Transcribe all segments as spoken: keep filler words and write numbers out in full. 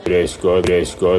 Grüß Gott, grüß Gott.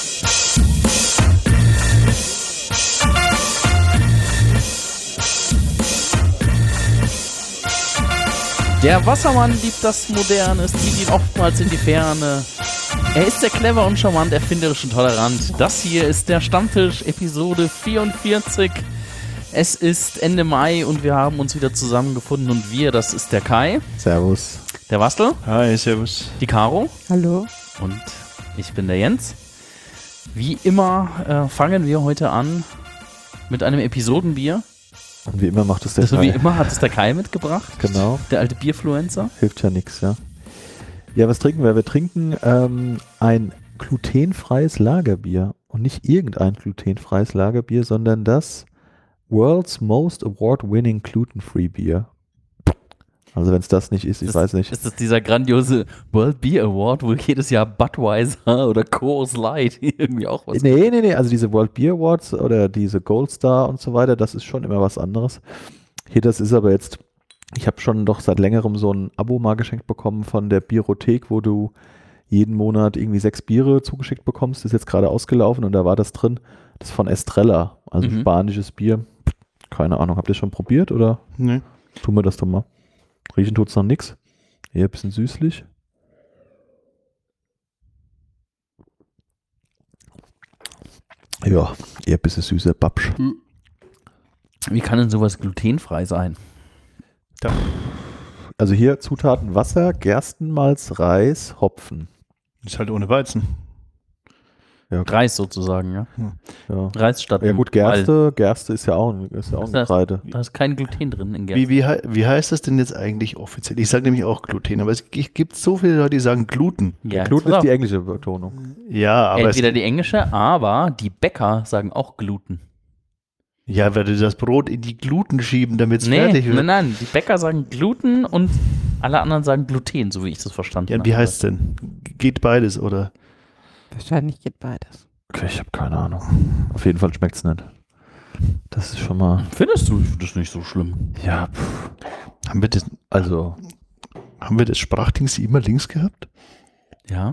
Der Wassermann liebt das Moderne, es zieht ihn oftmals in die Ferne. Er ist sehr clever und charmant, erfinderisch und tolerant. Das hier ist der Stammtisch, Episode vierundvierzig. Es ist Ende Mai und wir haben uns wieder zusammengefunden und wir, das ist der Kai. Servus. Der Wastel. Hi, servus. Die Caro. Hallo. Und ich bin der Jens. Wie immer äh, fangen wir heute an mit einem Episodenbier. Und wie immer macht es der Also Kai. wie immer hat es der Kai mitgebracht. Genau. Der alte Bierfluencer. Hilft ja nichts, ja. Ja, was trinken wir? Wir trinken ähm, ein glutenfreies Lagerbier. Und nicht irgendein glutenfreies Lagerbier, sondern das World's Most Award-Winning Gluten-Free Beer. Also wenn es das nicht ist, ich ist, weiß nicht. Ist das dieser grandiose World Beer Award, wo jedes Jahr Budweiser oder Coors Light irgendwie auch was Nee, nee, nee, also diese World Beer Awards oder diese Gold Star und so weiter, das ist schon immer was anderes. Hier, das ist aber jetzt, ich habe schon doch seit längerem so ein Abo mal geschenkt bekommen von der Bierothek, wo du jeden Monat irgendwie sechs Biere zugeschickt bekommst. Das ist jetzt gerade ausgelaufen und da war das drin. Das ist von Estrella, also Mhm. spanisches Bier. Keine Ahnung, habt ihr schon probiert oder? Nee. Tun wir das doch mal. Riechen tut's noch nix. Hier ein bisschen süßlich. Ja, eher ein bisschen süßer Babsch. Wie kann denn sowas glutenfrei sein? Also hier Zutaten Wasser, Gerstenmalz, Reis, Hopfen. Ist halt ohne Weizen. Ja, Reis sozusagen, ja. ja. Reis statt ja gut, Weil Gerste, Gerste ist ja auch, ein- ist ja auch ein Da ist, Getreide. da ist kein Gluten drin in Gerste. Wie, wie, hei- wie heißt das denn jetzt eigentlich offiziell? Ich sage nämlich auch Gluten, aber es g- gibt so viele Leute, die sagen Gluten. Ja, Gluten pass ist die auf. englische Betonung. Ja, aber Entweder es, die englische, aber die Bäcker sagen auch Gluten. ja, weil die das Brot in die Gluten schieben, damit es Nee, fertig wird. nein, nein, die Bäcker sagen Gluten und alle anderen sagen Gluten, so wie ich das verstanden Ja, habe. wie heißt es denn? Geht beides, oder? Wahrscheinlich geht beides. Okay, ich habe keine Ahnung. Auf jeden Fall schmeckt es nicht. Das ist schon mal, Findest du? Ich finde das nicht so schlimm. ja, pff, Haben wir das, also, haben wir das Sprachding sie immer links gehabt? Ja.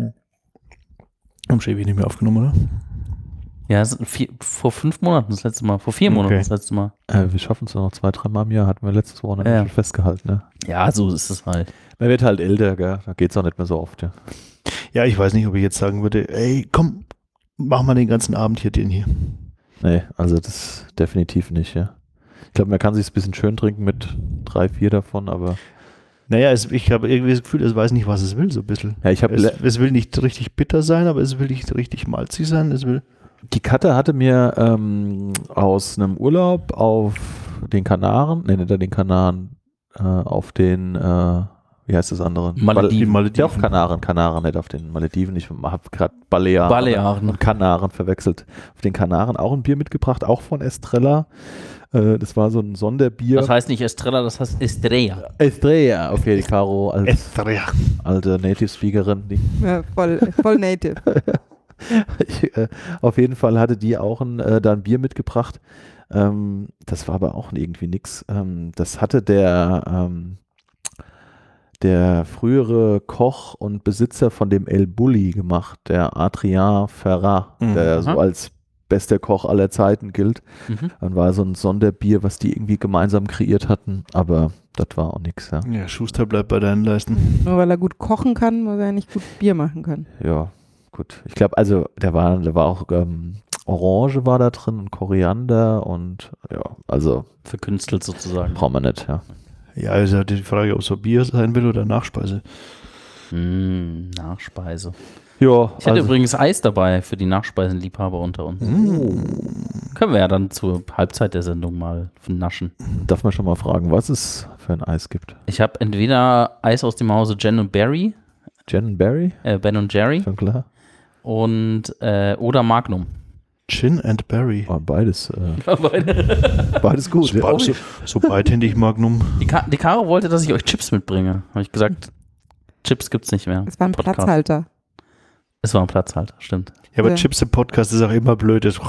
Haben Chevy nicht mehr aufgenommen, oder? Ja, es ist vier, vor fünf Monaten das letzte Mal, vor vier Monaten Okay. das letzte Mal. äh, wir schaffen es noch zwei, drei Mal im Jahr, hatten wir letztes Wochenende Ja. schon festgehalten. Ne? Ja, so ist es halt. Man wird halt älter, gell? Da geht es auch nicht mehr so oft. Ja. Ja, ich weiß nicht, ob ich jetzt sagen würde, ey, komm, mach mal den ganzen Abend hier den hier. Nee, also das definitiv nicht, ja. Ich glaube, man kann sich ein bisschen schön trinken mit drei, vier davon, aber Naja, es, ich habe irgendwie das Gefühl, es weiß nicht, was es will, so ein bisschen. ja, ich habe Es, es will nicht richtig bitter sein, aber es will nicht richtig malzig sein. Es will die Katze hatte mir ähm, aus einem Urlaub auf den Kanaren, nee, nicht an den Kanaren, äh, auf den, äh, wie heißt das andere? Malediven. Bal- Ja, auf Kanaren, Kanaren, nicht auf den Malediven. Ich habe gerade Balearen, Balearen. und Kanaren verwechselt. Auf den Kanaren auch ein Bier mitgebracht, auch von Estrella. Äh, das war so ein Sonderbier. Das heißt nicht Estrella, das heißt Estrella. Estrella, okay, die Caro als Estrella. alte Native-Speakerin, die Ja, voll, voll native. Ich, äh, auf jeden Fall hatte die auch ein, äh, da ein Bier mitgebracht. Ähm, das war aber auch irgendwie nix. Ähm, das hatte der, ähm, der frühere Koch und Besitzer von dem El Bulli gemacht, der Adrien Ferrat, Mhm. der so Aha. als bester Koch aller Zeiten gilt. Mhm. Dann war so ein Sonderbier, was die irgendwie gemeinsam kreiert hatten, aber das war auch nix, ja. Ja, Schuster bleibt bei deinen Leisten. Nur weil er gut kochen kann, muss er nicht gut Bier machen können. Ja, gut. Ich glaube, also der war, der war auch ähm, Orange war da drin und Koriander und ja, also Verkünstelt sozusagen. brauchen wir nicht, ja. Ja, ist ja die Frage, ob es so Bier sein will oder Nachspeise. Mm, Nachspeise. Ja, Ich hätte also, übrigens Eis dabei für die Nachspeisenliebhaber unter uns. Können wir ja dann zur Halbzeit der Sendung mal naschen. darf man schon mal fragen, was es für ein Eis gibt. Ich habe entweder Eis aus dem Hause Jen und Barry, Jen Berry, äh, Ben und Jerry, schon klar. und äh, oder Magnum. Gin and Berry. Oh, beides, äh, beides gut. So, ja. so, so beidhändig Magnum. Die, Ka die Caro wollte, dass ich euch Chips mitbringe. Habe ich gesagt, Chips gibt's nicht mehr. Es war ein Podcast. Platzhalter. Es war ein Platzhalter, stimmt. Ja, aber Ja. Chips im Podcast ist auch immer blöd. Das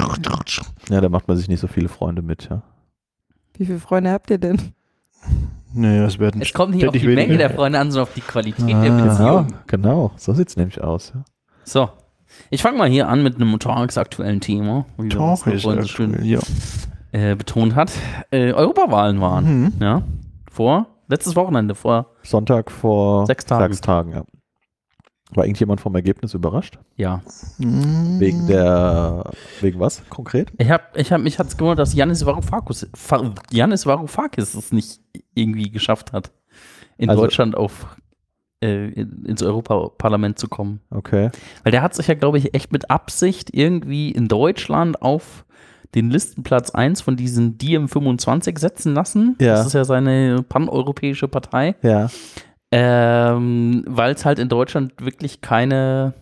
Ja, da macht man sich nicht so viele Freunde mit, ja. Wie viele Freunde habt ihr denn? Naja, es werden Es kommt nicht auf die ständig Menge weniger. der Freunde an, sondern auf die Qualität der Genau, Beziehung. genau. So sieht es nämlich aus. Ja. So. Ich fange mal hier an mit einem tagesaktuellen Thema, wie wir das Doch, ist vorhin so schön aktuell, ja. äh, betont hat. Äh, Europawahlen waren. Mhm. Ja. Vor, letztes Wochenende, vor, Sonntag vor Sechs Tagen. Sechs Tagen ja. War irgendjemand vom Ergebnis überrascht? ja. Mhm. Wegen der, wegen was konkret? Ich hab, ich hab, mich hat's gewundert, dass Yannis Varoufakis, Fa- Yannis Varoufakis es nicht irgendwie geschafft hat, in Also- Deutschland auf äh, in, ins Europaparlament zu kommen. Okay. Weil der hat sich ja, glaube ich, echt mit Absicht irgendwie in Deutschland auf den Listenplatz eins von diesen D M fünfundzwanzig setzen lassen. Ja. Das ist ja seine paneuropäische Partei. Ja. Ähm, weil es halt in Deutschland wirklich keine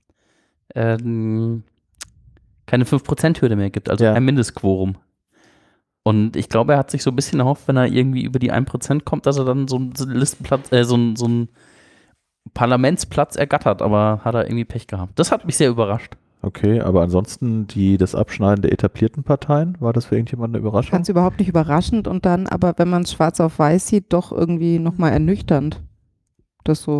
ähm, keine fünf Prozent Hürde mehr gibt, also Ja. kein Mindestquorum. Und ich glaube, er hat sich so ein bisschen erhofft, wenn er irgendwie über die ein Prozent kommt, dass er dann so einen Listenplatz, äh, so einen, so einen Parlamentsplatz ergattert, aber hat er irgendwie Pech gehabt. Das hat mich sehr überrascht. Okay, aber ansonsten die, das Abschneiden der etablierten Parteien, war das für irgendjemanden eine Ich Überraschung? fand es überhaupt nicht überraschend und dann, aber wenn man es schwarz auf weiß sieht, doch irgendwie nochmal ernüchternd. Das so.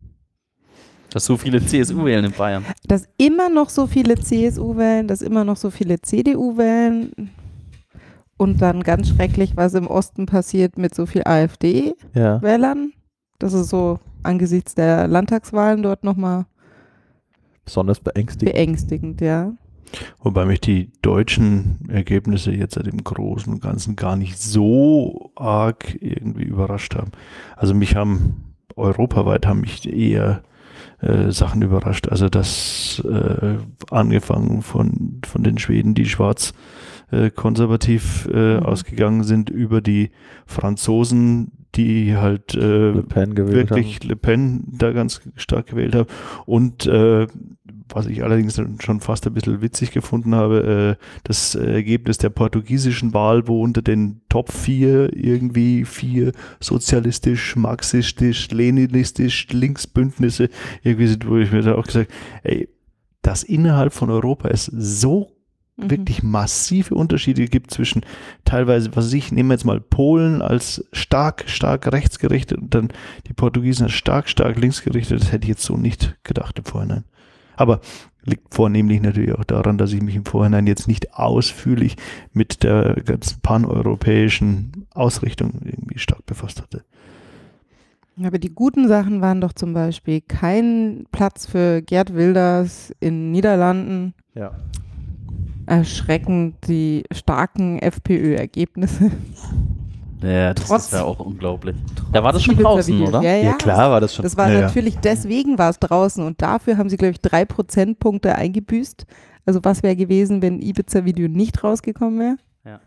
Dass so viele C S U wählen in Bayern. Dass immer noch so viele C S U wählen, dass immer noch so viele C D U wählen und dann ganz schrecklich, was im Osten passiert mit so viel AfD-Wählern. Ja, Das ist so angesichts der Landtagswahlen dort nochmal besonders beängstigend. beängstigend, ja. Wobei mich die deutschen Ergebnisse jetzt seit dem Großen und Ganzen gar nicht so arg irgendwie überrascht haben. Also mich haben, europaweit haben mich eher äh, Sachen überrascht. Also das äh, angefangen von, von den Schweden, die schwarz äh, konservativ äh, Mhm. ausgegangen sind, über die Franzosen, die halt äh, Le Pen gewählt wirklich haben. Le Pen da ganz stark gewählt habe. Und äh, was ich allerdings schon fast ein bisschen witzig gefunden habe, äh, das Ergebnis der portugiesischen Wahl, wo unter den Top vier irgendwie vier sozialistisch, marxistisch, leninistisch, Linksbündnisse irgendwie sind, wo ich mir dann auch gesagt, ey, dass innerhalb von Europa es so Mhm. wirklich massive Unterschiede gibt zwischen teilweise, was weiß ich, nehmen wir jetzt mal Polen als stark, stark rechtsgerichtet und dann die Portugiesen als stark, stark linksgerichtet. Das hätte ich jetzt so nicht gedacht im Vorhinein. Aber liegt vornehmlich natürlich auch daran, dass ich mich im Vorhinein jetzt nicht ausführlich mit der ganzen paneuropäischen Ausrichtung irgendwie stark befasst hatte. Aber die guten Sachen waren doch zum Beispiel kein Platz für Geert Wilders in Niederlanden. Ja. Erschreckend die starken FPÖ-Ergebnisse. Ja, das Trotz- ist ja auch unglaublich. Da war das schon Ibiza draußen, Video. oder? Ja, ja, Ja, klar war das schon. Das war Ja, ja. natürlich, deswegen war es draußen und dafür haben sie, glaube ich, drei Prozentpunkte eingebüßt. Also was wäre gewesen, wenn Ibiza-Video nicht rausgekommen wäre?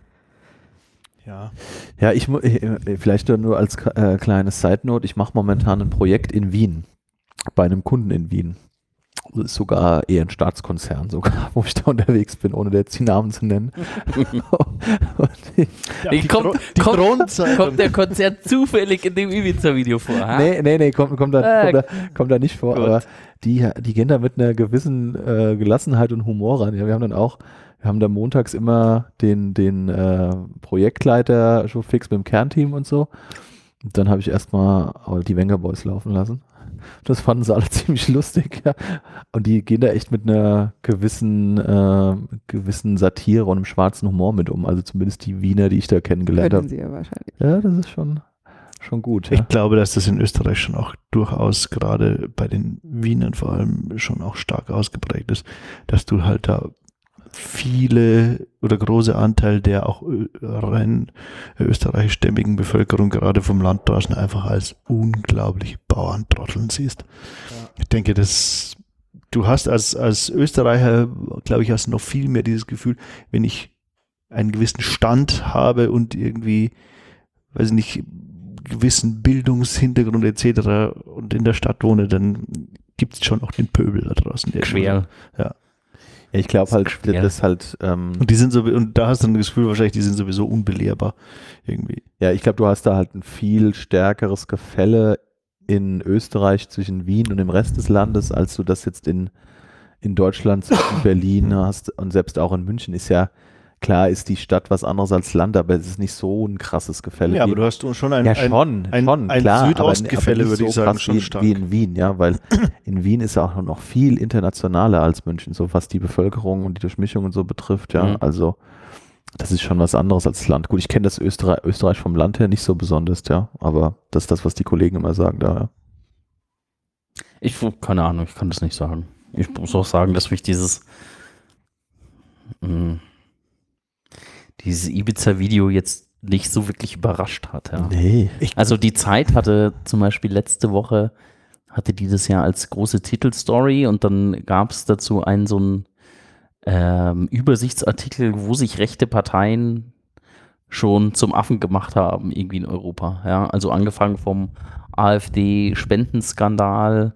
Ja. Ja, ich mu- äh, vielleicht nur als äh, kleines Side-Note, ich mache momentan ein Projekt in Wien, bei einem Kunden in Wien. Das ist sogar eher ein Staatskonzern, sogar, wo ich da unterwegs bin, ohne jetzt die Namen zu nennen. Und ich, Die kommt, Die kommt, Kronzeitung. kommt der Konzert zufällig in dem Ibiza-Video vor? Ha? nee, nee, nee, kommt, kommt, da, Ah, kommt, da, kommt da nicht vor, gut. aber die, die gehen da mit einer gewissen äh, Gelassenheit und Humor ran. Ja, wir haben dann auch, wir haben da montags immer den, den äh, Projektleiter schon fix mit dem Kernteam und so. Und dann habe ich erstmal die Wenger Boys laufen lassen. Das fanden sie alle ziemlich lustig. Ja. Und die gehen da echt mit einer gewissen, äh, gewissen Satire und einem schwarzen Humor mit um. Also zumindest die Wiener, die ich da kennengelernt Können habe. sie ja wahrscheinlich. Ja, das ist schon, schon gut. Ja. Ich glaube, dass das in Österreich schon auch durchaus gerade bei den Wienern vor allem schon auch stark ausgeprägt ist, dass du halt da viele oder große Anteil der auch ö- rein österreichischstämmigen Bevölkerung gerade vom Land draußen einfach als unglaublich Bauerntrotteln siehst. Ich denke, dass du hast als, als Österreicher, glaube ich, hast noch viel mehr dieses Gefühl, wenn ich einen gewissen Stand habe und irgendwie, weiß ich nicht, gewissen Bildungshintergrund et cetera und in der Stadt wohne, dann gibt es schon auch den Pöbel da draußen. Der Schwer. Ja, ich glaube halt, schwer. das halt, ähm, Und die sind so, und da hast du dann das Gefühl wahrscheinlich, die sind sowieso unbelehrbar irgendwie. ja, ich glaube, du hast da halt ein viel stärkeres Gefälle in Österreich zwischen Wien und dem Rest des Landes, als du das jetzt in, in Deutschland zwischen Berlin hast und selbst auch in München ist ja klar ist die Stadt was anderes als Land, aber es ist nicht so ein krasses Gefälle. Ja, wie, aber du hast schon ein, ja, ein, schon, ein, schon, ein klar, Südostgefälle, aber, aber würde ich so sagen, krass schon wie, stark. wie in Wien, ja, weil in Wien ist ja auch noch viel internationaler als München, so was die Bevölkerung und die Durchmischung und so betrifft, ja, Mhm. also das ist schon was anderes als Land. Gut, ich kenne das Österreich, Österreich vom Land her nicht so besonders, ja, aber das ist das, was die Kollegen immer sagen da, ja. Ich, keine Ahnung, ich kann das nicht sagen. Ich muss auch sagen, dass mich dieses mh, dieses Ibiza-Video jetzt nicht so wirklich überrascht hat. Ja. Nee. Also die Zeit hatte zum Beispiel letzte Woche, hatte die das ja als große Titelstory und dann gab es dazu einen so einen ähm, Übersichtsartikel, wo sich rechte Parteien schon zum Affen gemacht haben, irgendwie in Europa. Ja. Also angefangen vom AfD-Spendenskandal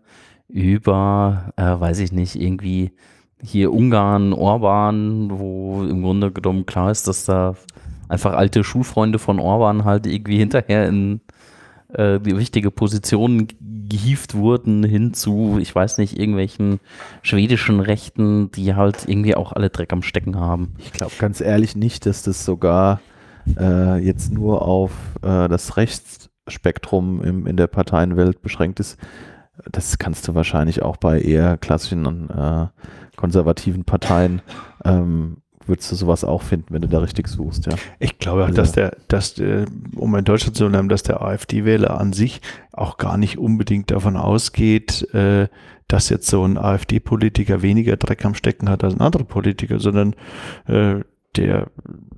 über, äh, weiß ich nicht, irgendwie hier Ungarn, Orban, wo im Grunde genommen klar ist, dass da einfach alte Schulfreunde von Orban halt irgendwie hinterher in äh, die wichtige Positionen gehievt wurden, hin zu, ich weiß nicht, irgendwelchen schwedischen Rechten, die halt irgendwie auch alle Dreck am Stecken haben. Ich glaube ganz ehrlich nicht, dass das sogar äh, jetzt nur auf äh, das Rechtsspektrum im, in der Parteienwelt beschränkt ist. Das kannst du wahrscheinlich auch bei eher klassischen äh, konservativen Parteien ähm, würdest du sowas auch finden, wenn du da richtig suchst, ja. Ich glaube, Also, dass der, dass der, um in Deutschland zu bleiben, dass der AfD-Wähler an sich auch gar nicht unbedingt davon ausgeht, äh, dass jetzt so ein AfD-Politiker weniger Dreck am Stecken hat als ein anderer Politiker, sondern äh, der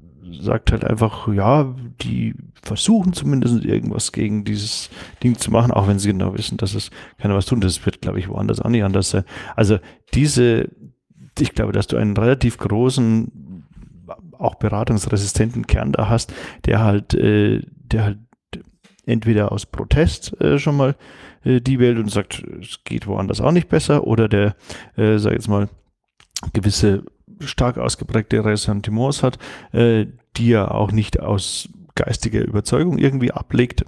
sagt halt einfach, ja, die versuchen zumindest irgendwas gegen dieses Ding zu machen, auch wenn sie genau wissen, dass es keiner was tun. Das wird, glaube ich, woanders auch nicht anders sein. Also diese, ich glaube, dass du einen relativ großen, auch beratungsresistenten Kern da hast, der halt, äh, der halt entweder aus Protest äh, schon mal äh, die wählt und sagt, es geht woanders auch nicht besser, oder der, äh, sag jetzt mal, gewisse stark ausgeprägte Ressentiments hat, äh, die er auch nicht aus geistiger Überzeugung irgendwie ablegt.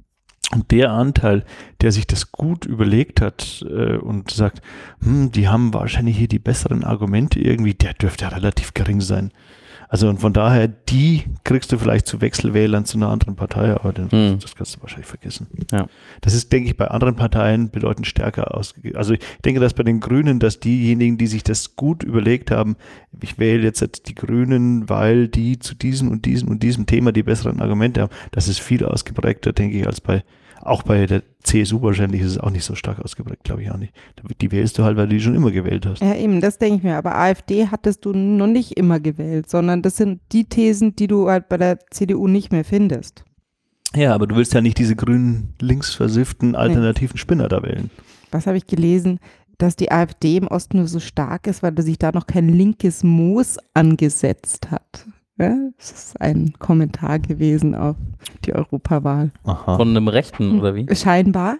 Und der Anteil, der sich das gut überlegt hat äh, und sagt, hm, die haben wahrscheinlich hier die besseren Argumente irgendwie, der dürfte ja relativ gering sein. Also und von daher, die kriegst du vielleicht zu Wechselwählern zu einer anderen Partei, aber den, Hm. das kannst du wahrscheinlich vergessen. Ja. Das ist, denke ich, bei anderen Parteien bedeutend stärker ausgegeben. Also ich denke, dass bei den Grünen, dass diejenigen, die sich das gut überlegt haben, ich wähle jetzt die Grünen, weil die zu diesem und diesem und diesem Thema die besseren Argumente haben, das ist viel ausgeprägter, denke ich, als bei, auch bei der C S U wahrscheinlich ist es auch nicht so stark ausgeprägt, glaube ich auch nicht. Die wählst du halt, weil du die schon immer gewählt hast. Ja, eben, das denke ich mir. Aber AfD hattest du noch nicht immer gewählt, sondern das sind die Thesen, die du halt bei der C D U nicht mehr findest. Ja, aber du willst ja nicht diese grünen, linksversifften, alternativen Spinner da wählen. Was habe ich gelesen? Dass die AfD im Osten nur so stark ist, weil sich da noch kein linkes Moos angesetzt hat. Ja, das ist ein Kommentar gewesen auf die Europawahl. aha. Von einem Rechten, oder wie? Scheinbar.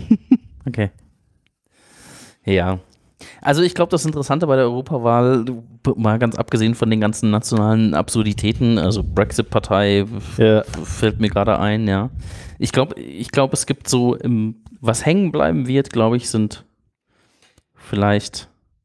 Okay. Ja. Also ich glaube, das Interessante bei der Europawahl, mal ganz abgesehen von den ganzen nationalen Absurditäten, also Brexit-Partei Ja. fällt mir gerade ein, ja. Ich glaube, ich glaube, es gibt so, im, was hängen bleiben wird, glaube ich, sind vielleicht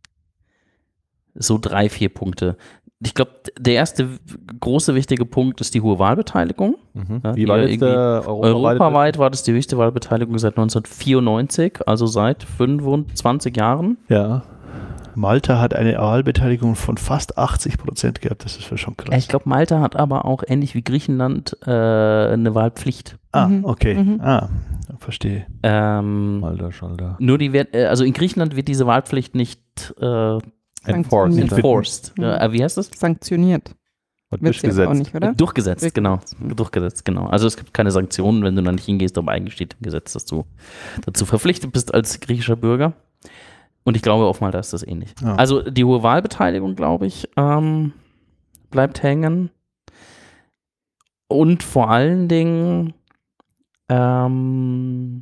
so drei, vier Punkte. Ich glaube, der erste große wichtige Punkt ist die hohe Wahlbeteiligung. Mhm. Ja, Wie die war ja jetzt irgendwie der europaweit? Europaweit war das die höchste Wahlbeteiligung seit neunzehnhundertvierundneunzig, also seit fünfundzwanzig Jahren. Ja. Malta hat eine Wahlbeteiligung von fast achtzig Prozent gehabt, das ist ja schon krass. Ich glaube, Malta hat aber auch ähnlich wie Griechenland äh, eine Wahlpflicht. Ah, Mhm. okay. Mhm. Ah, verstehe. Ähm, Alter, Schalter. nur die wird, äh, also in Griechenland wird diese Wahlpflicht nicht äh, Enforced. Sanktioniert. enforced. Mhm. Äh, wie heißt das? Sanktioniert. Wird Wird sie aber auch durchgesetzt. nicht, oder? Durchgesetzt, genau. Durchgesetzt. Durchgesetzt, genau. Also es gibt keine Sanktionen, wenn du da nicht hingehst, aber eigentlich steht im Gesetz, dass du dazu verpflichtet bist als griechischer Bürger. Und ich glaube, auf Malta ist das ähnlich. Ja. Also die hohe Wahlbeteiligung, glaube ich, ähm, bleibt hängen. Und vor allen Dingen ähm,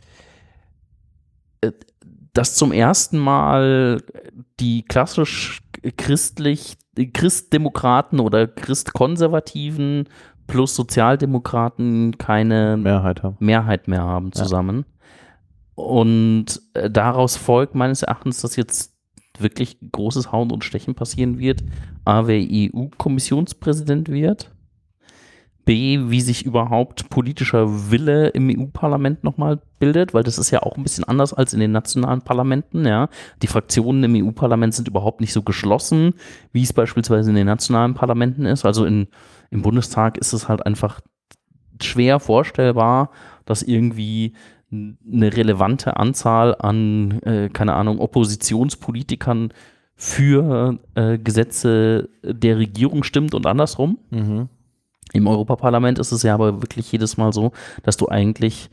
äh, dass zum ersten Mal die klassisch christlich, Christdemokraten oder Christkonservativen plus Sozialdemokraten keine Mehrheit haben. Mehrheit mehr haben zusammen. Und äh, daraus folgt meines Erachtens, dass jetzt wirklich großes Hauen und Stechen passieren wird. A, wer E U-Kommissionspräsident wird. B, wie sich überhaupt politischer Wille im E U-Parlament nochmal bildet, weil das ist ja auch ein bisschen anders als in den nationalen Parlamenten. Ja. Die Fraktionen im E U-Parlament sind überhaupt nicht so geschlossen, wie es beispielsweise in den nationalen Parlamenten ist. Also in, im Bundestag ist es halt einfach schwer vorstellbar, dass irgendwie eine relevante Anzahl an, äh, keine Ahnung, Oppositionspolitikern für äh, Gesetze der Regierung stimmt und andersrum. Mhm. Im Europaparlament ist es ja aber wirklich jedes Mal so, dass du eigentlich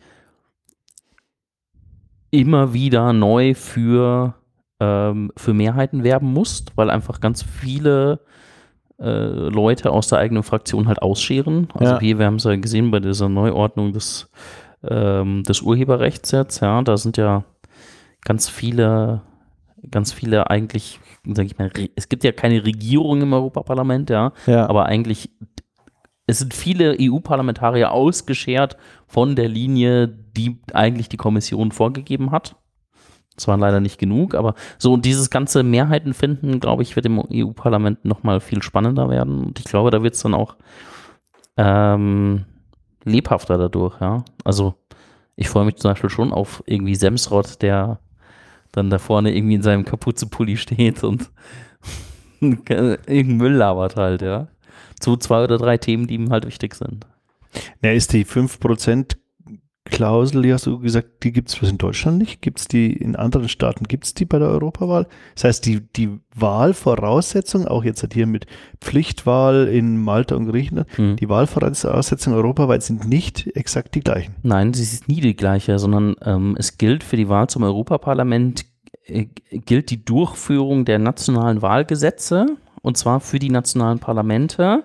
immer wieder neu für, ähm, für Mehrheiten werben musst, weil einfach ganz viele äh, Leute aus der eigenen Fraktion halt ausscheren. Also Ja. hier, wir haben es ja gesehen bei dieser Neuordnung des, ähm, des Urheberrechts jetzt, ja, da sind ja ganz viele, ganz viele eigentlich, sag ich mal, re- es gibt ja keine Regierung im Europaparlament, ja, Ja. aber eigentlich es sind viele E U-Parlamentarier ausgeschert von der Linie, die eigentlich die Kommission vorgegeben hat. Das waren leider nicht genug, aber so und dieses ganze Mehrheiten finden, glaube ich, wird im E U-Parlament nochmal viel spannender werden. Und ich glaube, da wird es dann auch ähm, lebhafter dadurch, ja. Also ich freue mich zum Beispiel schon auf irgendwie Semsrott, der dann da vorne irgendwie in seinem Kapuzenpulli steht und irgendeinen Müll labert halt, ja. Zu zwei oder drei Themen, die ihm halt wichtig sind. Ja, ist die fünf Prozent Klausel, die hast du gesagt, die gibt es in Deutschland nicht? Gibt es die in anderen Staaten? Gibt es die bei der Europawahl? Das heißt, die, die Wahlvoraussetzung, auch jetzt halt hier mit Pflichtwahl in Malta und Griechenland, Hm. die Wahlvoraussetzungen europaweit sind nicht exakt die gleichen. Nein, sie ist nie die gleiche, sondern ähm, es gilt für die Wahl zum Europaparlament, äh, gilt die Durchführung der nationalen Wahlgesetze, und zwar für die nationalen Parlamente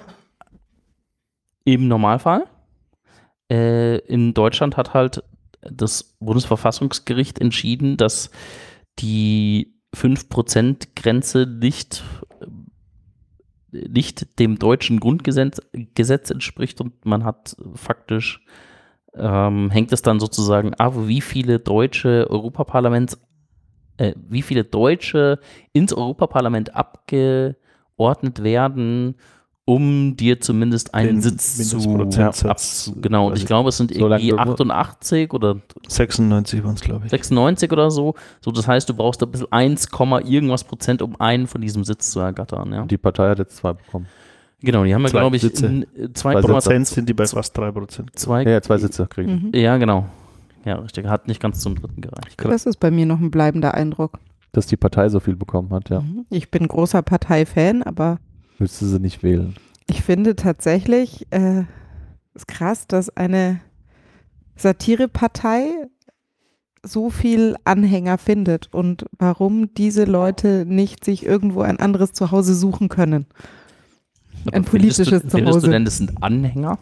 im Normalfall. Äh, in Deutschland hat halt das Bundesverfassungsgericht entschieden, dass die fünf Prozent Grenze nicht, äh, nicht dem deutschen Grundgesetz Gesetz entspricht und man hat faktisch, ähm, hängt es dann sozusagen ab, wie viele deutsche Europaparlaments äh, wie viele Deutsche ins Europaparlament abgeordnet werden, um dir zumindest einen Den Sitz zu Mindestprozentsatz, abzu- Genau, und ich quasi. glaube, es sind So lange irgendwie du- achtundachtzig oder sechsundneunzig waren es, glaube ich. sechsundneunzig oder so. So, das heißt, du brauchst ein bisschen eins, irgendwas Prozent, um einen von diesem Sitz zu ergattern. Ja. Die Partei hat jetzt zwei bekommen. Genau, die haben wir, Zwei glaube ich, Sitze. in, äh, zwei Bei Komma Prozent sind die bei fast drei Prozent. zwei. Ja, ja, zwei Sitze kriegen. Mhm. Ja, genau. Ja, richtig. Hat nicht ganz zum dritten gereicht. Das ist bei mir noch ein bleibender Eindruck. Dass die Partei so viel bekommen hat, ja. Mhm. Ich bin großer Parteifan, aber Willst du sie nicht wählen? ich finde tatsächlich, äh, ist krass, dass eine Satirepartei so viel Anhänger findet und warum diese Leute nicht sich irgendwo ein anderes Zuhause suchen können. Aber Ein findest politisches du, Findest du Zuhause. denn, das sind Anhänger?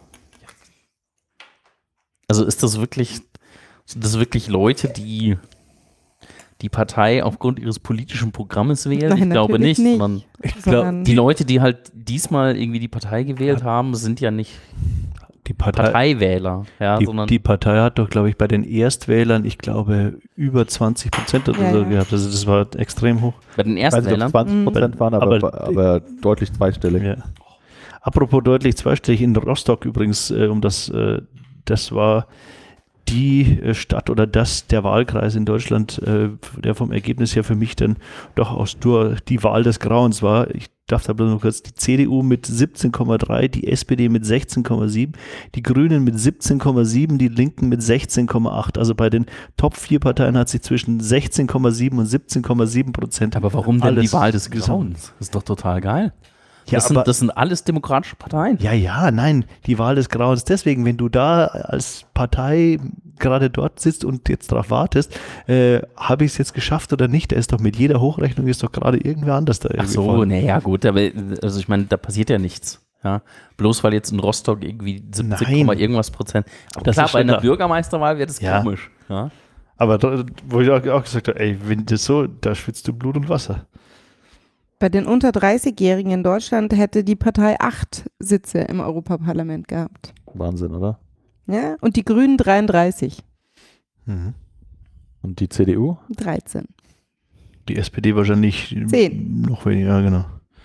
Also ist das wirklich, sind das wirklich Leute, die die Partei aufgrund ihres politischen Programmes wählen? Nein, ich glaube natürlich nicht, nicht. sondern Sondern die Leute, die halt diesmal irgendwie die Partei gewählt haben, sind ja nicht Die Partei, Parteiwähler, ja, die, sondern die Partei hat doch, glaube ich, bei den Erstwählern, ich glaube, über zwanzig Prozent oder Ja, so ja. gehabt. Also das war extrem hoch. bei den Ich weiß nicht, ob Erstwählern. zwanzig Prozent waren, aber, Aber- aber, deutlich zweistellig. Ja. Apropos deutlich zweistellig, in Rostock übrigens, äh, um das, äh, das war die äh, Stadt oder das der Wahlkreis in Deutschland, äh, der vom Ergebnis her für mich dann doch aus durch die Wahl des Grauens war. Ich darf da bloß noch kurz, die C D U mit siebzehn Komma drei, die S P D mit sechzehn Komma sieben, die Grünen mit siebzehn Komma sieben, die Linken mit sechzehn Komma acht. Also bei den Top vier Parteien hat sich zwischen sechzehn Komma sieben und siebzehn Komma sieben Prozent. Aber warum denn alles die Wahl des gesammelt. Grauens? Das ist doch total geil. Ja, Das, aber- sind, das sind alles demokratische Parteien. Ja, ja, nein, die Wahl des Grauens. Deswegen, wenn du da als Partei gerade dort sitzt und jetzt darauf wartest, äh, habe ich es jetzt geschafft oder nicht? Da ist doch mit jeder Hochrechnung ist doch gerade irgendwer anders da. Ach irgendwie so, vorne. naja, gut, aber also ich meine, da passiert ja nichts. Ja, bloß weil jetzt in Rostock irgendwie siebzig, Nein. irgendwas Prozent. Aber Das klar, ist bei schon einer da. Bürgermeisterwahl wäre das Ja. komisch. Ja. Aber da, wo ich auch, auch gesagt habe, ey, wenn das so, da schwitzt du Blut und Wasser. bei den unter dreißig-Jährigen in Deutschland hätte die Partei acht Sitze im Europaparlament gehabt. Wahnsinn, oder? Ja? Und die Grünen dreiunddreißig, Mhm. Und die C D U? dreizehn. Die S P D wahrscheinlich Zehn. noch weniger, genau.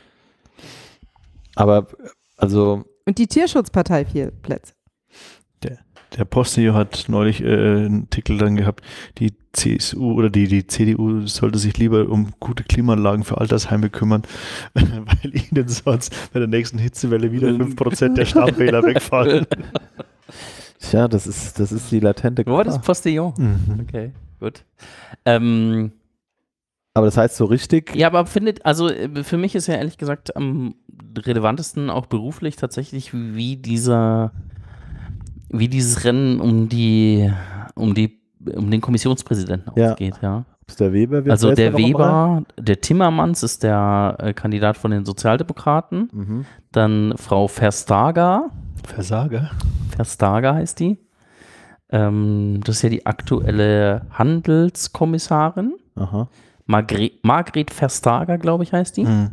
Aber, also, Und die Tierschutzpartei vier Plätze. Der Postillon hat neulich äh, einen Artikel dann gehabt, die C S U oder die, die C D U sollte sich lieber um gute Klimaanlagen für Altersheime kümmern, weil ihnen sonst bei der nächsten Hitzewelle wieder fünf Prozent der Stammwähler wegfallen. tja, das ist, das ist die latente Wo war das Gefahr. Postillon? Mhm. Okay, gut. Ähm, Aber das heißt so richtig, ja, aber findet, also äh, für mich ist ja ehrlich gesagt am relevantesten auch beruflich tatsächlich, wie dieser, wie dieses Rennen um die, um die, um den Kommissionspräsidenten Ja. ausgeht, ja. ob's der Weber wird. Also wer ist da der noch am Rhein? Weber, der Timmermans ist der äh, Kandidat von den Sozialdemokraten, Mhm. dann Frau Verstager, Versager. Verstager heißt die. Ähm, das ist ja die aktuelle Handelskommissarin. Aha. Margre Margret Verstager, glaube ich, heißt die. Mhm.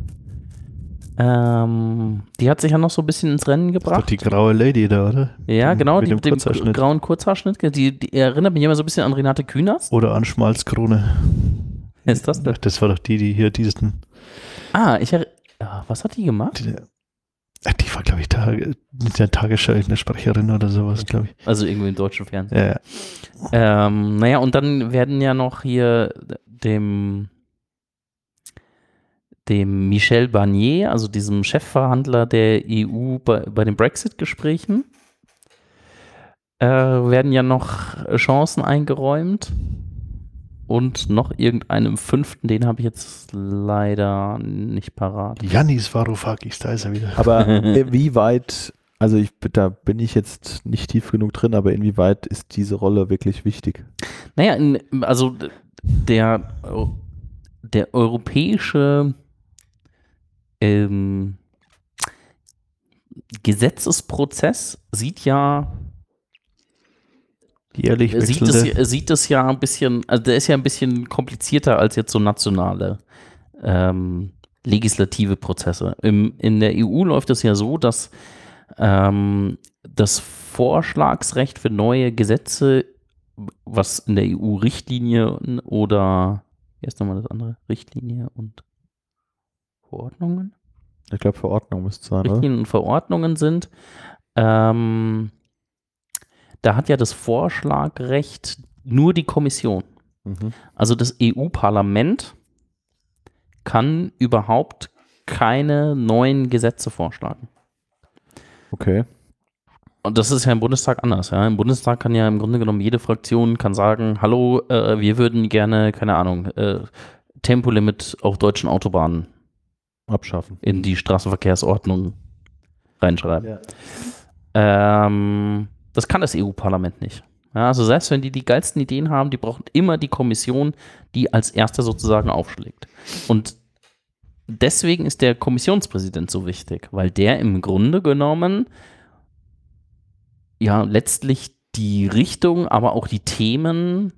Ähm, die hat sich ja noch so ein bisschen ins Rennen Das ist doch gebracht. die graue Lady da, oder? Ja, genau, Mit die dem mit dem Kurzhaarschnitt. grauen Kurzhaarschnitt. Die, die erinnert mich immer so ein bisschen an Renate Künast. Oder an Schmalzkrone. Wer ist das denn? Das war doch die, die hier diesen. Ah, ich erinn- ah, was hat die gemacht? Die, die war, glaube ich, Tage, mit der Tagesschau eine Sprecherin oder sowas, glaube ich. Also irgendwie im deutschen Fernsehen. Ja, ja. Ähm, naja, und dann werden ja noch hier dem, dem Michel Barnier, also diesem Chefverhandler der E U bei, bei den Brexit-Gesprächen, äh, werden ja noch Chancen eingeräumt. Und noch irgendeinem fünften, den habe ich jetzt leider nicht parat. Yannis Varoufakis, da ist er wieder. Aber inwieweit, also ich, da bin ich jetzt nicht tief genug drin, aber inwieweit ist diese Rolle wirklich wichtig? Naja, in, also der, der europäische ähm, Gesetzesprozess sieht ja Jährlich sieht es, wechselnde. sieht es ja ein bisschen, also der ist ja ein bisschen komplizierter als jetzt so nationale ähm, legislative Prozesse. Im, in der E U läuft es ja so, dass ähm, das Vorschlagsrecht für neue Gesetze, was in der E U-Richtlinie oder, wie ist nochmal das andere? Richtlinie und Verordnungen? Ich glaube, Verordnung müsste es sein, oder? Richtlinien und Verordnungen sind, ähm, da hat ja das Vorschlagrecht nur die Kommission. Mhm. Also das E U-Parlament kann überhaupt keine neuen Gesetze vorschlagen. Okay. Und das ist ja im Bundestag anders. Ja? Im Bundestag kann ja im Grunde genommen jede Fraktion kann sagen, hallo, äh, wir würden gerne, keine Ahnung, äh, Tempolimit auf deutschen Autobahnen Abschaffen. in die Straßenverkehrsordnung reinschreiben. Ja. Ähm, das kann das E U-Parlament nicht. Ja, also selbst wenn die die geilsten Ideen haben, die brauchen immer die Kommission, die als erste sozusagen aufschlägt. Und deswegen ist der Kommissionspräsident so wichtig, weil der im Grunde genommen ja letztlich die Richtung, aber auch die Themen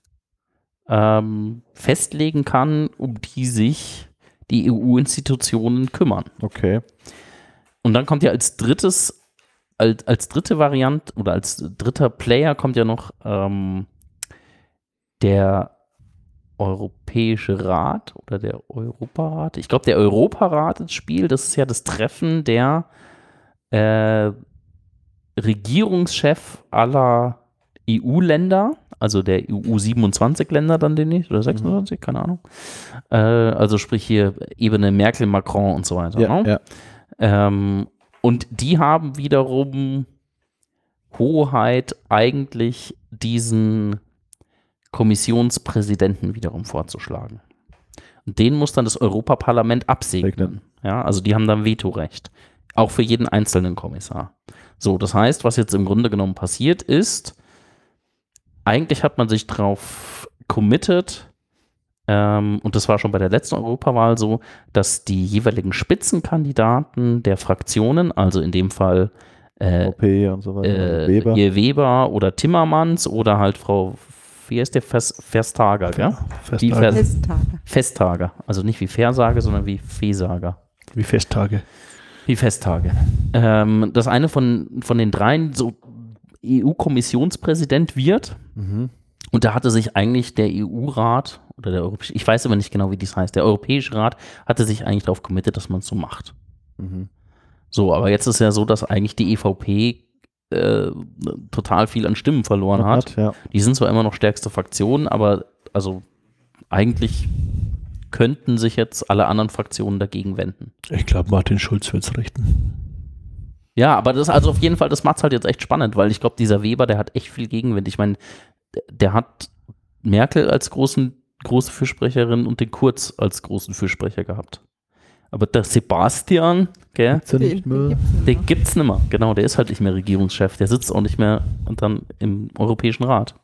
ähm, festlegen kann, um die sich die E U-Institutionen kümmern. Okay. Und dann kommt ja als drittes Als, als dritte Variante oder als dritter Player kommt ja noch ähm, der Europäische Rat oder der Europarat. Ich glaube, der Europarat ins Spiel. Das ist ja das Treffen der äh, Regierungschef aller E U-Länder, also der E U siebenundzwanzig Länder dann demnächst, oder sechsundzwanzig, keine Ahnung. Äh, also sprich hier Ebene Merkel, Macron und so weiter. Ja, ne? ja. Ähm, und die haben wiederum Hoheit, eigentlich diesen Kommissionspräsidenten wiederum vorzuschlagen. Und den muss dann das Europaparlament absegnen. Ja, also die haben dann Vetorecht. Auch für jeden einzelnen Kommissar. So, das heißt, was jetzt im Grunde genommen passiert ist, eigentlich hat man sich drauf committed, Ähm, und das war schon bei der letzten Europawahl so, dass die jeweiligen Spitzenkandidaten der Fraktionen, also in dem Fall äh, O P und so weiter. äh, Weber. hier Weber oder Timmermans oder halt Frau, wie heißt der, Vers, Verstager, gell? Wie Festtage. Vers- Festtage. Festtage. Also nicht wie Versage, sondern wie Fesager. Wie Festtage. Wie Festtage. Ähm, das eine von, von den dreien so E U-Kommissionspräsident wird. Mhm. Und da hatte sich eigentlich der E U-Rat oder der Europäische, ich weiß aber nicht genau, wie das heißt, der Europäische Rat hatte sich eigentlich darauf committed, dass man es so macht. Mhm. So, aber jetzt ist ja so, dass eigentlich die E V P äh, total viel an Stimmen verloren hat. hat ja. Die sind zwar immer noch stärkste Fraktion, aber also eigentlich könnten sich jetzt alle anderen Fraktionen dagegen wenden. Ich glaube, Martin Schulz wird es richten. Ja, aber das also auf jeden Fall, das macht es halt jetzt echt spannend, weil ich glaube, dieser Weber, der hat echt viel Gegenwind. Ich meine, der hat Merkel als großen, große Fürsprecherin und den Kurz als großen Fürsprecher gehabt. Aber der Sebastian, gell, Gibt's ja nicht mehr. den gibt's nicht mehr. Genau, der ist halt nicht mehr Regierungschef. Der sitzt auch nicht mehr und dann im Europäischen Rat.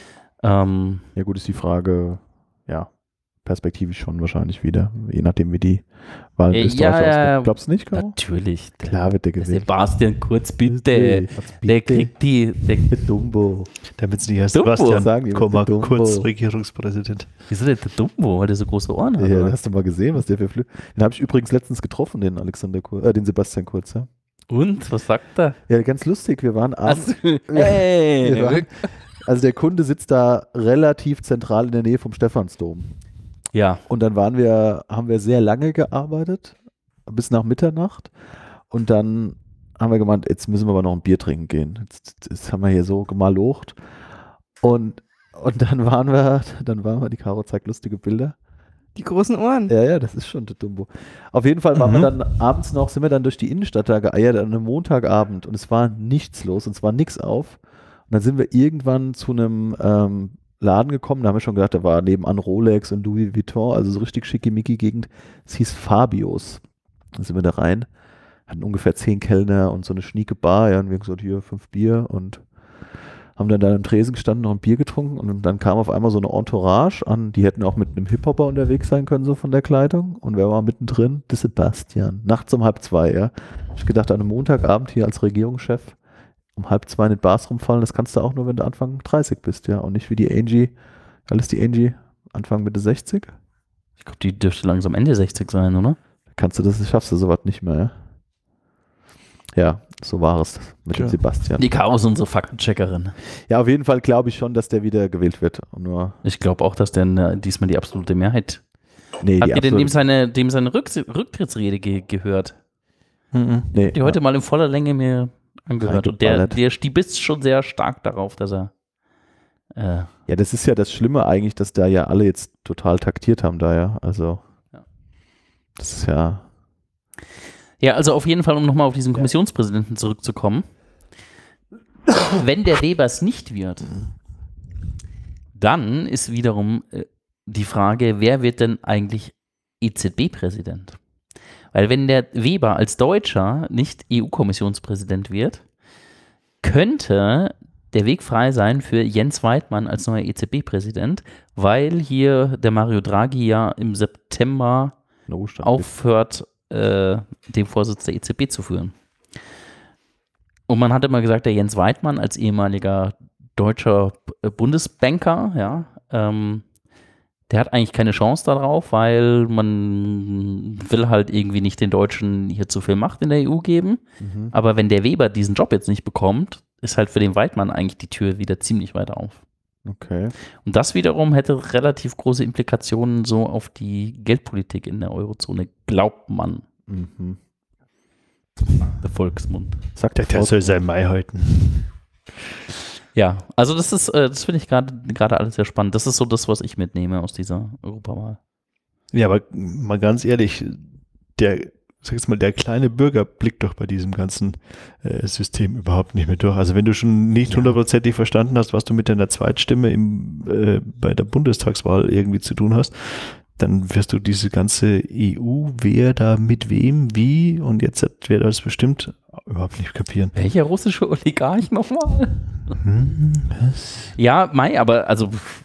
Ähm, Ja gut, ist die Frage, ja, perspektivisch schon wahrscheinlich wieder, je nachdem wie die Wahl in Ja, Österreich ja, ausgeht. Glaubst du nicht, Caro? natürlich. Der, Klar wird der der gewählt. Sebastian Kurz, bitte. Bitte, Der kriegt die, der, Der Dumbo. Damit es nicht heißt, Dumbo, Sebastian sagen die, Komma, Dumbo. kurz Regierungspräsident. wieso der, der Dumbo, weil der so große Ohren hat? Ja, oder? hast du mal gesehen, was der für Flü Den habe ich übrigens letztens getroffen, den Alexander Kurz, äh, den Sebastian Kurz, ja. Und, was sagt er? Ja, ganz lustig, wir waren abends, Also, ey, wir waren, also der Kunde sitzt da relativ zentral in der Nähe vom Stephansdom. ja, Und dann waren wir, haben wir sehr lange gearbeitet, bis nach Mitternacht. Und dann haben wir gemeint, jetzt müssen wir aber noch ein Bier trinken gehen. Jetzt, jetzt haben wir hier so gemalocht. Und, und dann waren wir, dann waren wir, die Caro zeigt lustige Bilder. Die großen Ohren. Ja, ja, das ist schon der Dumbo. Auf jeden Fall waren Mhm. wir dann abends noch, sind wir dann durch die Innenstadt da geeiert an einem Montagabend und es war nichts los und es war nichts auf. Und dann sind wir irgendwann zu einem ähm, Laden gekommen, da haben wir schon gedacht, da war nebenan Rolex und Louis Vuitton, also so richtig schickimicki Gegend. Es hieß Fabios. Dann sind wir da rein, hatten ungefähr zehn Kellner und so eine schnieke Bar, ja, und wir haben gesagt, hier fünf Bier und haben dann da am Tresen gestanden, noch ein Bier getrunken und dann kam auf einmal so eine Entourage an, die hätten auch mit einem Hip-Hopper unterwegs sein können, so von der Kleidung. Und wer war mittendrin? Der Sebastian. Nachts um halb zwei, ja. Ich gedacht, an einem Montagabend hier als Regierungschef um halb zwei in den Bars rumfallen, das kannst du auch nur, wenn du Anfang dreißig bist, ja. Und nicht wie die Angie, alles die Angie, Anfang Mitte sechzig. ich glaube, die dürfte langsam Ende sechzig sein, oder? Kannst du das, schaffst du sowas nicht mehr, ja. Ja, so war es mit Tja. dem Sebastian. Die Chaos, unsere Faktencheckerin. Ja, auf jeden Fall glaube ich schon, dass der wieder gewählt wird. Und nur, Ich glaube auch, dass der äh, diesmal die absolute Mehrheit. nee, Habt die ihr denn absolute- dem seine, dem seine Rück Rücktrittsrede ge gehört? Mhm. nee, Die heute mal in voller Länge mir angehört. Und der, Reingeballert. der stibitzt schon sehr stark darauf, dass er. Äh, Ja, das ist ja das Schlimme eigentlich, dass da ja alle jetzt total taktiert haben da ja. Also, Ja. das ist ja, ja, also auf jeden Fall, um nochmal auf diesen Kommissionspräsidenten zurückzukommen. Wenn der Webers nicht wird, dann ist wiederum äh, die Frage, wer wird denn eigentlich E Z B-Präsident? Weil wenn der Weber als Deutscher nicht E U-Kommissionspräsident wird, könnte der Weg frei sein für Jens Weidmann als neuer E Z B-Präsident, weil hier der Mario Draghi ja im September ein Ruhestand. aufhört, äh, den Vorsitz der E Z B zu führen. Und man hat immer gesagt, der Jens Weidmann als ehemaliger deutscher B- Bundesbanker, ja, ähm, der hat eigentlich keine Chance darauf, weil man will halt irgendwie nicht den Deutschen hier zu viel Macht in der E U geben. Mhm. Aber wenn der Weber diesen Job jetzt nicht bekommt, ist halt für den Weidmann eigentlich die Tür wieder ziemlich weit auf. Okay. Und das wiederum hätte relativ große Implikationen so auf die Geldpolitik in der Eurozone, glaubt man. Mhm. Der Volksmund. Sagt Der, der soll sein Mai halten. Ja, also das ist, äh, das finde ich gerade gerade alles sehr spannend. Das ist so das, was ich mitnehme aus dieser Europawahl. Ja, aber mal ganz ehrlich, der, sag jetzt mal, der kleine Bürger blickt doch bei diesem ganzen äh, System überhaupt nicht mehr durch. Also wenn du schon nicht hundertprozentig verstanden hast, was du mit deiner Zweitstimme im, äh, bei der Bundestagswahl irgendwie zu tun hast, dann wirst du diese ganze E U, wer da mit wem, wie und jetzt wer das bestimmt überhaupt nicht kapieren. Welcher russische Oligarch nochmal? Hm, was? Ja, Mai, aber also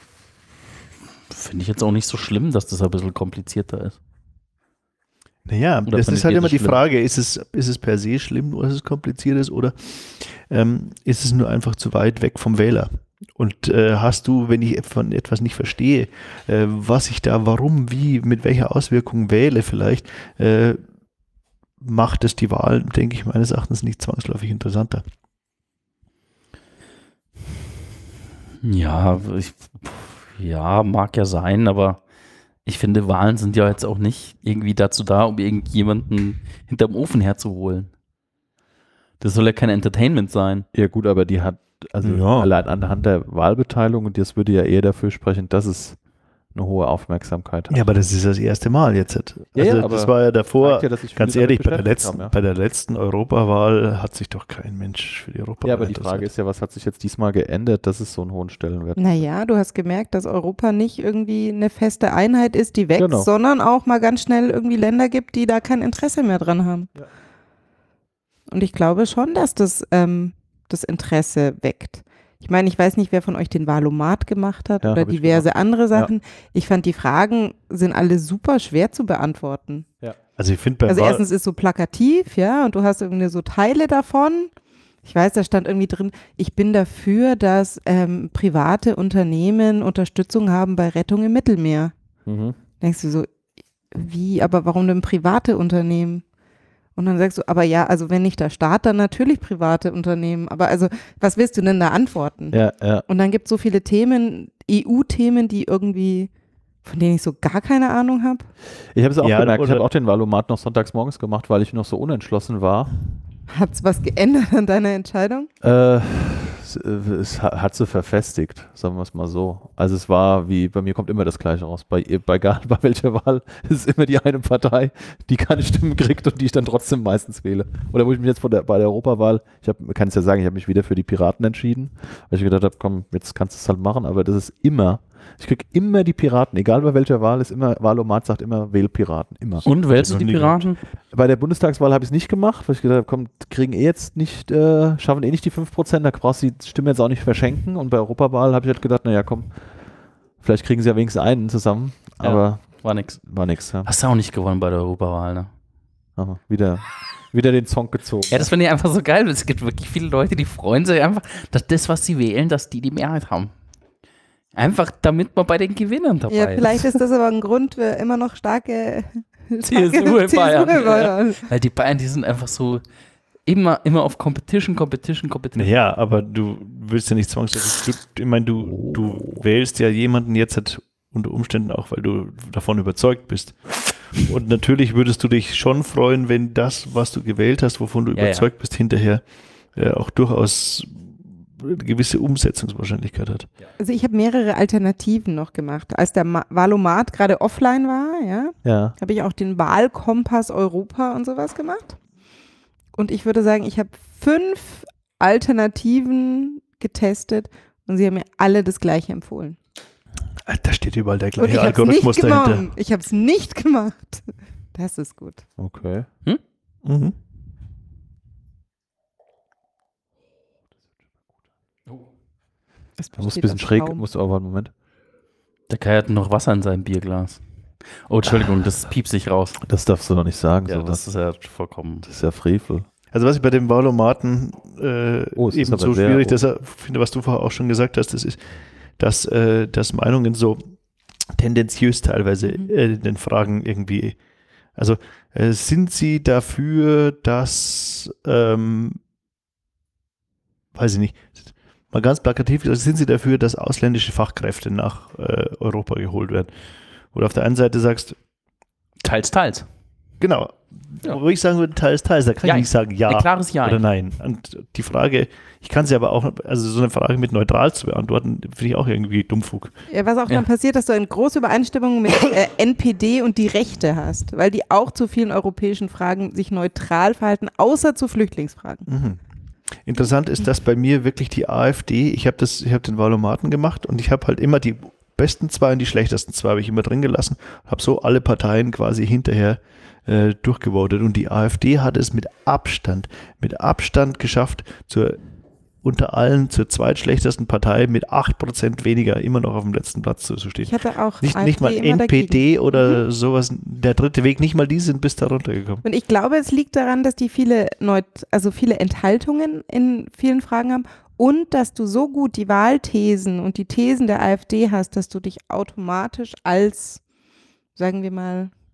finde ich jetzt auch nicht so schlimm, dass das ein bisschen komplizierter ist. Naja, Oder das findet ist halt ihr immer das die schlimm? Frage, ist es, ist es per se schlimm oder ist es kompliziert ist oder ähm, ist es nur einfach zu weit weg vom Wähler? Und äh, hast du, wenn ich von etwas nicht verstehe, äh, was ich da, warum, wie, mit welcher Auswirkung wähle vielleicht, äh, macht es die Wahl, denke ich, meines Erachtens nicht zwangsläufig interessanter. Ja, ich, ja, mag ja sein, aber ich finde, Wahlen sind ja jetzt auch nicht irgendwie dazu da, um irgendjemanden hinterm Ofen herzuholen. Das soll ja kein Entertainment sein. Ja gut, aber die hat, also Ja. allein anhand der Wahlbeteiligung, und das würde ja eher dafür sprechen, dass es eine hohe Aufmerksamkeit hat. Ja, aber das ist das erste Mal jetzt. Also Ja, ja, aber das war ja davor, Zeigt ja, dass sich viele ganz ehrlich, damit bei der, beschäftigt letzten, haben, ja. bei der letzten Europawahl hat sich doch kein Mensch für die Europawahl Ja, aber die interessiert. Frage ist ja, was hat sich jetzt diesmal geändert, dass es so einen hohen Stellenwert hat? Naja, du hast gemerkt, dass Europa nicht irgendwie eine feste Einheit ist, die wächst, Genau. sondern auch mal ganz schnell irgendwie Länder gibt, die da kein Interesse mehr dran haben. Ja. Und ich glaube schon, dass das ähm, das Interesse weckt. Ich meine, ich weiß nicht, wer von euch den Valomat gemacht hat Ja, oder hab ich diverse gemacht. andere Sachen. Ich fand, die Fragen sind alle super schwer zu beantworten. Also ich finde bei Also Wahl, erstens ist so plakativ, ja, und du hast irgendwie so Teile davon. Ich weiß, da stand irgendwie drin, ich bin dafür, dass ähm, private Unternehmen Unterstützung haben bei Rettung im Mittelmeer. Mhm. Denkst du so, wie, aber warum denn private Unternehmen? Und dann sagst du, aber ja, also wenn nicht der Staat, dann natürlich private Unternehmen. Aber also, was willst du denn da antworten? Ja, ja. Und dann gibt es so viele Themen, E U-Themen, die irgendwie, von denen ich so gar keine Ahnung habe. Ich habe es auch Ja, gemerkt, ich oder- habe auch den Valomat noch sonntags morgens gemacht, weil ich noch so unentschlossen war. Hat es was geändert an deiner Entscheidung? Äh, es, äh, es ha- hat sie verfestigt, sagen wir es mal so. Also es war wie, bei mir kommt immer das Gleiche raus. Bei, bei, egal bei welcher Wahl ist immer die eine Partei, die keine Stimmen kriegt und die ich dann trotzdem meistens wähle. Oder wo ich mich jetzt von der, bei der Europawahl, ich hab, kann es ja sagen, ich habe mich wieder für die Piraten entschieden, weil ich gedacht habe, komm, jetzt kannst du es halt machen, aber das ist immer, ich kriege immer die Piraten, egal bei welcher Wahl, ist immer, Wahlomat sagt immer, wähl Piraten, immer. Und wählst du noch die nie Piraten? Bei der Bundestagswahl habe ich es nicht gemacht, weil ich gedacht habe, komm, kriegen eh jetzt nicht, äh, schaffen eh nicht die fünf Prozent, da brauchst du die Stimme jetzt auch nicht verschenken. Und bei Europawahl habe ich halt gedacht, naja, komm, vielleicht kriegen sie ja wenigstens einen zusammen, Ja. aber War nix. war nix. Ja. Hast du auch nicht gewonnen bei der Europawahl, ne? Aber wieder, wieder den Song gezogen. Ja, das finde ich einfach so geil. Es gibt wirklich viele Leute, die freuen sich einfach, dass das, was sie wählen, dass die die Mehrheit haben. Einfach, damit man bei den Gewinnern dabei Ja, ist. vielleicht ist das aber ein Grund für immer noch starke C S U in Bayern. C S U in Bayern. Weil die Bayern, die sind einfach so immer, immer auf Competition, Competition, Competition. ja, aber du willst ja nicht zwangsläufig, du, ich meine, du, du wählst ja jemanden jetzt halt unter Umständen auch, weil du davon überzeugt bist. Und natürlich würdest du dich schon freuen, wenn das, was du gewählt hast, wovon du Ja, überzeugt bist, hinterher äh, auch durchaus eine gewisse Umsetzungswahrscheinlichkeit hat. Also ich habe mehrere Alternativen noch gemacht. Als der Ma- Valomat gerade offline war, ja, Ja. habe ich auch den Wahlkompass Europa und sowas gemacht. Und ich würde sagen, ich habe fünf Alternativen getestet und sie haben mir alle das Gleiche empfohlen. Ah, da steht überall der Und gleiche ich habe es Algorithmus nicht dahinter. gemacht. Ich habe es nicht gemacht. Das ist gut. Okay. Mhm. Das Da muss ein besteht bisschen aus schräg, Schaum. muss aber einen Moment. Der Kai hat noch Wasser in seinem Bierglas. Oh, Entschuldigung, das piepst sich raus. Das darfst du doch nicht sagen, Ja, sowas. das ist ja vollkommen. Das ist ja Frevel. Also was ich bei dem Valomaten äh, Oh, es ist eben aber so sehr- schwierig, oh. dass er, finde, was du vorher auch schon gesagt hast, das ist, dass, äh, dass Meinungen so tendenziös teilweise Mhm. äh, in den Fragen irgendwie, also äh, sind sie dafür, dass, ähm, weiß ich nicht, mal ganz plakativ gesagt, sind sie dafür, dass ausländische Fachkräfte nach äh, Europa geholt werden? Oder auf der einen Seite sagst, Teils, teils. genau, Ja. wo ich sagen würde, teils, teils, da kann Ja, ich nicht sagen, ja. Ein klares Ja. Oder nein. Und die Frage, ich kann sie aber auch, also so eine Frage mit neutral zu beantworten, finde ich auch irgendwie Dummfug. Ja, was auch Ja. dann passiert, dass du eine große Übereinstimmung mit äh, N P D und die Rechte hast, weil die auch zu vielen europäischen Fragen sich neutral verhalten, außer zu Flüchtlingsfragen. Mhm. Interessant ist, dass bei mir wirklich die AfD, ich habe das, ich habe den Valomaten gemacht und ich habe halt immer die besten zwei und die schlechtesten zwei habe ich immer drin gelassen, habe so alle Parteien quasi hinterher äh, durchgevotet und die AfD hat es mit Abstand, mit Abstand geschafft, zur unter allen zur zweitschlechtesten Partei mit acht Prozent weniger immer noch auf dem letzten Platz zu, zu stehen. Ich hatte auch Nicht, AfD nicht mal immer N P D dagegen. oder sowas, der dritte Weg, nicht mal die sind bis da runtergekommen. Und ich glaube, es liegt daran, dass die viele Neut also viele Enthaltungen in vielen Fragen haben und dass du so gut die Wahlthesen und die Thesen der AfD hast, dass du dich automatisch als, sagen wir mal,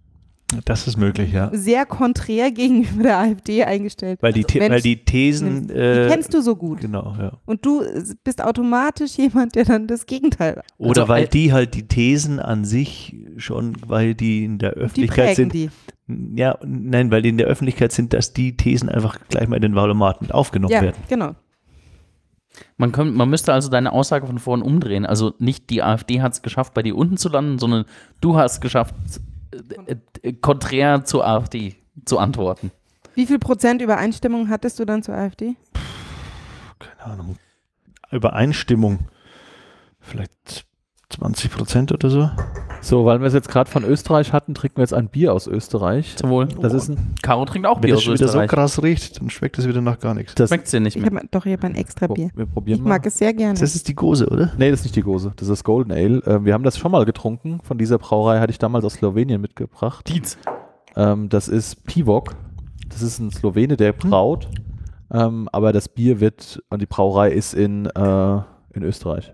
Das ist möglich, ja. sehr konträr gegenüber der AfD eingestellt. Weil die, The- Mensch, weil die Thesen. Die Äh, kennst du so gut. Genau, ja. Und du bist automatisch jemand, der dann das Gegenteil. Oder Also, weil äh, die halt die Thesen an sich schon, weil die in der Die Öffentlichkeit prägen sind. die. Ja, nein, weil die in der Öffentlichkeit sind, dass die Thesen einfach gleich mal in den Wahlomaten aufgenommen Ja, werden. genau. Man, kann, man müsste also deine Aussage von vorhin umdrehen. Also nicht die AfD hat es geschafft, bei dir unten zu landen, sondern du hast es geschafft, äh, äh, konträr zur AfD zu antworten. Wie viel Prozent Übereinstimmung hattest du dann zur AfD? Keine Ahnung. Übereinstimmung. Vielleicht zwanzig Prozent oder so. So, weil wir es jetzt gerade von Österreich hatten, trinken wir jetzt ein Bier aus Österreich. Zum Wohl. Das ist ein, Caro trinkt auch Wenn Bier das aus schon wieder so Österreich. krass riecht, dann schmeckt das wieder nach gar nichts. das, Schmeckt's dir nicht Ich mehr. habe doch hier ein extra Bier. wir probieren Ich mal. mag es sehr gerne. Das ist die Gose, oder? Nee, das ist nicht die Gose, das ist Golden Ale. Ähm, wir haben das schon mal getrunken. Von dieser Brauerei hatte ich damals aus Slowenien mitgebracht. Dietz. Ähm, das ist Pivok. Das ist ein Slowene, der braut. Ähm, aber das Bier wird, und die Brauerei ist in, äh, in Österreich.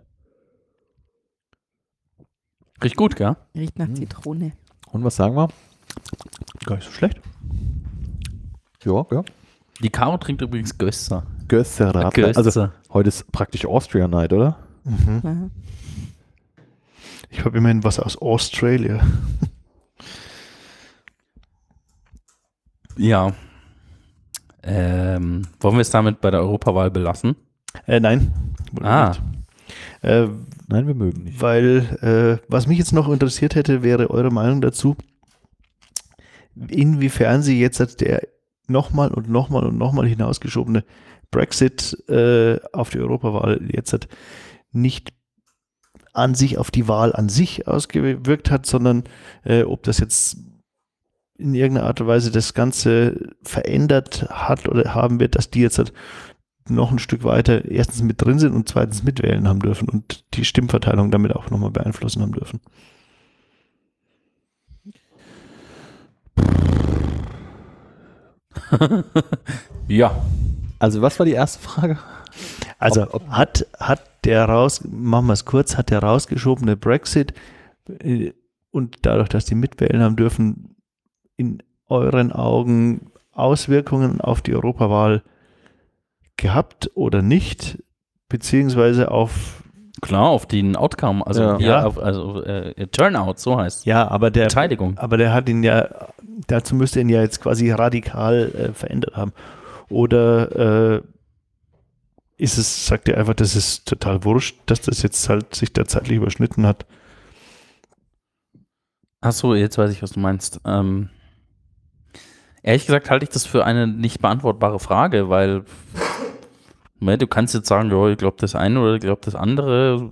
Riecht gut, gell? Riecht nach Mm. Zitrone. Und was sagen wir? Gar nicht so schlecht. Ja, ja. Die Caro trinkt übrigens Gösser. Gösserat. Gösser. Also heute ist praktisch Austria Night, oder? Mhm. Aha. Ich habe immerhin was aus Australia. Ja. Ähm, wollen wir es damit bei der Europawahl belassen? Äh, nein. Ah. Nicht. Äh, Nein, wir mögen nicht. weil, äh, was mich jetzt noch interessiert hätte, wäre eure Meinung dazu, inwiefern sie jetzt der nochmal und nochmal und nochmal hinausgeschobene Brexit äh, auf die Europawahl jetzt nicht an sich auf die Wahl an sich ausgewirkt hat, sondern äh, ob das jetzt in irgendeiner Art und Weise das Ganze verändert hat oder haben wird, dass die jetzt halt noch ein Stück weiter erstens mit drin sind und zweitens mitwählen haben dürfen und die Stimmverteilung damit auch nochmal beeinflussen haben dürfen. Ja. Also was war die erste Frage? Also Ob- ob- hat, hat der raus, machen wir es kurz, hat der rausgeschobene Brexit äh, und dadurch, dass die mitwählen haben dürfen, in euren Augen Auswirkungen auf die Europawahl gehabt oder nicht, beziehungsweise auf, Klar, auf den Outcome, also, Ja. ja. Ja. Auf, also äh, Turnout, so heißt es. ja, aber der, Beteiligung. aber der hat ihn ja, dazu müsste ihn ja jetzt quasi radikal äh, verändert haben. Oder äh, ist es, sagt er einfach, das ist total wurscht, dass das jetzt halt sich da zeitlich überschnitten hat. Achso, jetzt weiß ich, was du meinst. Ähm, ehrlich gesagt halte ich das für eine nicht beantwortbare Frage, weil ne, du kannst jetzt sagen, ja, ich glaube das eine oder ich glaube das andere.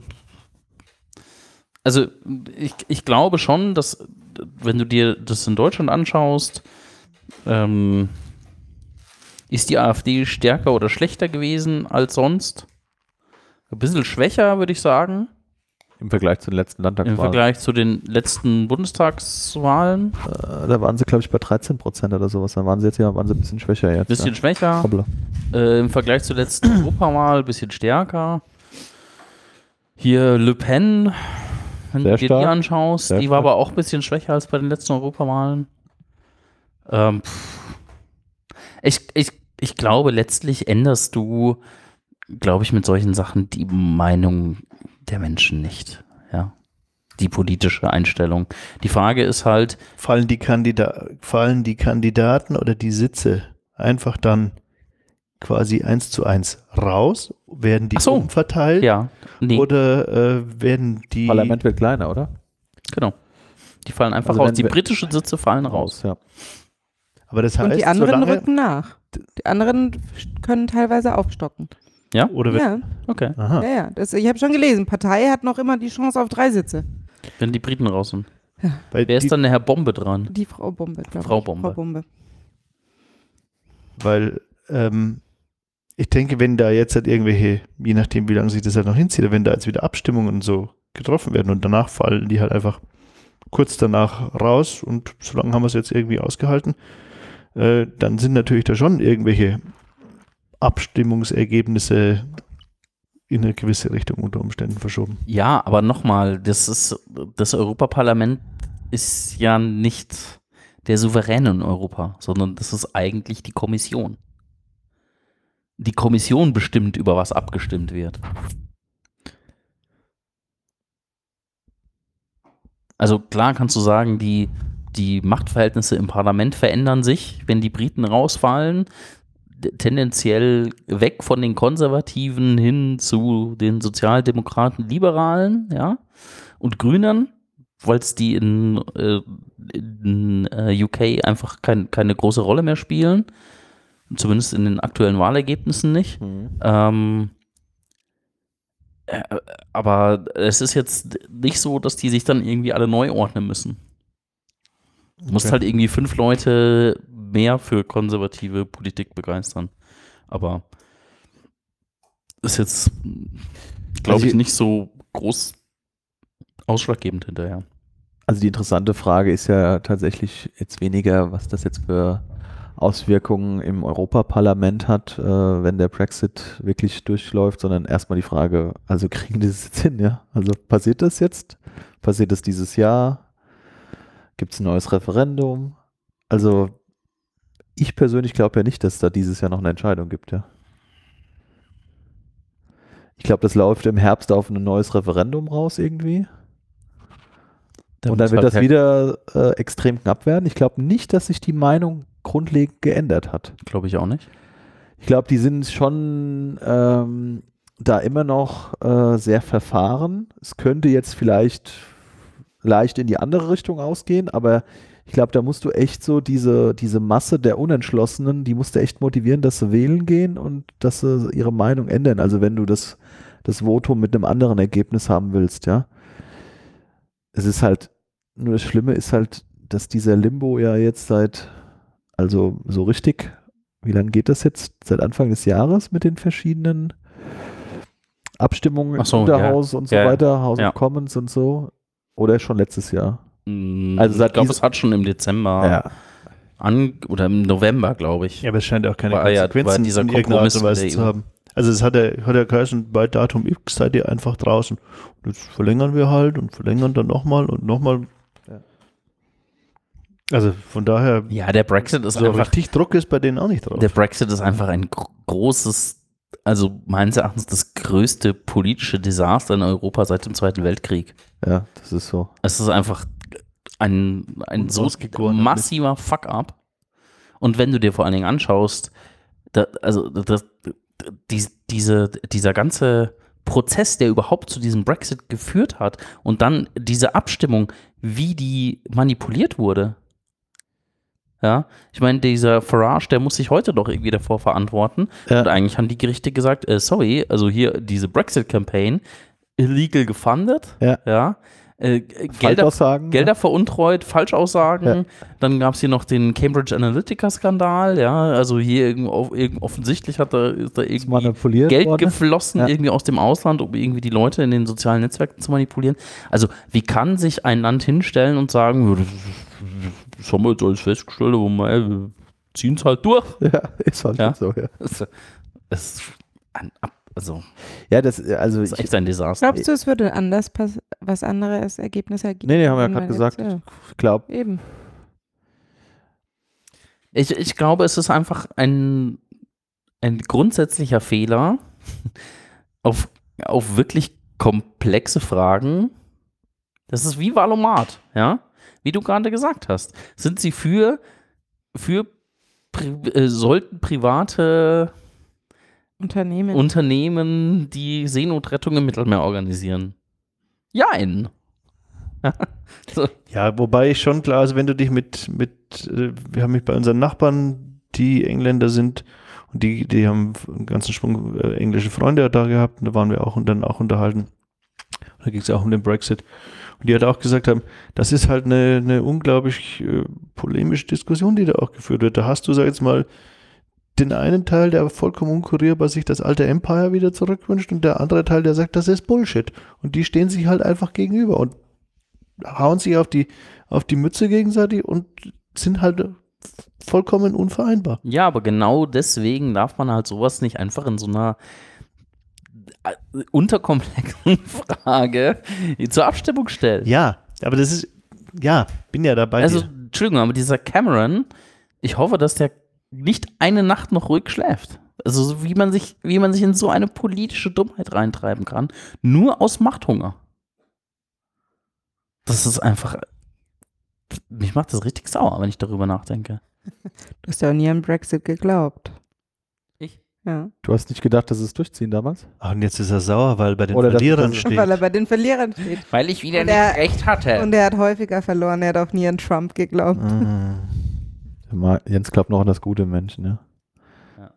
Also ich, ich glaube schon, dass wenn du dir das in Deutschland anschaust, ähm, ist die AfD stärker oder schlechter gewesen als sonst? Ein bisschen schwächer, würde ich sagen. Im Vergleich zu den letzten Im Landtagswahlen. Vergleich zu den letzten Bundestagswahlen. Äh, da waren sie, glaube ich, bei dreizehn Prozent oder sowas. Dann waren sie jetzt ja waren sie ein bisschen schwächer jetzt. Bisschen ja. schwächer. Hoppla. Äh, Im Vergleich zur letzten Europawahl ein bisschen stärker. Hier Le Pen, wenn Sehr du dir die stark. anschaust, Sehr die war stark. aber auch ein bisschen schwächer als bei den letzten Europawahlen. Ähm, pff. ich, ich, ich glaube, letztlich änderst du, glaube ich, mit solchen Sachen die Meinung der Menschen nicht. Ja. Die politische Einstellung. Die Frage ist halt, Fallen die, Kandida fallen die Kandidaten oder die Sitze einfach dann quasi eins zu eins raus? Werden die Ach so. umverteilt? ja, nee, Oder äh, werden die... Parlament wird kleiner, oder? genau. Die fallen einfach Also raus. wenn Die wir- britischen Sitze fallen raus. Ja. Aber das heißt, Und die anderen solange, rücken nach. Die anderen können teilweise aufstocken. Oder wenn, Ja, Okay. Aha. ja, ja. Das, ich habe schon gelesen, Partei hat noch immer die Chance auf drei Sitze. Wenn die Briten raus sind. Weil, Wer die, ist dann der Herr Bombe dran? Die Frau Bombe, glaube Frau ich. Bombe. Frau Bombe. weil ähm, ich denke, wenn da jetzt halt irgendwelche, je nachdem, wie lange sich das halt noch hinzieht, wenn da jetzt wieder Abstimmungen und so getroffen werden und danach fallen die halt einfach kurz danach raus und so lange haben wir es jetzt irgendwie ausgehalten, äh, dann sind natürlich da schon irgendwelche Abstimmungsergebnisse in eine gewisse Richtung unter Umständen verschoben. Ja, aber nochmal, das ist, das Europaparlament ist ja nicht der Souverän in Europa, sondern das ist eigentlich die Kommission. Die Kommission bestimmt, über was abgestimmt wird. Also klar kannst du sagen, die, die Machtverhältnisse im Parlament verändern sich, wenn die Briten rausfallen, tendenziell weg von den Konservativen hin zu den Sozialdemokraten, Liberalen, ja, und Grünen, weil es die in, äh, in äh, U K einfach kein, keine große Rolle mehr spielen, zumindest in den aktuellen Wahlergebnissen nicht. Mhm. Ähm, äh, aber es ist jetzt nicht so, dass die sich dann irgendwie alle neu ordnen müssen. Du musst Okay. halt irgendwie fünf Leute mehr für konservative Politik begeistern. Aber ist jetzt, glaube Also ich, ich- nicht so groß ausschlaggebend hinterher. Also die interessante Frage ist ja tatsächlich jetzt weniger, was das jetzt für Auswirkungen im Europaparlament hat, äh, wenn der Brexit wirklich durchläuft, sondern erstmal die Frage, also kriegen die das jetzt hin, ja? Also passiert das jetzt? Passiert das dieses Jahr? Gibt es ein neues Referendum? Also ich persönlich glaube ja nicht, dass es da dieses Jahr noch eine Entscheidung gibt, ja. Ich glaube, das läuft im Herbst auf ein neues Referendum raus irgendwie. Und dann wird das wieder äh, extrem knapp werden. Ich glaube nicht, dass sich die Meinung grundlegend geändert hat. Glaube ich auch nicht. Ich glaube, die sind schon ähm, da immer noch äh, sehr verfahren. Es könnte jetzt vielleicht leicht in die andere Richtung ausgehen, aber ich glaube, da musst du echt so diese, diese Masse der Unentschlossenen, die musst du echt motivieren, dass sie wählen gehen und dass sie ihre Meinung ändern. Also wenn du das, das Votum mit einem anderen Ergebnis haben willst, ja. Es ist halt, nur das Schlimme ist halt, dass dieser Limbo ja jetzt seit, also so richtig, wie lange geht das jetzt? Seit Anfang des Jahres mit den verschiedenen Abstimmungen Ach so, im Unterhaus ja. und so Ja, weiter, House ja. of Commons und so? Oder schon letztes Jahr? Mm, Also seit ich glaube, dies- es hat schon im Dezember Ja. an, oder im November, glaube ich. Ja, aber es scheint auch keine War ja- Konsequenzen war dieser in irgendeiner Art und Kompromiss Weise mit der zu E U. haben. Also es hat ja, hat ja geheißen, bei Datum X seid ihr einfach draußen. Und jetzt verlängern wir halt und verlängern dann nochmal und nochmal. Ja. Also von daher, Ja, der Brexit ist so einfach, richtig Druck ist bei denen auch nicht drauf. der Brexit ist einfach ein gro- großes, also meines Erachtens das größte politische Desaster in Europa seit dem Zweiten Weltkrieg. Ja, das ist so. Es ist einfach ein, ein so Unausgegorener massiver Fuck-up. Und wenn du dir vor allen Dingen anschaust, da, also das, die, diese, dieser ganze Prozess, der überhaupt zu diesem Brexit geführt hat und dann diese Abstimmung, wie die manipuliert wurde. Ja, ich meine, dieser Farage, der muss sich heute doch irgendwie davor verantworten. Ja. Und eigentlich haben die Gerichte gesagt, äh, sorry, also hier diese Brexit-Campaign, illegal gefundet, Ja. ja, äh, Gelder, Falschaussagen. Gelder veruntreut, Falschaussagen. Ja. Dann gab es hier noch den Cambridge Analytica-Skandal, ja, also hier irgend, irgend, offensichtlich hat da, ist da ist irgendwie manipuliert Geld worden. geflossen, Ja. irgendwie aus dem Ausland, um irgendwie die Leute in den sozialen Netzwerken zu manipulieren. Also wie kann sich ein Land hinstellen und sagen, ja, das, das haben wir jetzt alles festgestellt, aber mal, wir ziehen es halt durch. Ja, ist halt Ja. so, ja. Das ist ein, Ab- also, Ja, das, also das ist ich, echt ein Desaster. Glaubst du, es würde anders pass was anderes Ergebnis ergeben? nee, nee, haben wir ja wenn gerade man gesagt. jetzt- Ich glaube, Ja, eben. Ich, ich glaube, es ist einfach ein, ein grundsätzlicher Fehler auf, auf wirklich komplexe Fragen. Das ist wie Valomat, ja? Wie du gerade gesagt hast. Sind sie für, für pri äh, sollten private Unternehmen. Unternehmen die Seenotrettung im Mittelmeer organisieren? Jein. so. Ja, wobei ich schon klar, also wenn du dich mit, mit, äh, wir haben mich bei unseren Nachbarn, die Engländer sind, und die, die haben einen ganzen Schwung äh, englische Freunde da gehabt, und da waren wir auch und dann auch unterhalten. Da ging es auch um den Brexit. Und die hat auch gesagt haben, das ist halt eine, eine unglaublich äh, polemische Diskussion, die da auch geführt wird. Da hast du, sag jetzt mal, den einen Teil, der vollkommen unkurierbar sich das alte Empire wieder zurückwünscht, und der andere Teil, der sagt, das ist Bullshit. Und die stehen sich halt einfach gegenüber und hauen sich auf die, auf die Mütze gegenseitig und sind halt vollkommen unvereinbar. Ja, aber genau deswegen darf man halt sowas nicht einfach in so einer äh, unterkomplexen Frage zur Abstimmung stellen. Ja, aber das ist, ja, bin ja dabei. Also dir. Entschuldigung, aber dieser Cameron, ich hoffe, dass der nicht eine Nacht noch ruhig schläft. Also so wie man sich, wie man sich in so eine politische Dummheit reintreiben kann, nur aus Machthunger. Das ist einfach, mich macht das richtig sauer, wenn ich darüber nachdenke. Du hast ja auch nie an Brexit geglaubt. Ich? Ja. Du hast nicht gedacht, dass sie es durchziehen damals? Ach, und jetzt ist er sauer, weil bei den Oder das- Verlierern das- steht. Weil er bei den Verlierern steht. Weil ich wieder Und er- nicht recht hatte. Und er hat häufiger verloren, er hat auch nie an Trump geglaubt. Ah. Ma- Jens glaubt noch an das Gute im Menschen, ja. Ja.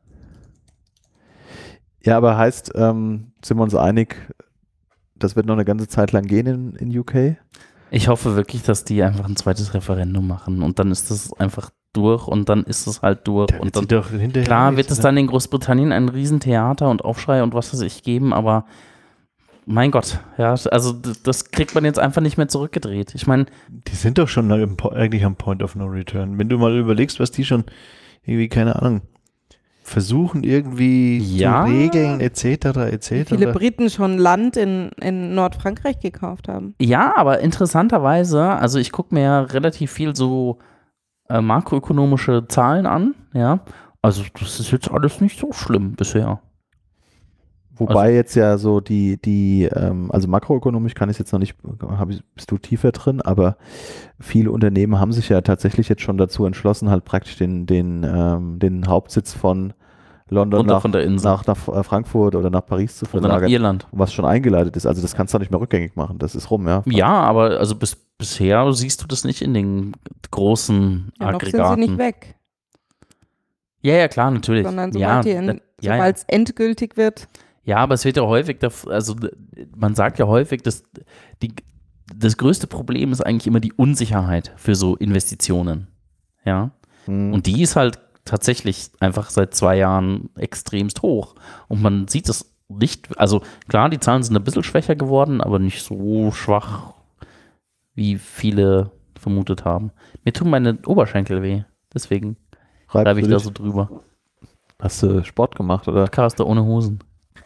Ja, aber heißt, ähm, sind wir uns einig, das wird noch eine ganze Zeit lang gehen in, in U K? Ich hoffe wirklich, dass die einfach ein zweites Referendum machen und dann ist das einfach durch und dann ist es halt durch. Der Und wird dann sie doch hinterher Klar nicht, wird es ne? dann in Großbritannien ein Riesentheater und Aufschrei und was weiß ich geben, aber mein Gott, ja, also d- das kriegt man jetzt einfach nicht mehr zurückgedreht. Ich meine, Die sind doch schon im Po- eigentlich am Point of No Return. Wenn du mal überlegst, was die schon irgendwie, keine Ahnung, versuchen irgendwie Ja. zu regeln, et cetera, et Wie cetera. viele Briten schon Land in, in Nordfrankreich gekauft haben. ja, aber interessanterweise, also ich gucke mir ja relativ viel so äh, makroökonomische Zahlen an, ja, also das ist jetzt alles nicht so schlimm bisher. Wobei Also- jetzt ja so die, die, ähm, also makroökonomisch kann ich jetzt noch nicht, hab ich, bist du tiefer drin, aber viele Unternehmen haben sich ja tatsächlich jetzt schon dazu entschlossen, halt praktisch den, den, ähm, den Hauptsitz von London Runter nach, von der Insel. nach, nach Frankfurt oder nach Paris zu Oder nach verlagern, Irland. was schon eingeleitet ist. Also das kannst du nicht mehr rückgängig machen, das ist rum, ja. Ja, aber also bis, bisher siehst du das nicht in den großen Ja, noch sind Aggregaten. sie nicht weg, Ja, ja, klar, natürlich. sondern ja, sobald die in, da- ja, ja. sobald es endgültig wird. Ja, aber es wird ja häufig, dav- also d- man sagt ja häufig, dass die, das größte Problem ist eigentlich immer die Unsicherheit für so Investitionen. Ja. Mhm. Und die ist halt tatsächlich einfach seit zwei Jahren extremst hoch. Und man sieht es nicht, also klar, die Zahlen sind ein bisschen schwächer geworden, aber nicht so schwach, wie viele vermutet haben. Mir tun meine Oberschenkel weh. Deswegen Reibst bleibe ich du da dich? so drüber. Hast du Sport gemacht oder? Podcaster ohne Hosen.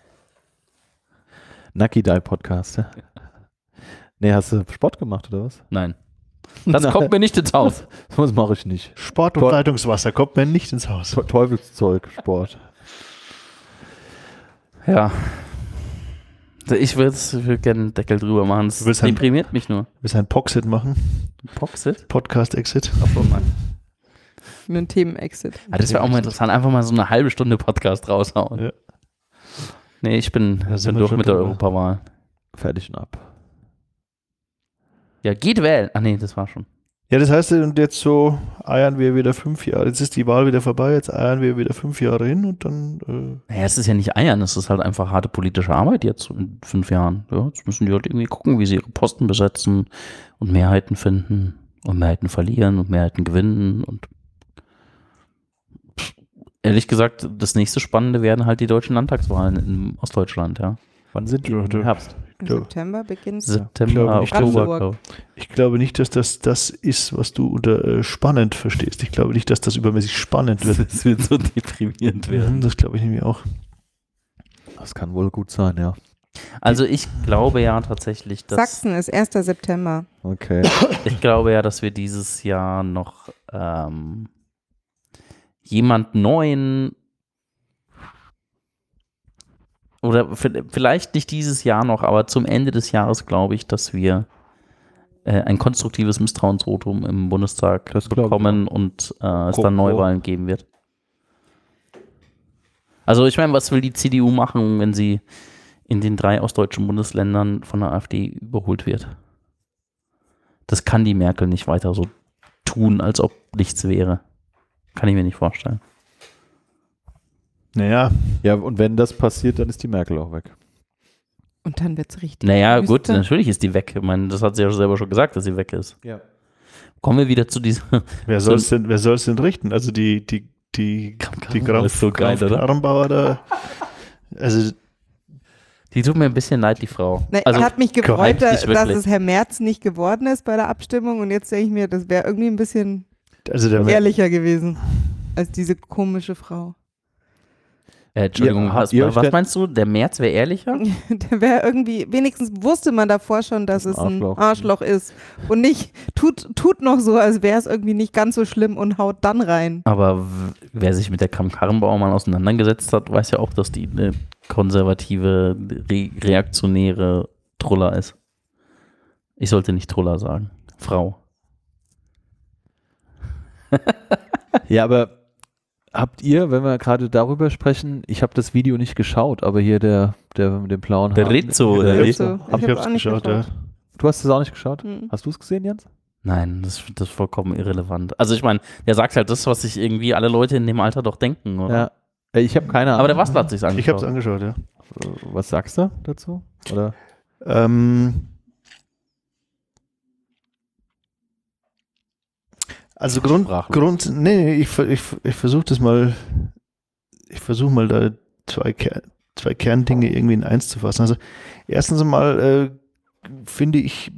Nucky Die Podcast, ja? Nee, hast du Sport gemacht oder was? Nein. Das Nein. kommt mir nicht ins Haus. Das mache ich nicht. Sport und Tor- Leitungswasser kommt mir nicht ins Haus. Te- Teufelszeug, Sport. Ja. Ich würde würd gerne einen Deckel drüber machen. Das Du willst halt- deprimiert mich nur. Wir ein Poxit machen. Poxit? Podcast-Exit. Achso, nein. Einen Themen-Exit. Ah, das wäre auch mal interessant. Einfach mal so eine halbe Stunde Podcast raushauen. Ja. Nee, ich bin, Da sind bin wir durch schon mit der drüber. Europawahl. Fertig und ab. Ja, geht wählen. Ach nee, das war schon. Ja, das heißt, und jetzt so eiern wir wieder fünf Jahre. Jetzt ist die Wahl wieder vorbei, jetzt eiern wir wieder fünf Jahre hin und dann. Äh, Naja, es ist ja nicht Eiern, es ist halt einfach harte politische Arbeit jetzt in fünf Jahren. Ja, jetzt müssen die halt irgendwie gucken, wie sie ihre Posten besetzen und Mehrheiten finden und Mehrheiten verlieren und Mehrheiten gewinnen und Pff, ehrlich gesagt, das nächste Spannende werden halt die deutschen Landtagswahlen in Ostdeutschland, ja. Wann sind die? Ja, Im du- Herbst. Im Ja. September beginnt September, glaube nicht, Oktober, Brandenburg. glaube ich glaube nicht, dass das das ist, was du unter äh, spannend verstehst. Ich glaube nicht, dass das übermäßig spannend wird. Das wird so deprimierend Mhm, das glaube ich nämlich auch. Das kann wohl gut sein, ja. Also ich glaube ja tatsächlich, dass Sachsen ist erster September. Okay. ich glaube ja, dass wir dieses Jahr noch ähm, jemand neuen oder v- vielleicht nicht dieses Jahr noch, aber zum Ende des Jahres glaube ich, dass wir äh, ein konstruktives Misstrauensvotum im Bundestag Das glaube ich bekommen und äh, es Pro- dann pro. Neuwahlen geben wird. Also ich meine, was will die C D U machen, wenn sie in den drei ostdeutschen Bundesländern von der AfD überholt wird? Das kann die Merkel nicht weiter so tun, als ob nichts wäre. Kann ich mir nicht vorstellen. Naja, Ja, und wenn das passiert, dann ist die Merkel auch weg. Und dann wird es richtig. Naja, düster. gut, natürlich ist die weg. Ich meine, das hat sie ja selber schon gesagt, dass sie weg ist. Ja. Kommen wir wieder zu dieser wer So- soll es denn, wer soll's denn richten? Also die, die, die, die Graf, ist so geil, Graf oder? Karrenbauer da. Also, Die tut mir ein bisschen leid, die Frau. Ne, Also, hat mich gefreut, korrekt, da- nicht dass wirklich. es Herr Merz nicht geworden ist bei der Abstimmung. Und jetzt denke ich mir, das wäre irgendwie ein bisschen also der ehrlicher gewesen als diese komische Frau. Äh, Entschuldigung, Ihr- was, ihr was stellt- meinst du? Der Merz wäre ehrlicher? Der wäre irgendwie, wenigstens wusste man davor schon, dass Das es ist ein ein Arschloch. Arschloch ist. Und nicht, tut, tut noch so, als wäre es irgendwie nicht ganz so schlimm und haut dann rein. Aber w- wer sich mit der Kramp-Karrenbauer mal auseinandergesetzt hat, weiß ja auch, dass die eine konservative, re reaktionäre Truller ist. Ich sollte nicht Truller sagen. Frau. Ja, aber habt ihr, wenn wir gerade darüber sprechen, ich habe das Video nicht geschaut, aber hier der, der mit dem blauen Der Haar. Rizzo, oder Der wie? Rizzo. So, Hab ich ich hab's hab's auch nicht geschaut, geschaut. ja. Du hast es auch nicht geschaut? Mhm. Hast du es gesehen, Jens? Nein, das, das ist vollkommen irrelevant. Also ich meine, der sagt halt das, was sich irgendwie alle Leute in dem Alter doch denken, oder? Ja. Äh, Ich habe keine Ahnung. Aber der Bastler hat sich's Ich habe es angeschaut. angeschaut, ja. Was sagst du dazu? Oder? Ähm, also Grund, Sprachlos. Grund, nee, ich, ver- ich, ich versuche das mal, ich versuche mal da zwei, Ker zwei Kerndinge irgendwie in eins zu fassen. Also erstens einmal äh, finde ich,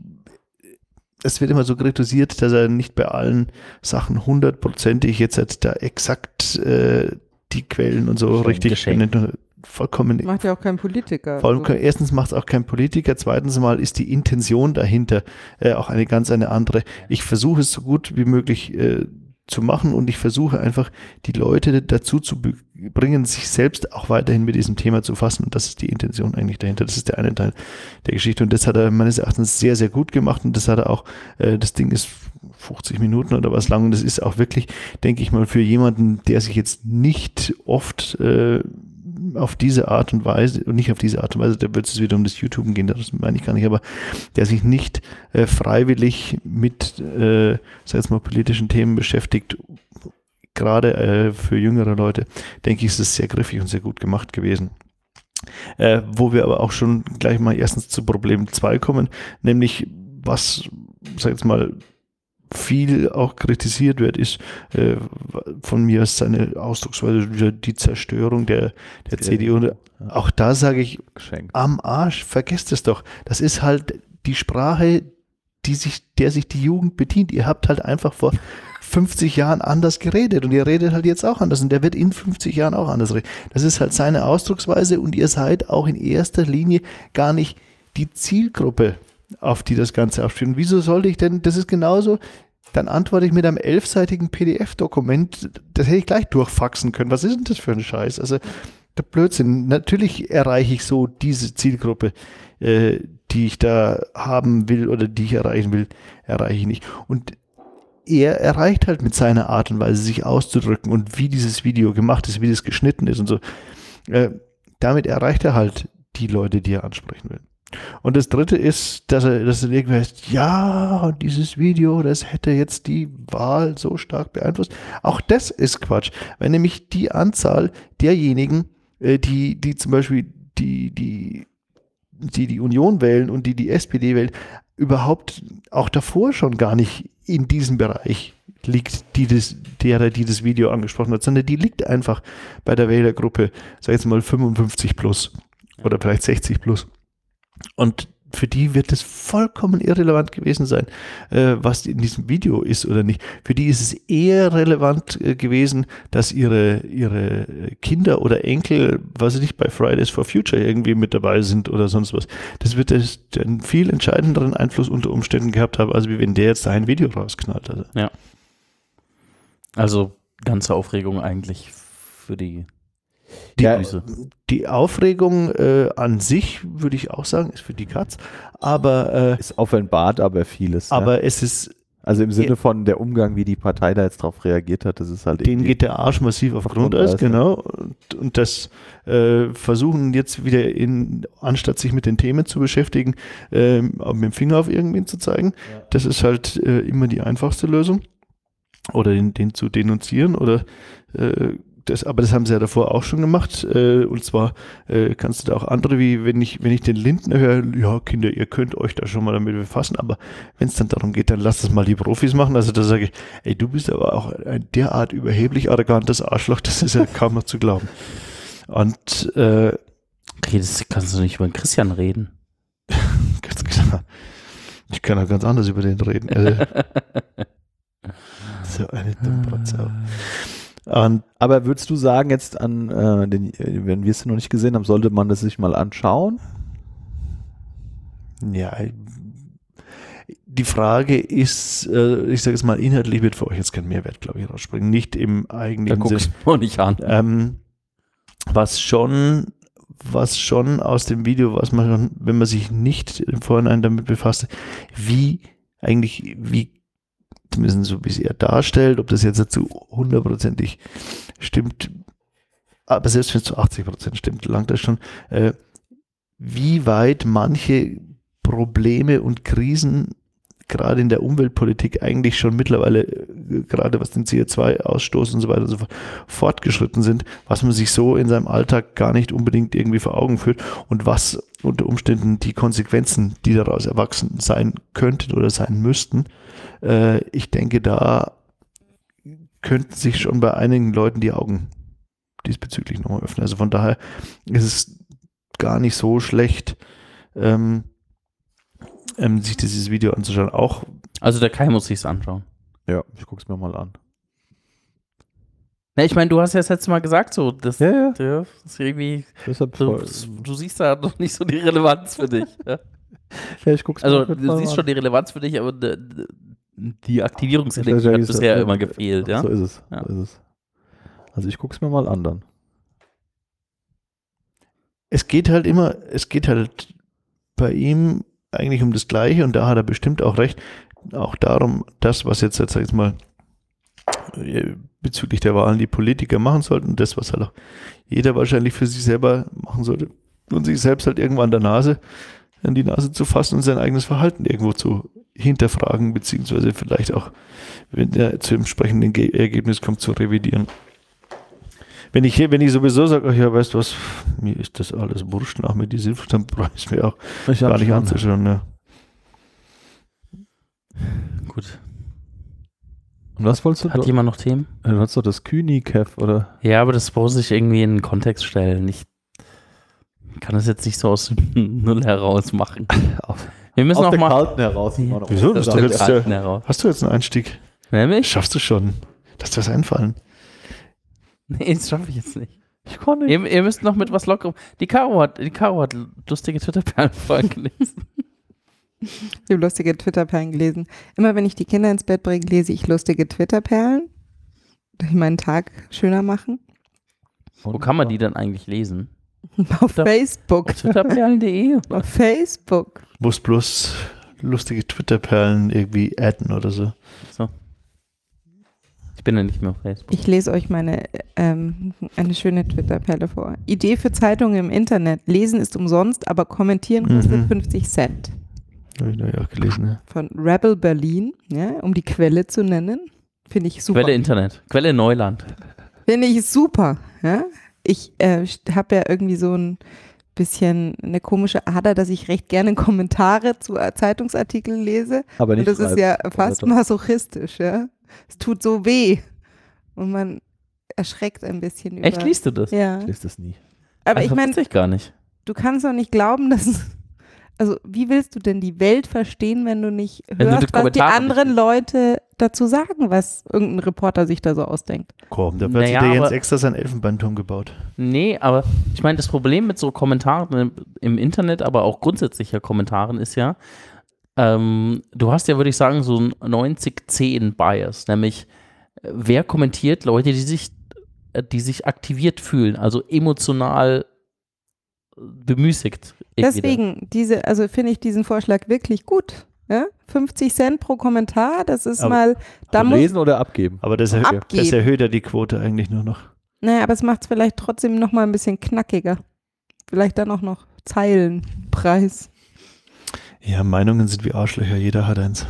es wird immer so kritisiert, dass er nicht bei allen Sachen hundertprozentig jetzt halt da exakt äh, die Quellen und so Geschenkt, richtig geschenkt. benennt. Vollkommen Macht ja auch kein Politiker. Vor allem, Also, erstens macht es auch kein Politiker, zweitens mal ist die Intention dahinter äh, auch eine ganz eine andere. Ich versuche es so gut wie möglich äh, zu machen und ich versuche einfach die Leute dazu zu be- bringen, sich selbst auch weiterhin mit diesem Thema zu fassen und das ist die Intention eigentlich dahinter. Das ist der eine Teil der Geschichte und das hat er meines Erachtens sehr, sehr gut gemacht und das hat er auch, äh, das Ding ist fünfzig Minuten oder was lang und das ist auch wirklich, denke ich mal, für jemanden, der sich jetzt nicht oft äh, auf diese Art und Weise, und nicht auf diese Art und Weise, da wird es wieder um das YouTube gehen, das meine ich gar nicht, aber der sich nicht äh, freiwillig mit, äh, sag jetzt mal, politischen Themen beschäftigt, gerade äh, für jüngere Leute, denke ich, ist es sehr griffig und sehr gut gemacht gewesen. Äh, wo wir aber auch schon gleich mal erstens zu Problem zwei kommen, nämlich was, sag jetzt mal, viel auch kritisiert wird, ist äh, von mir ist seine Ausdrucksweise die Zerstörung der, der C D U. Und auch da sage ich, Geschenkt. am Arsch, vergesst es doch. Das ist halt die Sprache, die sich, der sich die Jugend bedient. Ihr habt halt einfach vor fünfzig Jahren anders geredet und ihr redet halt jetzt auch anders und der wird in fünfzig Jahren auch anders reden. Das ist halt seine Ausdrucksweise und ihr seid auch in erster Linie gar nicht die Zielgruppe, auf die das Ganze aufspielt. Und wieso sollte ich denn, das ist genauso, dann antworte ich mit einem elfseitigen P D F-Dokument, das hätte ich gleich durchfaxen können. Was ist denn das für ein Scheiß? Also, der Blödsinn. Natürlich erreiche ich so diese Zielgruppe, äh, die ich da haben will oder die ich erreichen will, erreiche ich nicht. Und er erreicht halt mit seiner Art und Weise, sich auszudrücken und wie dieses Video gemacht ist, wie das geschnitten ist und so. Äh, damit erreicht er halt die Leute, die er ansprechen will. Und das dritte ist, dass er, dass er irgendwie heißt, ja, dieses Video, das hätte jetzt die Wahl so stark beeinflusst. Auch das ist Quatsch, weil nämlich die Anzahl derjenigen, äh, die, die zum Beispiel die, die, die die Union wählen und die die S P D wählen, überhaupt auch davor schon gar nicht in diesem Bereich liegt, die das, derer, die das Video angesprochen hat, sondern die liegt einfach bei der Wählergruppe, sag ich jetzt mal fünfundfünfzig plus oder vielleicht sechzig plus. Und für die wird es vollkommen irrelevant gewesen sein, äh, was in diesem Video ist oder nicht. Für die ist es eher relevant äh, gewesen, dass ihre, ihre Kinder oder Enkel, was weiß ich, bei Fridays for Future irgendwie mit dabei sind oder sonst was. Das wird das, einen viel entscheidenderen Einfluss unter Umständen gehabt haben, als wie wenn der jetzt ein Video rausknallt. Also. Ja. Also ganze Aufregung eigentlich für die Die, Ja, Füße. die Aufregung äh, an sich, würde ich auch sagen, ist für die Katz, aber, äh, Ist offenbart aber vieles. ja. aber es ist, Also im Sinne von der Umgang, wie die Partei da jetzt drauf reagiert hat, das ist halt denen irgendwie- geht der Arsch massiv auf auf Grundeis, Grundeis, ja. genau. Und, und das äh, versuchen jetzt wieder in, anstatt sich mit den Themen zu beschäftigen, äh, mit dem Finger auf irgendwen zu zeigen. Ja. Das ist halt äh, immer die einfachste Lösung. Oder den, den zu denunzieren oder äh, das, aber das haben sie ja davor auch schon gemacht. Äh, und zwar äh, kannst du da auch andere, wie wenn ich, wenn ich den Lindner höre, ja Kinder, ihr könnt euch da schon mal damit befassen, aber wenn es dann darum geht, dann lasst es mal die Profis machen. Also da sage ich, ey, du bist aber auch ein derart überheblich arrogantes Arschloch, das ist ja kaum noch zu glauben. Und äh, Redest, kannst du nicht über den Christian reden? ganz klar, ich kann auch ganz anders über den reden. Also, so eine Dummbratzau. Und Aber würdest du sagen, jetzt an, äh, den, wenn wir es noch nicht gesehen haben, sollte man das sich mal anschauen? ja, die Frage ist, äh, ich sage es mal, inhaltlich wird für euch jetzt kein Mehrwert, glaube ich, rausspringen. Nicht im Da eigentlichen guck Sinn. ich mir nicht an. Ähm, was schon, was schon aus dem Video, was man, wenn man sich nicht im Vorhinein damit befasst, wie eigentlich, wie, zumindest so wie es er darstellt, ob das jetzt dazu hundertprozentig stimmt, aber selbst wenn es zu achtzig Prozent stimmt, langt das schon, äh, wie weit manche Probleme und Krisen gerade in der Umweltpolitik eigentlich schon mittlerweile, äh, gerade was den C O zwei Ausstoß und so weiter und so fort, fortgeschritten sind, was man sich so in seinem Alltag gar nicht unbedingt irgendwie vor Augen führt und was unter Umständen die Konsequenzen, die daraus erwachsen sein könnten oder sein müssten. Äh, ich denke, da könnten sich schon bei einigen Leuten die Augen diesbezüglich nochmal öffnen. Also von daher ist es gar nicht so schlecht, ähm, ähm, sich dieses Video anzuschauen. Auch Also der Kai muss sich's anschauen. Ja, ich guck's mir mal an. Ne, ich meine, du hast ja das letzte Mal gesagt, so, das, Ja, ja. das ist irgendwie, Deshalb du, voll- du siehst da noch nicht so die Relevanz für dich. Ja? ja, ich guck's mir Also auf jeden du Fall siehst an. schon die Relevanz für dich, aber die, die Aktivierungsenergie Das ist ja hat wie es- bisher immer gefehlt, ja? So ist es. Ja. So ist es. Also ich guck's mir mal an dann. es geht halt immer, es geht halt bei ihm eigentlich um das Gleiche und da hat er bestimmt auch recht, auch darum, das, was jetzt, sag ich jetzt mal, äh, bezüglich der Wahlen die Politiker machen sollten, das, was halt auch jeder wahrscheinlich für sich selber machen sollte und sich selbst halt irgendwann an der Nase, an die Nase zu fassen und sein eigenes Verhalten irgendwo zu hinterfragen, beziehungsweise vielleicht auch, wenn er zu dem entsprechenden Ge- Ergebnis kommt, zu revidieren. Wenn ich, wenn ich sowieso sage, ach ja, weißt du was, mir ist das alles wurscht nach mir die Silfe, dann brauche ich es mir auch Ich gar nicht anzuschauen. Ne? Gut. Und was wolltest du? Hat Du, jemand noch Themen? du hast doch das Kühni-Kev, oder? Ja, aber das muss ich irgendwie in den Kontext stellen. Ich kann das jetzt nicht so aus dem Null heraus machen. Auf, Wir müssen aus auch der mal. Kalten heraus. Ja. Noch Wieso? was Das ist sagen. doch jetzt Kalten der, heraus. hast du jetzt einen Einstieg? Nämlich? Schaffst du schon. Lass dir was einfallen. Nee, das schaffe ich jetzt nicht. Ich kann nicht. Ihr, ihr müsst noch mit was Lockerem. Die Caro hat, die Caro hat lustige Twitter-Perlen gelesen. Ich habe lustige Twitter-Perlen gelesen. Immer wenn ich die Kinder ins Bett bringe, lese ich lustige Twitter-Perlen, die meinen Tag schöner machen. Wo kann man die dann eigentlich lesen? Auf Da- Facebook. Auf twitterperlen punkt de? Auf Facebook. Muss bloß lustige Twitter-Perlen irgendwie adden oder so. So. Ich bin ja nicht mehr auf Facebook. Ich lese euch meine ähm, eine schöne Twitter-Perle vor. Idee für Zeitungen im Internet. Lesen ist umsonst, aber kommentieren kostet Mhm. fünfzig Cent. Habe ich neulich auch gelesen. Ne? Von Rebel Berlin, ja, um die Quelle zu nennen. Finde ich super. Quelle Internet. Quelle Neuland. Finde ich super. Ja? Ich äh, habe ja irgendwie so ein bisschen eine komische Ader, dass ich recht gerne Kommentare zu äh, Zeitungsartikeln lese. Aber Und nicht das ist schreibt. ja fast masochistisch. Ja? Es tut so weh. Und man erschreckt ein bisschen über. Echt, liest du das? Ja. Ich lese das nie. Aber ich Also, meine, wusste ich gar nicht. du kannst doch nicht glauben, dass. Also, wie willst du denn die Welt verstehen, wenn du nicht Wenn du hörst, die was die Kommentare nicht anderen liest? Leute dazu sagen, was irgendein Reporter sich da so ausdenkt? Komm, da hat Naja, sich der Jens aber- extra sein Elfenbeinturm gebaut. Nee, aber ich meine, das Problem mit so Kommentaren im, im Internet, aber auch grundsätzlicher Kommentaren ist ja, ähm, du hast ja, würde ich sagen, so ein neunzig zehn Bias, nämlich äh, wer kommentiert? Leute, die sich, äh, die sich aktiviert fühlen, also emotional äh, bemüßigt. entweder. Deswegen, diese, also finde ich diesen Vorschlag wirklich gut. Ja? fünfzig Cent pro Kommentar, das ist Aber- mal, da Also muss, lesen oder abgeben? Aber das, erhö Abgeben. das erhöht ja die Quote eigentlich nur noch. naja, aber es macht es vielleicht trotzdem noch mal ein bisschen knackiger. Vielleicht dann auch noch Zeilenpreis. Ja, Meinungen sind wie Arschlöcher, jeder hat eins.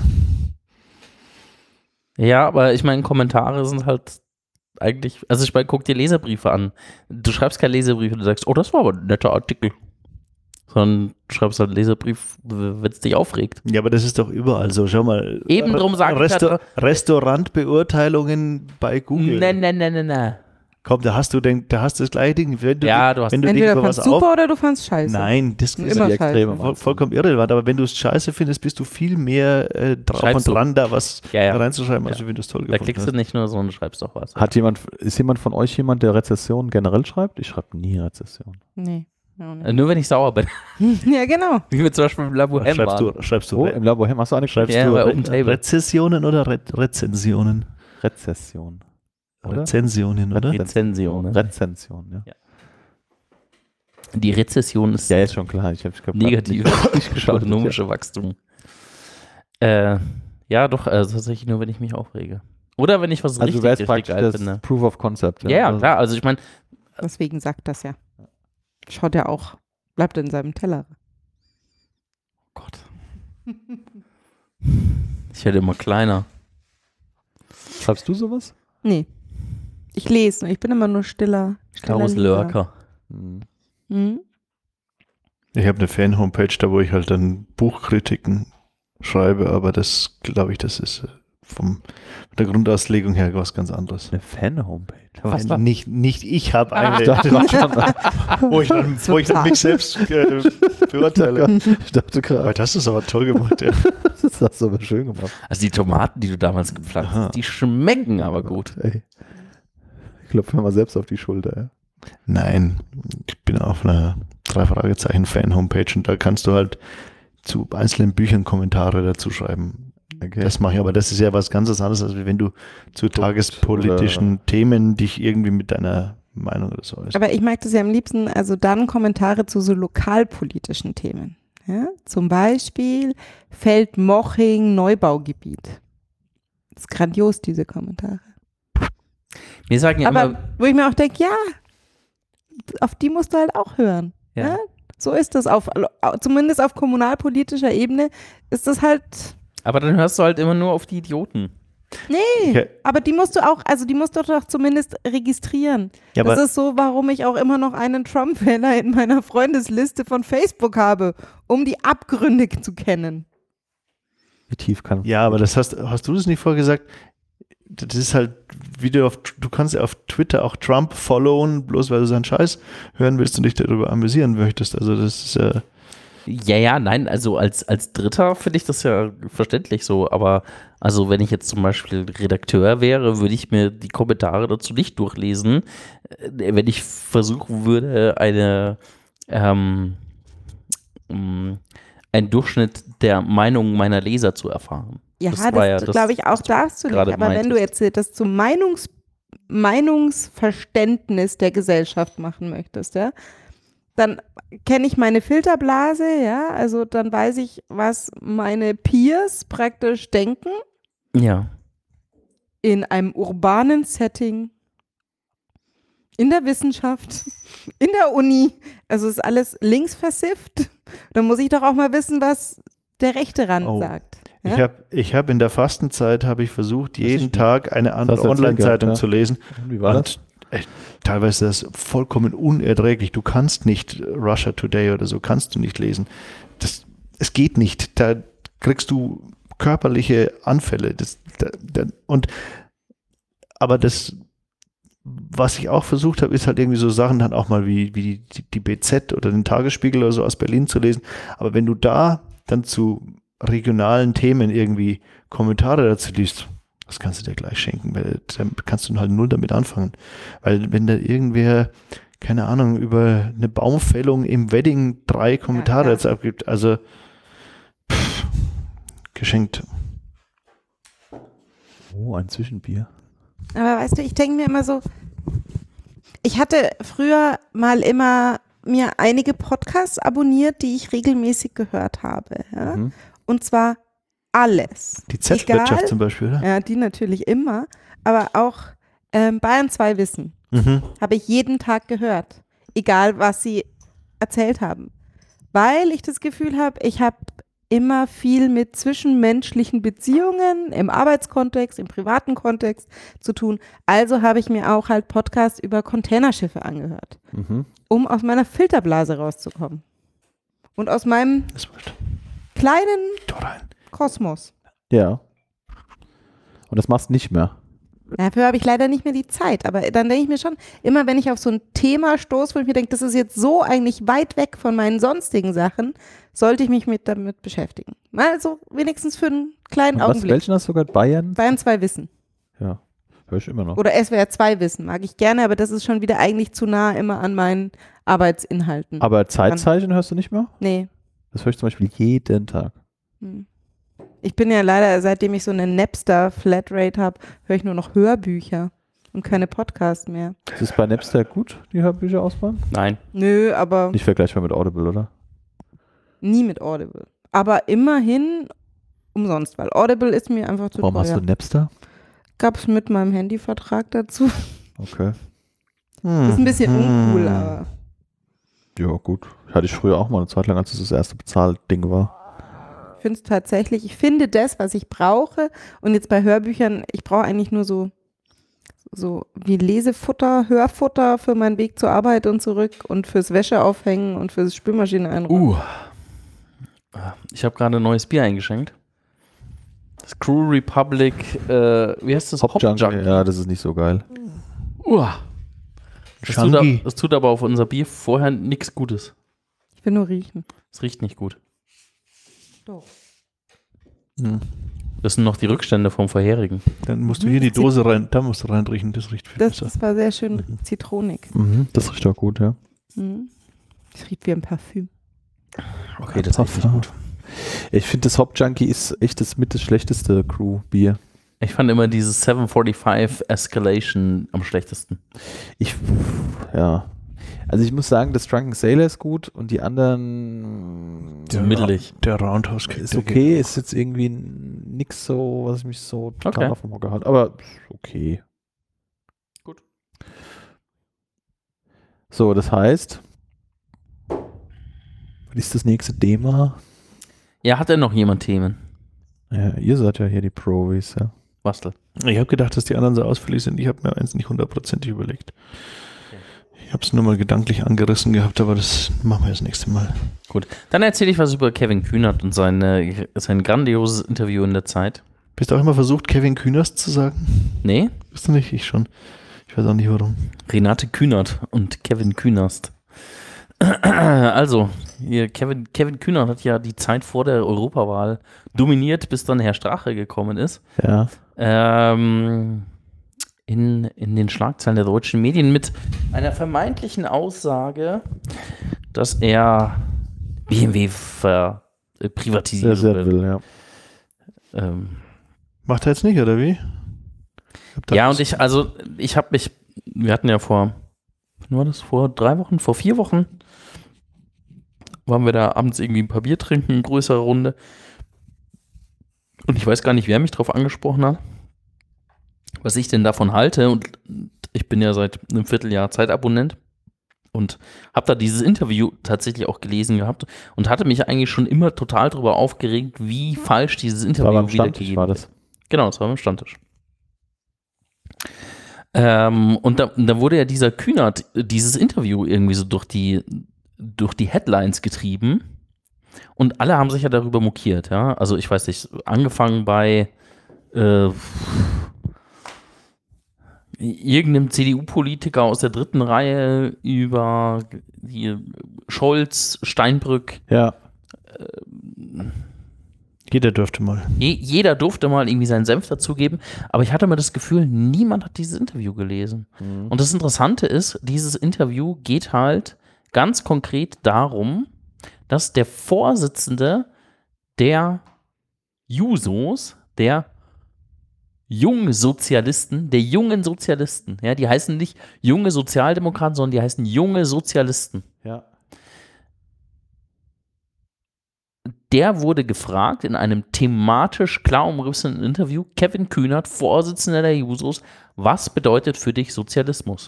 Ja, aber ich meine, Kommentare sind halt eigentlich, also ich meine, guck dir Leserbriefe an. Du schreibst keinen Leserbrief und du sagst, oh, das war aber ein netter Artikel. Sondern du schreibst halt einen Leserbrief, wenn es dich aufregt. Ja, aber das ist doch überall so. Schau mal. Eben drum sag ich Resto ja- Restaurantbeurteilungen bei Google. Nein, nein, nein, nein, nein. Komm, da hast du den, da hast du das gleiche Ding. Wenn du, Ja, du hast wenn du Entweder dich über fandst was super auf, oder du fandst scheiße. Nein, das Immer ist die scheiße. Extreme. voll, vollkommen irrelevant. Aber wenn du es scheiße findest, bist du viel mehr äh, drauf Schreibst und du. dran, da was Ja, ja. reinzuschreiben, als Ja. wenn du es toll Da gefunden klickst hast. du nicht nur so und schreibst doch was. Hat jemand, ist jemand von euch jemand, der Rezessionen generell schreibt? Ich schreibe nie Rezessionen. Nee. auch Äh, nicht. Nur wenn ich sauer bin. Ja, genau. Wie wir zum Beispiel im Labo M Schreibst waren. du, schreibst du, Oh, Re im Labor hast du eine schreibst Ja, du bei Re Open Table. Rezessionen oder Re Rezensionen? Rezession. Oder? Rezensionen, oder? Rezension. Ne? Rezension, ja. Ja. Die Rezession ist Ja, ist schon klar. Ich habe ich negativ. nicht geschaut. Ökonomische Wachstum. Äh, ja, doch, also tatsächlich nur, wenn ich mich aufrege. Oder wenn ich was Also richtig, wäre es richtig praktisch geil das finde. Proof of Concept. Ja, ja, klar. Also ich meine, Deswegen sagt das ja. Schaut ja auch, bleibt in seinem Teller. Gott. Ich werde immer kleiner. Schreibst du sowas? Nee. Ich lese, ich bin immer nur stiller. stiller Karos Leser. Lurker. Hm. Hm? Ich habe eine Fan-Homepage, da wo ich halt dann Buchkritiken schreibe, aber das, glaube ich, das ist äh, vom von der Grundauslegung her was ganz anderes. Eine Fan-Homepage. Was Nein, war- nicht, nicht ich habe Ah. eine, Ich dachte gerade schon, wo ich dann, wo ich dann mich selbst äh, beurteile. ich dachte Aber gerade, das ist aber toll gemacht, ja. das hast du aber schön gemacht. Also die Tomaten, die du damals gepflanzt Aha. hast, die schmecken aber gut. Ey. Ich klopfe mir mal selbst auf die Schulter. Ja. Nein, ich bin auf einer drei Fragezeichen Fan-Homepage und da kannst du halt zu einzelnen Büchern Kommentare dazu schreiben. Okay. Das mache ich, aber das ist ja was ganz anderes, als wenn du zu tagespolitischen oder- Themen dich irgendwie mit deiner Meinung oder so äußerst. Aber ich mag das ja am liebsten, also dann Kommentare zu so lokalpolitischen Themen. Ja? Zum Beispiel Feldmoching Neubaugebiet. Das ist grandios, diese Kommentare. Wir sagen ja Aber immer, wo ich mir auch denke, ja, auf die musst du halt auch hören. ja. Ja? So ist das. Auf, zumindest auf kommunalpolitischer Ebene ist das halt. aber dann hörst du halt immer nur auf die Idioten. Nee, Ja. aber die musst du auch, also die musst du doch zumindest registrieren. Ja, das aber ist so, warum ich auch immer noch einen Trump-Wähler in meiner Freundesliste von Facebook habe, um die Abgründe zu kennen. Wie tief kann ja, aber das hast, hast du das nicht vorher gesagt? Das ist halt, wie du auf, du kannst ja auf Twitter auch Trump followen, bloß weil du seinen Scheiß hören willst und dich darüber amüsieren möchtest. Also das ist ja, Ja, ja, nein, also als, als Dritter finde ich das ja verständlich so, aber also wenn ich jetzt zum Beispiel Redakteur wäre, würde ich mir die Kommentare dazu nicht durchlesen, äh, wenn ich versuchen würde, eine ähm, ähm, einen Durchschnitt der Meinung meiner Leser zu erfahren. Ja, Das das, war ja das, glaube ich auch was du darfst du nicht. gerade Aber wenn du meintest. jetzt das zum Meinungs Meinungsverständnis der Gesellschaft machen möchtest, ja, dann kenne ich meine Filterblase, ja, also dann weiß ich, was meine Peers praktisch denken Ja. in einem urbanen Setting, in der Wissenschaft, in der Uni. Also ist alles links versifft. Dann muss ich doch auch mal wissen, was der rechte Rand Oh. sagt. ich Ja? habe ich hab in der Fastenzeit habe ich versucht, jeden ich- Tag eine hast andere du erzählt Online-Zeitung gehabt, zu lesen. Wie war das? Und echt, teilweise ist das vollkommen unerträglich. Du kannst nicht Russia Today oder so, kannst du nicht lesen. Das, es geht nicht. Da kriegst du körperliche Anfälle. Das, da, da, und aber das, was ich auch versucht habe, ist halt irgendwie so Sachen dann auch mal wie, wie die, die B Z oder den Tagesspiegel oder so aus Berlin zu lesen. Aber wenn du da dann zu regionalen Themen irgendwie Kommentare dazu liest, das kannst du dir gleich schenken, weil dann kannst du halt null damit anfangen. Weil wenn da irgendwer, keine Ahnung, über eine Baumfällung im Wedding drei Kommentare Ja, ja. jetzt abgibt, also pff, geschenkt. Oh, ein Zwischenbier. Aber weißt du, ich denke mir immer so, ich hatte früher mal immer mir einige Podcasts abonniert, die ich regelmäßig gehört habe. Ja? Mhm. Und zwar alles. Die Z-Wirtschaft Egal. zum Beispiel, oder? Ja, die natürlich immer, aber auch ähm, Bayern zwei Wissen Mhm. habe ich jeden Tag gehört, egal was sie erzählt haben, weil ich das Gefühl habe, ich habe immer viel mit zwischenmenschlichen Beziehungen im Arbeitskontext, im privaten Kontext zu tun. Also habe ich mir auch halt Podcasts über Containerschiffe angehört, Mhm. um aus meiner Filterblase rauszukommen und aus meinem Das wird kleinen da rein. Kosmos. Ja. Und das machst du nicht mehr. Dafür habe ich leider nicht mehr die Zeit, aber dann denke ich mir schon, immer wenn ich auf so ein Thema stoße, wo ich mir denke, das ist jetzt so eigentlich weit weg von meinen sonstigen Sachen, sollte ich mich mit damit beschäftigen. Mal so wenigstens für einen kleinen Und was, Augenblick. welchen hast du gerade? Bayern? Bayern zwei Wissen. Ja, höre ich immer noch. Oder S W R zwei Wissen, mag ich gerne, aber das ist schon wieder eigentlich zu nah immer an meinen Arbeitsinhalten. Aber Zeitzeichen hörst du nicht mehr? Nee. Das höre ich zum Beispiel jeden Tag. Hm. Ich bin ja leider, seitdem ich so eine Napster-Flatrate habe, höre ich nur noch Hörbücher und keine Podcasts mehr. Ist es bei Napster gut, die Hörbücher ausbauen? Nein. Nö, aber Nicht vergleichbar mit Audible, oder? nie mit Audible. Aber immerhin umsonst, weil Audible ist mir einfach zu Warum hast teuer. du Napster? Gab es mit meinem Handyvertrag dazu. Okay. Ist ein bisschen uncool, aber Ja, gut. Hatte ich früher auch mal eine Zeit lang, als es das erste Bezahlding war. ich finde es tatsächlich, ich finde das, was ich brauche. Und jetzt bei Hörbüchern, ich brauche eigentlich nur so, so wie Lesefutter, Hörfutter für meinen Weg zur Arbeit und zurück und fürs Wäscheaufhängen und fürs Spülmaschine einräumen. Uh. Ich habe gerade ein neues Bier eingeschenkt. Das Crew Republic, äh, wie heißt das? Hop Junkie. Junkie. Ja, das ist nicht so geil. Uah. Das tut, Junkie. das tut aber auf unser Bier vorher nichts Gutes. Ich will nur riechen. Es riecht nicht gut. Doch. Hm. Das sind noch die Rückstände vom vorherigen. Dann musst du hier die Dose rein, da musst du reinriechen, das riecht viel Das, besser. das war sehr schön zitronig. Mhm, das riecht auch gut, ja. Mhm. Es riecht wie ein Parfüm. Okay, das riecht nicht gut. Ich finde, das Hop Junkie ist echt das mit das schlechteste Crew-Bier. Ich fand immer dieses seven forty-five Escalation am schlechtesten. Ich, ja. Also ich muss sagen, das Drunken Sailor ist gut und die anderen So mittelig. Der Roundhouse Kick, ist der okay, geht ist jetzt irgendwie nix so, was mich so total Okay. auf dem Hocker hat, aber ist okay. Gut. So, das heißt, was ist das nächste Thema? Ja, hat denn noch jemand Themen? Ja, ihr seid ja hier die Profis, ja. Bastel. auch. Ich habe gedacht, dass die anderen so ausführlich sind. Ich habe mir eins nicht hundertprozentig überlegt. Ich habe es nur mal gedanklich angerissen gehabt, aber das machen wir das nächste Mal. Gut. Dann erzähle ich was über Kevin Kühnert und seine, sein grandioses Interview in der Zeit. Bist du auch immer versucht, Kevin Kühners zu sagen? Nee? Bist du nicht? Ich schon. Ich weiß auch nicht, warum. Renate Kühnert und Kevin Künast. Also, hier Kevin, Kevin Kühnert hat ja die Zeit vor der Europawahl dominiert, bis dann Herr Strache gekommen ist. Ja. Ähm, in, in den Schlagzeilen der deutschen Medien mit einer vermeintlichen Aussage, dass er B M W ver, äh, Sehr, privatisieren sehr will. will, ja. Ähm, Macht er jetzt nicht, oder wie? Ich hab da ja, was- und ich, also, ich habe mich, wir hatten ja vor, wann war das? Vor drei Wochen, vor vier Wochen, waren wir da abends irgendwie ein paar Bier trinken, in größerer Runde. Und ich weiß gar nicht, wer mich drauf angesprochen hat, was ich denn davon halte. Und ich bin ja seit einem Vierteljahr Zeitabonnent und habe da dieses Interview tatsächlich auch gelesen gehabt und hatte mich eigentlich schon immer total darüber aufgeregt, wie falsch dieses War Interview beim Stammtisch, wiedergegeben war wird. das. Genau, das war beim Stammtisch. Ähm, und da, da wurde ja dieser Kühnert, dieses Interview irgendwie so durch die, durch die Headlines getrieben. Und alle haben sich ja darüber mokiert, ja. Also ich weiß nicht, angefangen bei äh, irgendeinem C D U-Politiker aus der dritten Reihe über hier Scholz, Steinbrück. Ja. Jeder dürfte mal. Je, jeder durfte mal irgendwie seinen Senf dazugeben, aber ich hatte immer das Gefühl, niemand hat dieses Interview gelesen. Mhm. Und das Interessante ist, dieses Interview geht halt ganz konkret darum, dass der Vorsitzende der Jusos, der jungen Sozialisten, der jungen Sozialisten, ja, die heißen nicht junge Sozialdemokraten, sondern die heißen junge Sozialisten. Ja. Der wurde gefragt in einem thematisch klar umrissenen Interview, Kevin Kühnert, Vorsitzender der Jusos, was bedeutet für dich Sozialismus?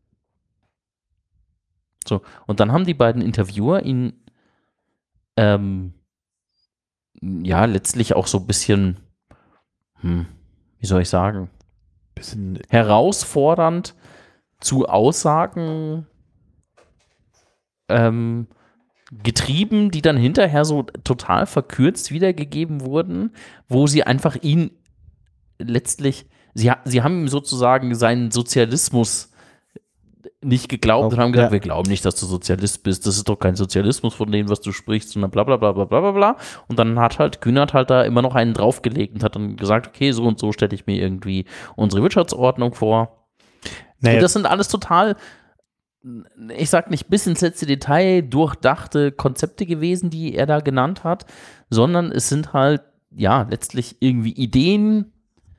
So, und dann haben die beiden Interviewer ihn ähm, ja, letztlich auch so ein bisschen, hm, wie soll ich sagen, Bisschen herausfordernd zu Aussagen ähm, getrieben, die dann hinterher so total verkürzt wiedergegeben wurden, wo sie einfach ihn letztlich sie, sie haben ihm sozusagen seinen Sozialismus nicht geglaubt und haben gesagt, Ja. wir glauben nicht, dass du Sozialist bist, das ist doch kein Sozialismus von dem, was du sprichst, sondern bla bla bla bla bla bla bla. Und dann hat halt Kühnert halt da immer noch einen draufgelegt und hat dann gesagt, okay, so und so stelle ich mir irgendwie unsere Wirtschaftsordnung vor. Naja, Und das sind alles total, ich sag nicht bis ins letzte Detail durchdachte Konzepte gewesen, die er da genannt hat, sondern es sind halt, ja, letztlich irgendwie Ideen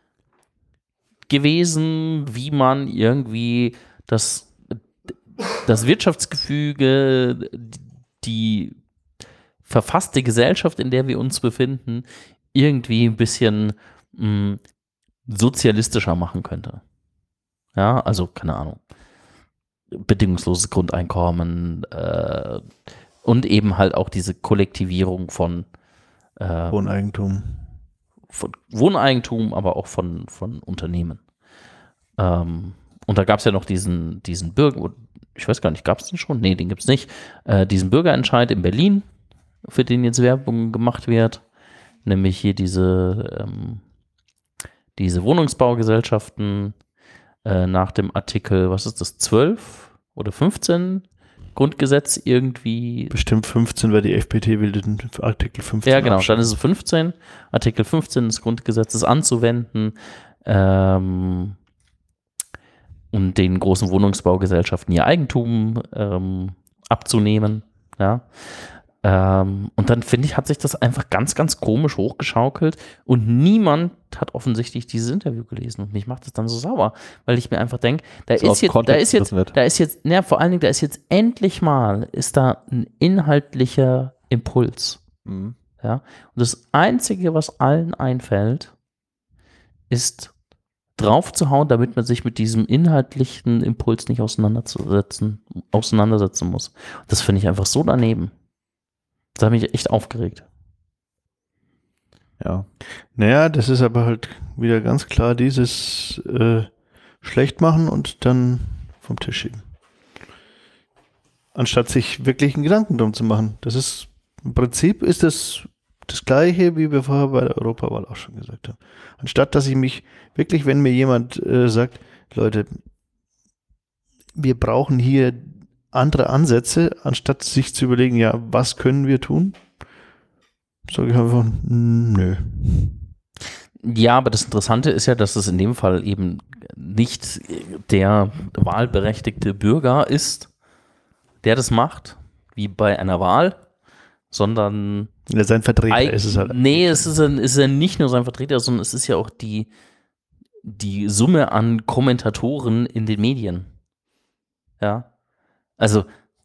gewesen, wie man irgendwie das das Wirtschaftsgefüge, die verfasste Gesellschaft, in der wir uns befinden, irgendwie ein bisschen mh, sozialistischer machen könnte. Ja, also keine Ahnung. Bedingungsloses Grundeinkommen äh, und eben halt auch diese Kollektivierung von, äh, Wohneigentum. von Wohneigentum, aber auch von, von Unternehmen. Ähm, und da gab es ja noch diesen, diesen Bürger, ich weiß gar nicht, gab es den schon? Nee, den gibt es nicht. Äh, diesen Bürgerentscheid in Berlin, für den jetzt Werbung gemacht wird, nämlich hier diese, ähm, diese Wohnungsbaugesellschaften äh, nach dem Artikel, was ist das, zwölf oder fünfzehn Grundgesetz irgendwie. Bestimmt fünfzehn, weil die F P T will den Artikel fünfzehn. Ja, genau, dann abschaffen. ist es fünfzehn, Artikel fünfzehn des Grundgesetzes anzuwenden, ähm, und den großen Wohnungsbaugesellschaften ihr Eigentum ähm, abzunehmen. Ja. Ähm, und dann finde ich, hat sich das einfach ganz, ganz komisch hochgeschaukelt und niemand hat offensichtlich dieses Interview gelesen und mich macht das dann so sauer, weil ich mir einfach denke, da So aus ist jetzt, da Kontext ist jetzt, gerissen wird. da ist jetzt, ne, vor allen Dingen, da ist jetzt endlich mal, ist da ein inhaltlicher Impuls. Mhm. Ja. Und das Einzige, was allen einfällt, ist draufzuhauen, damit man sich mit diesem inhaltlichen Impuls nicht auseinanderzusetzen, auseinandersetzen muss. Das finde ich einfach so daneben. Das hat mich echt aufgeregt. Ja. Naja, das ist aber halt wieder ganz klar dieses äh, schlecht machen und dann vom Tisch schieben. Anstatt sich wirklich einen Gedanken drum zu machen. Das ist, im Prinzip ist das das Gleiche, wie wir vorher bei der Europawahl auch schon gesagt haben. Anstatt, dass ich mich wirklich, wenn mir jemand äh, sagt, Leute, wir brauchen hier andere Ansätze, anstatt sich zu überlegen, ja, was können wir tun, sage ich einfach, nö. Ja, aber das Interessante ist ja, dass es in dem Fall eben nicht der wahlberechtigte Bürger ist, der das macht, wie bei einer Wahl, sondern Ja, sein Vertreter Eig- ist es halt. Nee, es ist, ein, es ist ja nicht nur sein Vertreter, sondern es ist ja auch die, die Summe an Kommentatoren in den Medien. Ja. Also,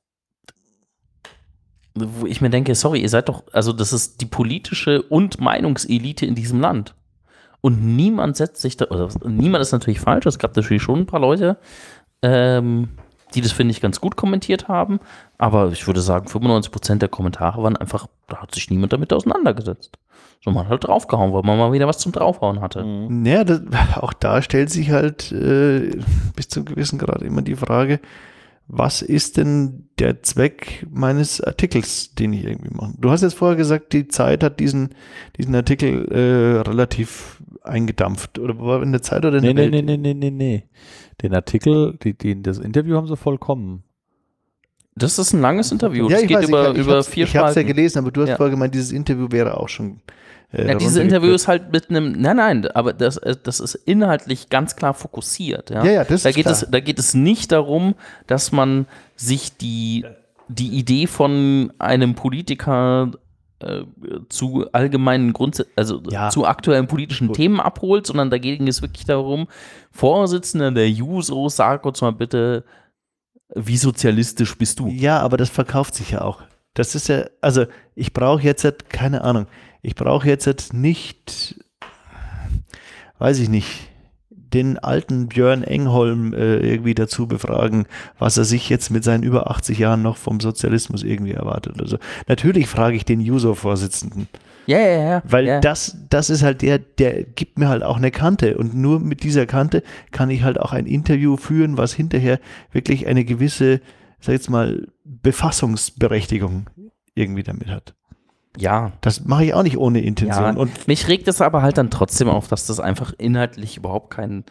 wo ich mir denke, sorry, ihr seid doch, also das ist die politische und Meinungselite in diesem Land. Und niemand setzt sich da, oder niemand ist natürlich falsch, es gab natürlich schon ein paar Leute, ähm, die das, finde ich, ganz gut kommentiert haben, aber ich würde sagen, fünfundneunzig Prozent der Kommentare waren einfach, da hat sich niemand damit auseinandergesetzt. So, man hat halt draufgehauen, weil man mal wieder was zum Draufhauen hatte. Mhm. Ja, das, auch da stellt sich halt äh, bis zu einem gewissen Grad immer die Frage, was ist denn der Zweck meines Artikels, den ich irgendwie mache? Du hast jetzt vorher gesagt, die Zeit hat diesen, diesen Artikel äh, relativ eingedampft. Oder war in der Zeit oder in Nee, der nee, Welt? nee, nee, nee, nee, nee. Den Artikel, die, die, das Interview haben sie vollkommen. Das ist ein langes Interview, Ja, das ich geht weiß, über, ich, ich über hab's, vier ich habe es ja Spalten. gelesen, aber du hast Ja. vorher gemeint, dieses Interview wäre auch schon äh, Ja, dieses Interview ist halt mit einem, nein, nein, aber das, äh, das ist inhaltlich ganz klar fokussiert. Ja, Ja, ja, das da ist geht klar. es, da geht es nicht darum, dass man sich die, die Idee von einem Politiker äh, zu allgemeinen Grundsätzen, also Ja. zu aktuellen politischen Gut. Themen abholt, sondern da ging es wirklich darum, Vorsitzender der Juso, sag uns mal bitte, wie sozialistisch bist du? Ja, aber das verkauft sich ja auch. Das ist ja, also ich brauche jetzt, halt, keine Ahnung, ich brauche jetzt halt nicht, weiß ich nicht, den alten Björn Engholm äh, irgendwie dazu befragen, was er sich jetzt mit seinen über achtzig Jahren noch vom Sozialismus irgendwie erwartet oder so. Natürlich frage ich den Juso-Vorsitzenden, Ja, ja, ja. weil ja. das, das ist halt der, der gibt mir halt auch eine Kante und nur mit dieser Kante kann ich halt auch ein Interview führen, was hinterher wirklich eine gewisse, sag ich jetzt mal, Befassungsberechtigung irgendwie damit hat. Ja. Das mache ich auch nicht ohne Intention. Ja, Und mich regt es aber halt dann trotzdem auf, dass das einfach inhaltlich überhaupt kein,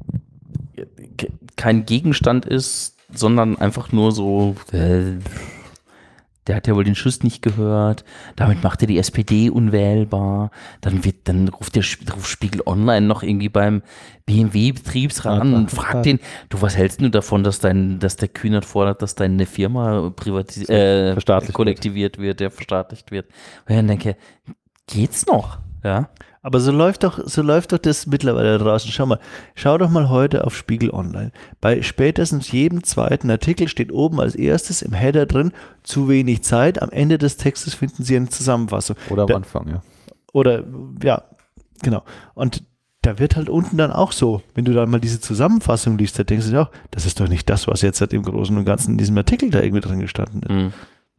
kein Gegenstand ist, sondern einfach nur so, äh, der hat ja wohl den Schuss nicht gehört, damit macht er die S P D unwählbar, dann wird, dann ruft der Sp- ruft Spiegel Online noch irgendwie beim B M W-Betriebsrat an und fragt den, du, was hältst du davon, dass dein, dass der Kühnert fordert, dass deine Firma privatis äh, Verstaatlicht kollektiviert wird, der verstaatlicht wird. Und ich dann denke, geht's noch? Ja. Aber so läuft doch, so läuft doch das mittlerweile da draußen. Schau mal, schau doch mal heute auf Spiegel Online. Bei spätestens jedem zweiten Artikel steht oben als erstes im Header drin, zu wenig Zeit. Am Ende des Textes finden Sie eine Zusammenfassung. Oder am Da- Anfang, ja. Oder, ja, genau. Und da wird halt unten dann auch so, wenn du dann mal diese Zusammenfassung liest, da denkst du dir auch, das ist doch nicht das, was jetzt halt im Großen und Ganzen in diesem Artikel da irgendwie drin gestanden ist. Mhm.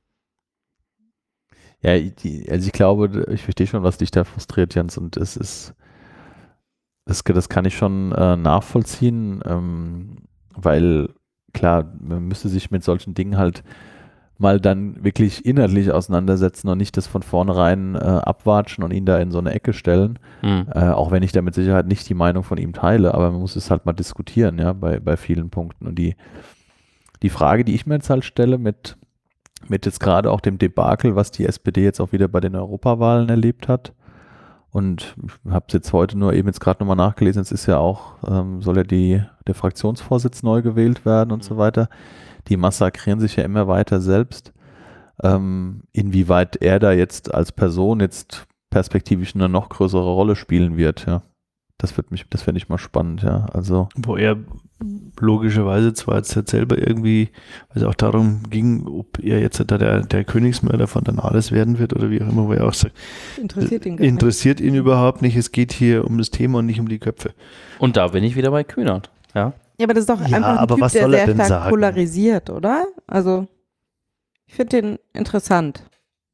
Ja, die, also ich glaube, ich verstehe schon, was dich da frustriert, Jens, und es ist, das, das kann ich schon äh, nachvollziehen, ähm, weil klar, man müsste sich mit solchen Dingen halt mal dann wirklich inhaltlich auseinandersetzen und nicht das von vornherein äh, abwatschen und ihn da in so eine Ecke stellen, Mhm. äh, auch wenn ich da mit Sicherheit nicht die Meinung von ihm teile, aber man muss es halt mal diskutieren, ja, bei, bei vielen Punkten. Und die, die Frage, die ich mir jetzt halt stelle mit mit jetzt gerade auch dem Debakel, was die S P D jetzt auch wieder bei den Europawahlen erlebt hat. Und ich habe es jetzt heute nur eben jetzt gerade nochmal nachgelesen, es ist ja auch, ähm, soll ja die, der Fraktionsvorsitz neu gewählt werden und Mhm. so weiter. Die massakrieren sich ja immer weiter selbst. Ähm, inwieweit er da jetzt als Person jetzt perspektivisch eine noch größere Rolle spielen wird, ja. Das wird mich, das fände ich mal spannend, ja. Also Wo er logischerweise zwar jetzt halt selber irgendwie, weil es auch darum ging, ob er jetzt da der, der Königsmörder von Danales werden wird oder wie auch immer, wo er auch sagt, Interessiert ihn gar nicht. interessiert ihn überhaupt nicht, es geht hier um das Thema und nicht um die Köpfe. Und da bin ich wieder bei Kühnert. Ja. Ja, aber das ist doch Ja, einfach ein aber Typ, was der soll er sehr denn stark sagen? polarisiert, oder? Also, ich finde den interessant.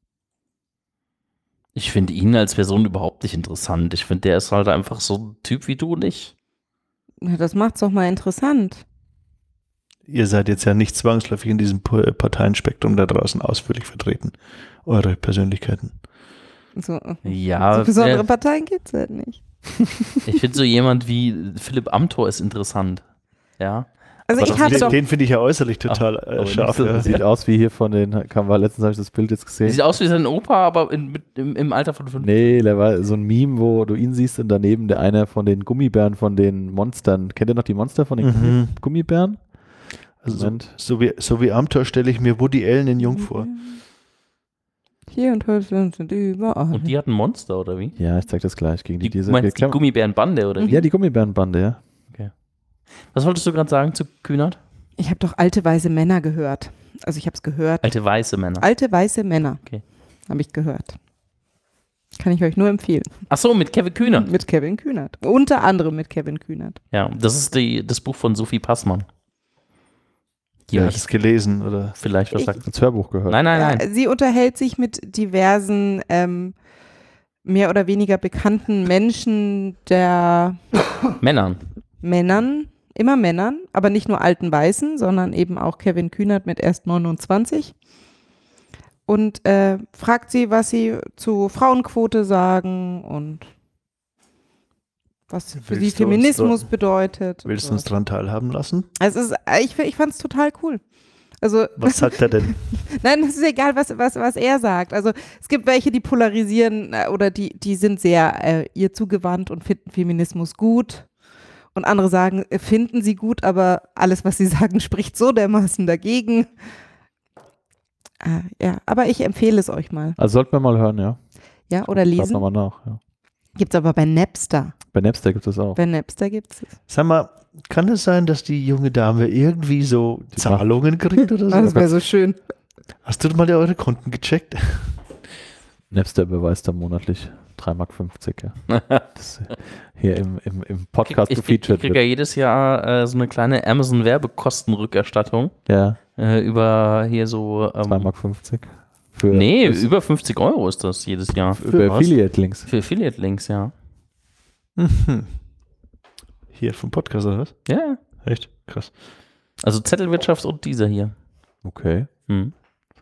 Ich finde ihn als Person überhaupt nicht interessant. Ich finde, der ist halt einfach so ein Typ wie du nicht. Ja, das macht's doch mal interessant. Ihr seid jetzt ja nicht zwangsläufig in diesem Pa- Parteienspektrum da draußen ausführlich vertreten, eure Persönlichkeiten. So, Ja, so besondere äh, Parteien gibt's halt nicht. ich finde so jemand wie Philipp Amthor ist interessant. Ja. Also Aber ich das hatte Den, doch, den finde ich ja äußerlich total aber äh, nicht scharf. so, Ja. sieht aus wie hier von den, kam war letztens habe ich das Bild jetzt gesehen. Sieht aus wie sein Opa, aber in, mit, im, im Alter von fünf. Nee, da war so ein Meme, wo du ihn siehst und daneben der einer von den Gummibären von den Monstern. Kennt ihr noch die Monster von den Mhm. Gummi Gummibären? Also so, Moment. so, wie, so wie Amtor stelle ich mir Woody Allen in Jung vor. hier und heute sind überall. Und die hat ein Monster, oder wie? Ja, ich zeig das gleich gegen die, Die, diese. du meinst die Kann- Gummibärenbande, oder wie? ja, die Gummibärenbande, ja. Was wolltest du gerade sagen zu Kühnert? Ich habe doch alte weiße Männer gehört. Also ich habe es gehört. Alte weiße Männer. Alte weiße Männer. Okay. Habe ich gehört. Kann ich euch nur empfehlen. Ach so, mit Kevin Kühnert. Mit Kevin Kühnert. Unter anderem mit Kevin Kühnert. Ja, das ist die, das Buch von Sophie Passmann. Die Ihr euch habt es gelesen, oder? vielleicht was Ich- sagt. Das Hörbuch gehört. Nein, nein, nein. Ja, sie unterhält sich mit diversen ähm, mehr oder weniger bekannten Menschen der Männern. Männern, immer Männern, aber nicht nur alten Weißen, sondern eben auch Kevin Kühnert mit erst neunundzwanzig. Und äh, fragt sie, was sie zu Frauenquote sagen und was für sie Willst du uns Feminismus bedeutet. und Willst du uns sowas. daran teilhaben lassen? Also es ist, ich ich fand es total cool. Also Was sagt er denn? nein, es ist egal, was, was, was er sagt. Also es gibt welche, die polarisieren äh, oder die, die sind sehr äh, ihr zugewandt und finden Feminismus gut. Und andere sagen, äh, finden sie gut, aber alles, was sie sagen, spricht so dermaßen dagegen. Ah, ja, aber ich empfehle es euch mal. Also sollten wir mal hören, ja. Ja, oder Schreibt lesen. nochmal nach. Ja. Gibt es aber bei Napster. Bei Napster gibt es das auch. Bei Napster gibt es es. Sag mal, kann es sein, dass die junge Dame irgendwie so Die Zahlungen kriegt oder Oh, so? das wäre so schön. Hast du mal eure Konten gecheckt? Napster beweist da monatlich drei Mark fünfzig, ja. Das hier im, im, im Podcast ich, ich, ich gefeatured kriege wird. ja jedes Jahr äh, so eine kleine Amazon-Werbekostenrückerstattung Ja, äh, über hier so. Ähm, drei Mark fünfzig. Für, nee, das- über fünfzig Euro ist das jedes Jahr. für was? Affiliate-Links. Für Affiliate-Links, ja. Mhm. Hier vom Podcast oder was? Ja. Echt? Krass. Also Zettelwirtschaft und dieser hier. Okay. Hm.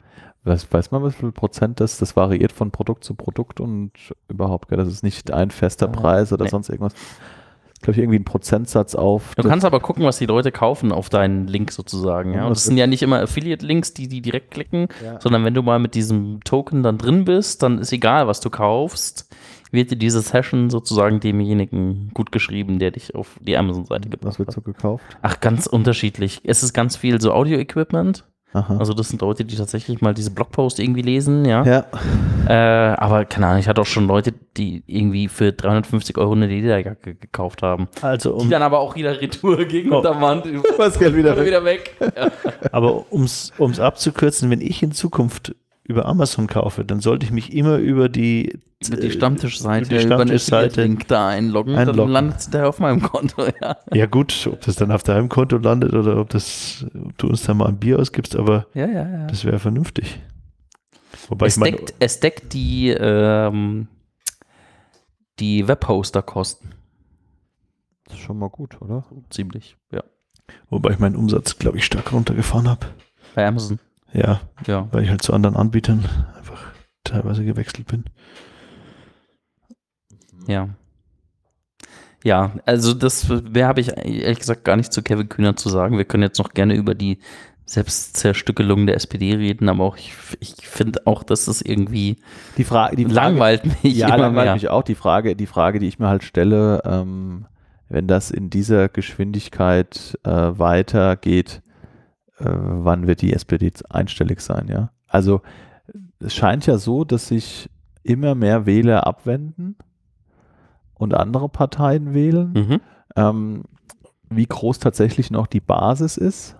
Weiß, weiß man, wie viel Prozent das, das variiert von Produkt zu Produkt und überhaupt, gell? Das ist nicht ein fester Preis oder Nee. sonst irgendwas. Glaube ich, irgendwie ein Prozentsatz auf. Du das- kannst aber gucken, was die Leute kaufen auf deinen Link sozusagen. Ja? Ja, Und das das sind ja nicht immer Affiliate-Links, die die direkt klicken, sondern wenn du mal mit diesem Token dann drin bist, dann ist egal, was du kaufst, wird dir diese Session sozusagen demjenigen gut geschrieben, der dich auf die Amazon-Seite Was gebracht wird hat. so gekauft? Ach, ganz unterschiedlich. Es ist ganz viel so Audio-Equipment. Aha. Also das sind Leute, die tatsächlich mal diese Blogpost irgendwie lesen, ja. ja. Äh, aber keine Ahnung, ich hatte auch schon Leute, die irgendwie für dreihundertfünfzig Euro eine Lederjacke gekauft haben. Also Die um, dann aber auch wieder Retour gegen Oh. der Wand. Das Geld wieder Oder weg. wieder weg. Ja. aber ums ums abzukürzen, wenn ich in Zukunft über Amazon kaufe, dann sollte ich mich immer über die Über die äh, Stammtischseite, über die über einen Stammtischseite Link da einloggen, einloggen. dann landet es da auf meinem Konto, ja. Ja gut, ob das dann auf deinem Konto landet oder ob, das, ob du uns da mal ein Bier ausgibst, aber Ja, ja, ja. das wäre vernünftig. Wobei Es ich meine, deckt, es deckt die, ähm, die Webhoster-Kosten Das ist schon mal gut, oder? ziemlich, ja. wobei ich meinen Umsatz, glaube ich, stark runtergefahren habe. Bei Amazon, Ja, ja. weil ich halt zu anderen Anbietern einfach teilweise gewechselt bin. Ja. Ja, also das mehr habe ich ehrlich gesagt gar nicht zu Kevin Kühner zu sagen. Wir können jetzt noch gerne über die Selbstzerstückelung der S P D reden, aber auch ich, ich finde auch, dass das irgendwie Die, Fra die Frage, langweilt mich ja, immer langweilt mehr. mich auch. Die Frage, die Frage, die ich mir halt stelle, ähm, wenn das in dieser Geschwindigkeit äh, weitergeht, äh, wann wird die S P D einstellig sein, ja? Also es scheint ja so, dass sich immer mehr Wähler abwenden und andere Parteien wählen. Mhm. Ähm, wie groß tatsächlich noch die Basis ist.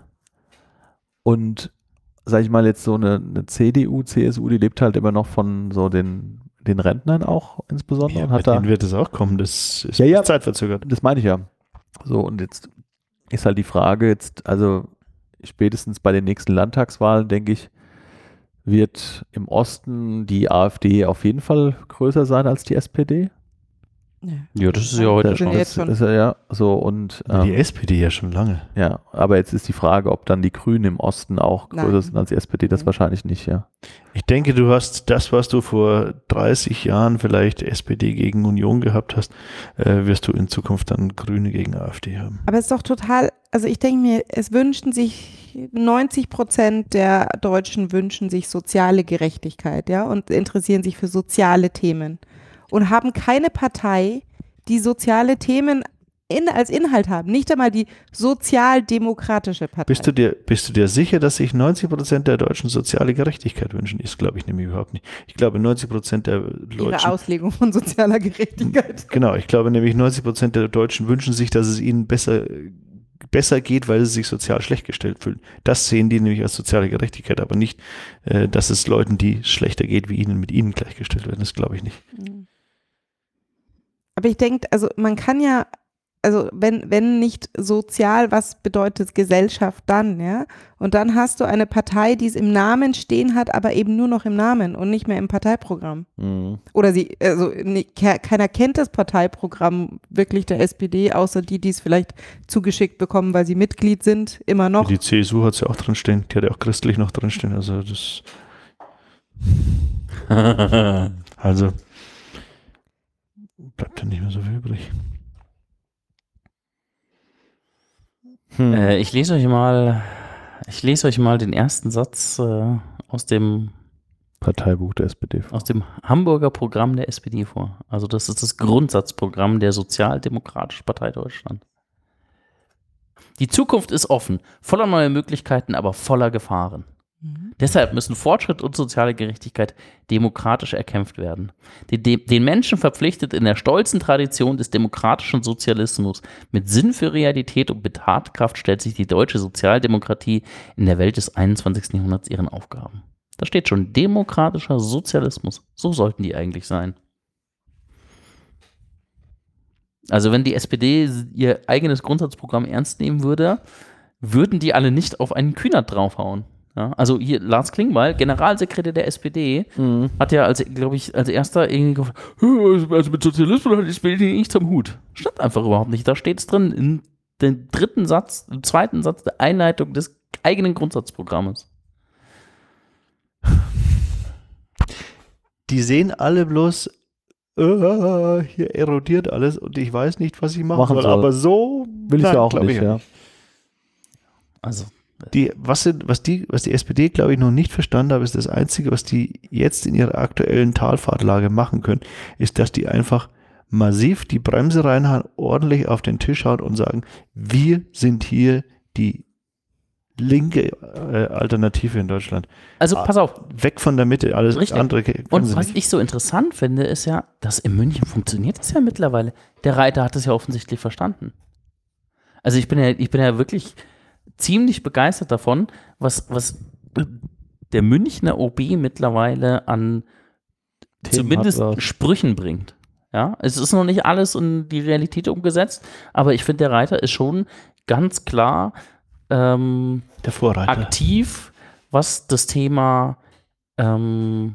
Und sag ich mal jetzt so eine, eine C D U, C S U, die lebt halt immer noch von so den, den Rentnern auch insbesondere. Ja, und bei hat da, denen wird es auch kommen, das ist Ja, ja. zeitverzögert. das meine ich ja. So, und jetzt ist halt die Frage jetzt, also spätestens bei den nächsten Landtagswahlen, denke ich, wird im Osten die AfD auf jeden Fall größer sein als die S P D. Ja, das ist ja heute Das sind schon. jetzt schon. ist ja, ja so und Die ähm, S P D ja schon lange. ja, aber jetzt ist die Frage, ob dann die Grünen im Osten auch größer Nein. sind als die S P D. Das Nein. wahrscheinlich nicht, ja. Ich denke, du hast das, was du vor dreißig Jahren vielleicht S P D gegen Union gehabt hast, äh, wirst du in Zukunft dann Grüne gegen AfD haben. Aber es ist doch total, also ich denke mir, es wünschen sich, neunzig Prozent der Deutschen wünschen sich soziale Gerechtigkeit, ja, und interessieren sich für soziale Themen und haben keine Partei, die soziale Themen in, als Inhalt haben. Nicht einmal die sozialdemokratische Partei. Bist du dir, bist du dir sicher, dass sich neunzig Prozent der Deutschen soziale Gerechtigkeit wünschen? Das glaube ich nämlich überhaupt nicht. Ich glaube, neunzig Prozent der Ihre Deutschen. Auslegung von sozialer Gerechtigkeit. Genau, ich glaube nämlich neunzig Prozent der Deutschen wünschen sich, dass es ihnen besser, besser geht, weil sie sich sozial schlecht gestellt fühlen. Das sehen die nämlich als soziale Gerechtigkeit, aber nicht, äh, dass es Leuten, die es schlechter geht wie ihnen, mit ihnen gleichgestellt werden. Das glaube ich nicht. Aber ich denke, also man kann ja, also wenn, wenn nicht sozial, was bedeutet Gesellschaft dann, ja? Und dann hast du eine Partei, die es im Namen stehen hat, aber eben nur noch im Namen und nicht mehr im Parteiprogramm. Mhm. Oder sie, also nicht, ke- keiner kennt das Parteiprogramm wirklich der S P D, außer die, die es vielleicht zugeschickt bekommen, weil sie Mitglied sind, immer noch. Die C S U hat es ja auch drinstehen, die hat ja auch christlich noch drinstehen, also das, also bleibt ja nicht mehr so viel übrig. Hm. Äh, ich lese euch mal, ich lese euch mal den ersten Satz äh, aus dem Parteibuch der S P D. aus dem Hamburger Programm der S P D vor. Also das ist das Grundsatzprogramm der Sozialdemokratischen Partei Deutschland. Die Zukunft ist offen, voller neuer Möglichkeiten, aber voller Gefahren. Mhm. Deshalb müssen Fortschritt und soziale Gerechtigkeit demokratisch erkämpft werden. Den, den Menschen verpflichtet in der stolzen Tradition des demokratischen Sozialismus mit Sinn für Realität und mit Tatkraft stellt sich die deutsche Sozialdemokratie in der Welt des einundzwanzigsten Jahrhunderts ihren Aufgaben. Da steht schon demokratischer Sozialismus. So sollten die eigentlich sein. Also wenn die S P D ihr eigenes Grundsatzprogramm ernst nehmen würde, würden die alle nicht auf einen Kühnert draufhauen. Ja, also hier Lars Klingbeil, Generalsekretär der S P D, Mhm. hat ja, als, glaube ich, als erster irgendwie gesagt, also mit Sozialismus hat die S P D nichts am Hut. Stimmt einfach überhaupt nicht. Da steht es drin, in dem dritten Satz, im zweiten Satz der Einleitung des eigenen Grundsatzprogrammes. die sehen alle bloß, äh, hier erodiert alles und ich weiß nicht, was ich machen, Machen soll. soll. Aber so Will ich nein, ja auch glaub nicht, ich ja. Also, Die, was, sind, was, die, was die S P D, glaube ich, noch nicht verstanden haben, ist das Einzige, was die jetzt in ihrer aktuellen Talfahrtlage machen können, ist, dass die einfach massiv die Bremse reinhauen, ordentlich auf den Tisch hauen und sagen, wir sind hier die linke äh, Alternative in Deutschland. also Ah, pass auf. Weg von der Mitte, alles Richtig. andere können Und sie was nicht. ich so interessant finde, ist ja, dass in München funktioniert es ja mittlerweile. Der Reiter hat es ja offensichtlich verstanden. Also ich bin ja, ich bin ja wirklich ziemlich begeistert davon, was, was der Münchner O B mittlerweile an Themen zumindest hat, was- Sprüchen bringt. Ja, es ist noch nicht alles in die Realität umgesetzt, aber ich finde, der Reiter ist schon ganz klar ähm, Der Vorreiter. aktiv, was das Thema ähm,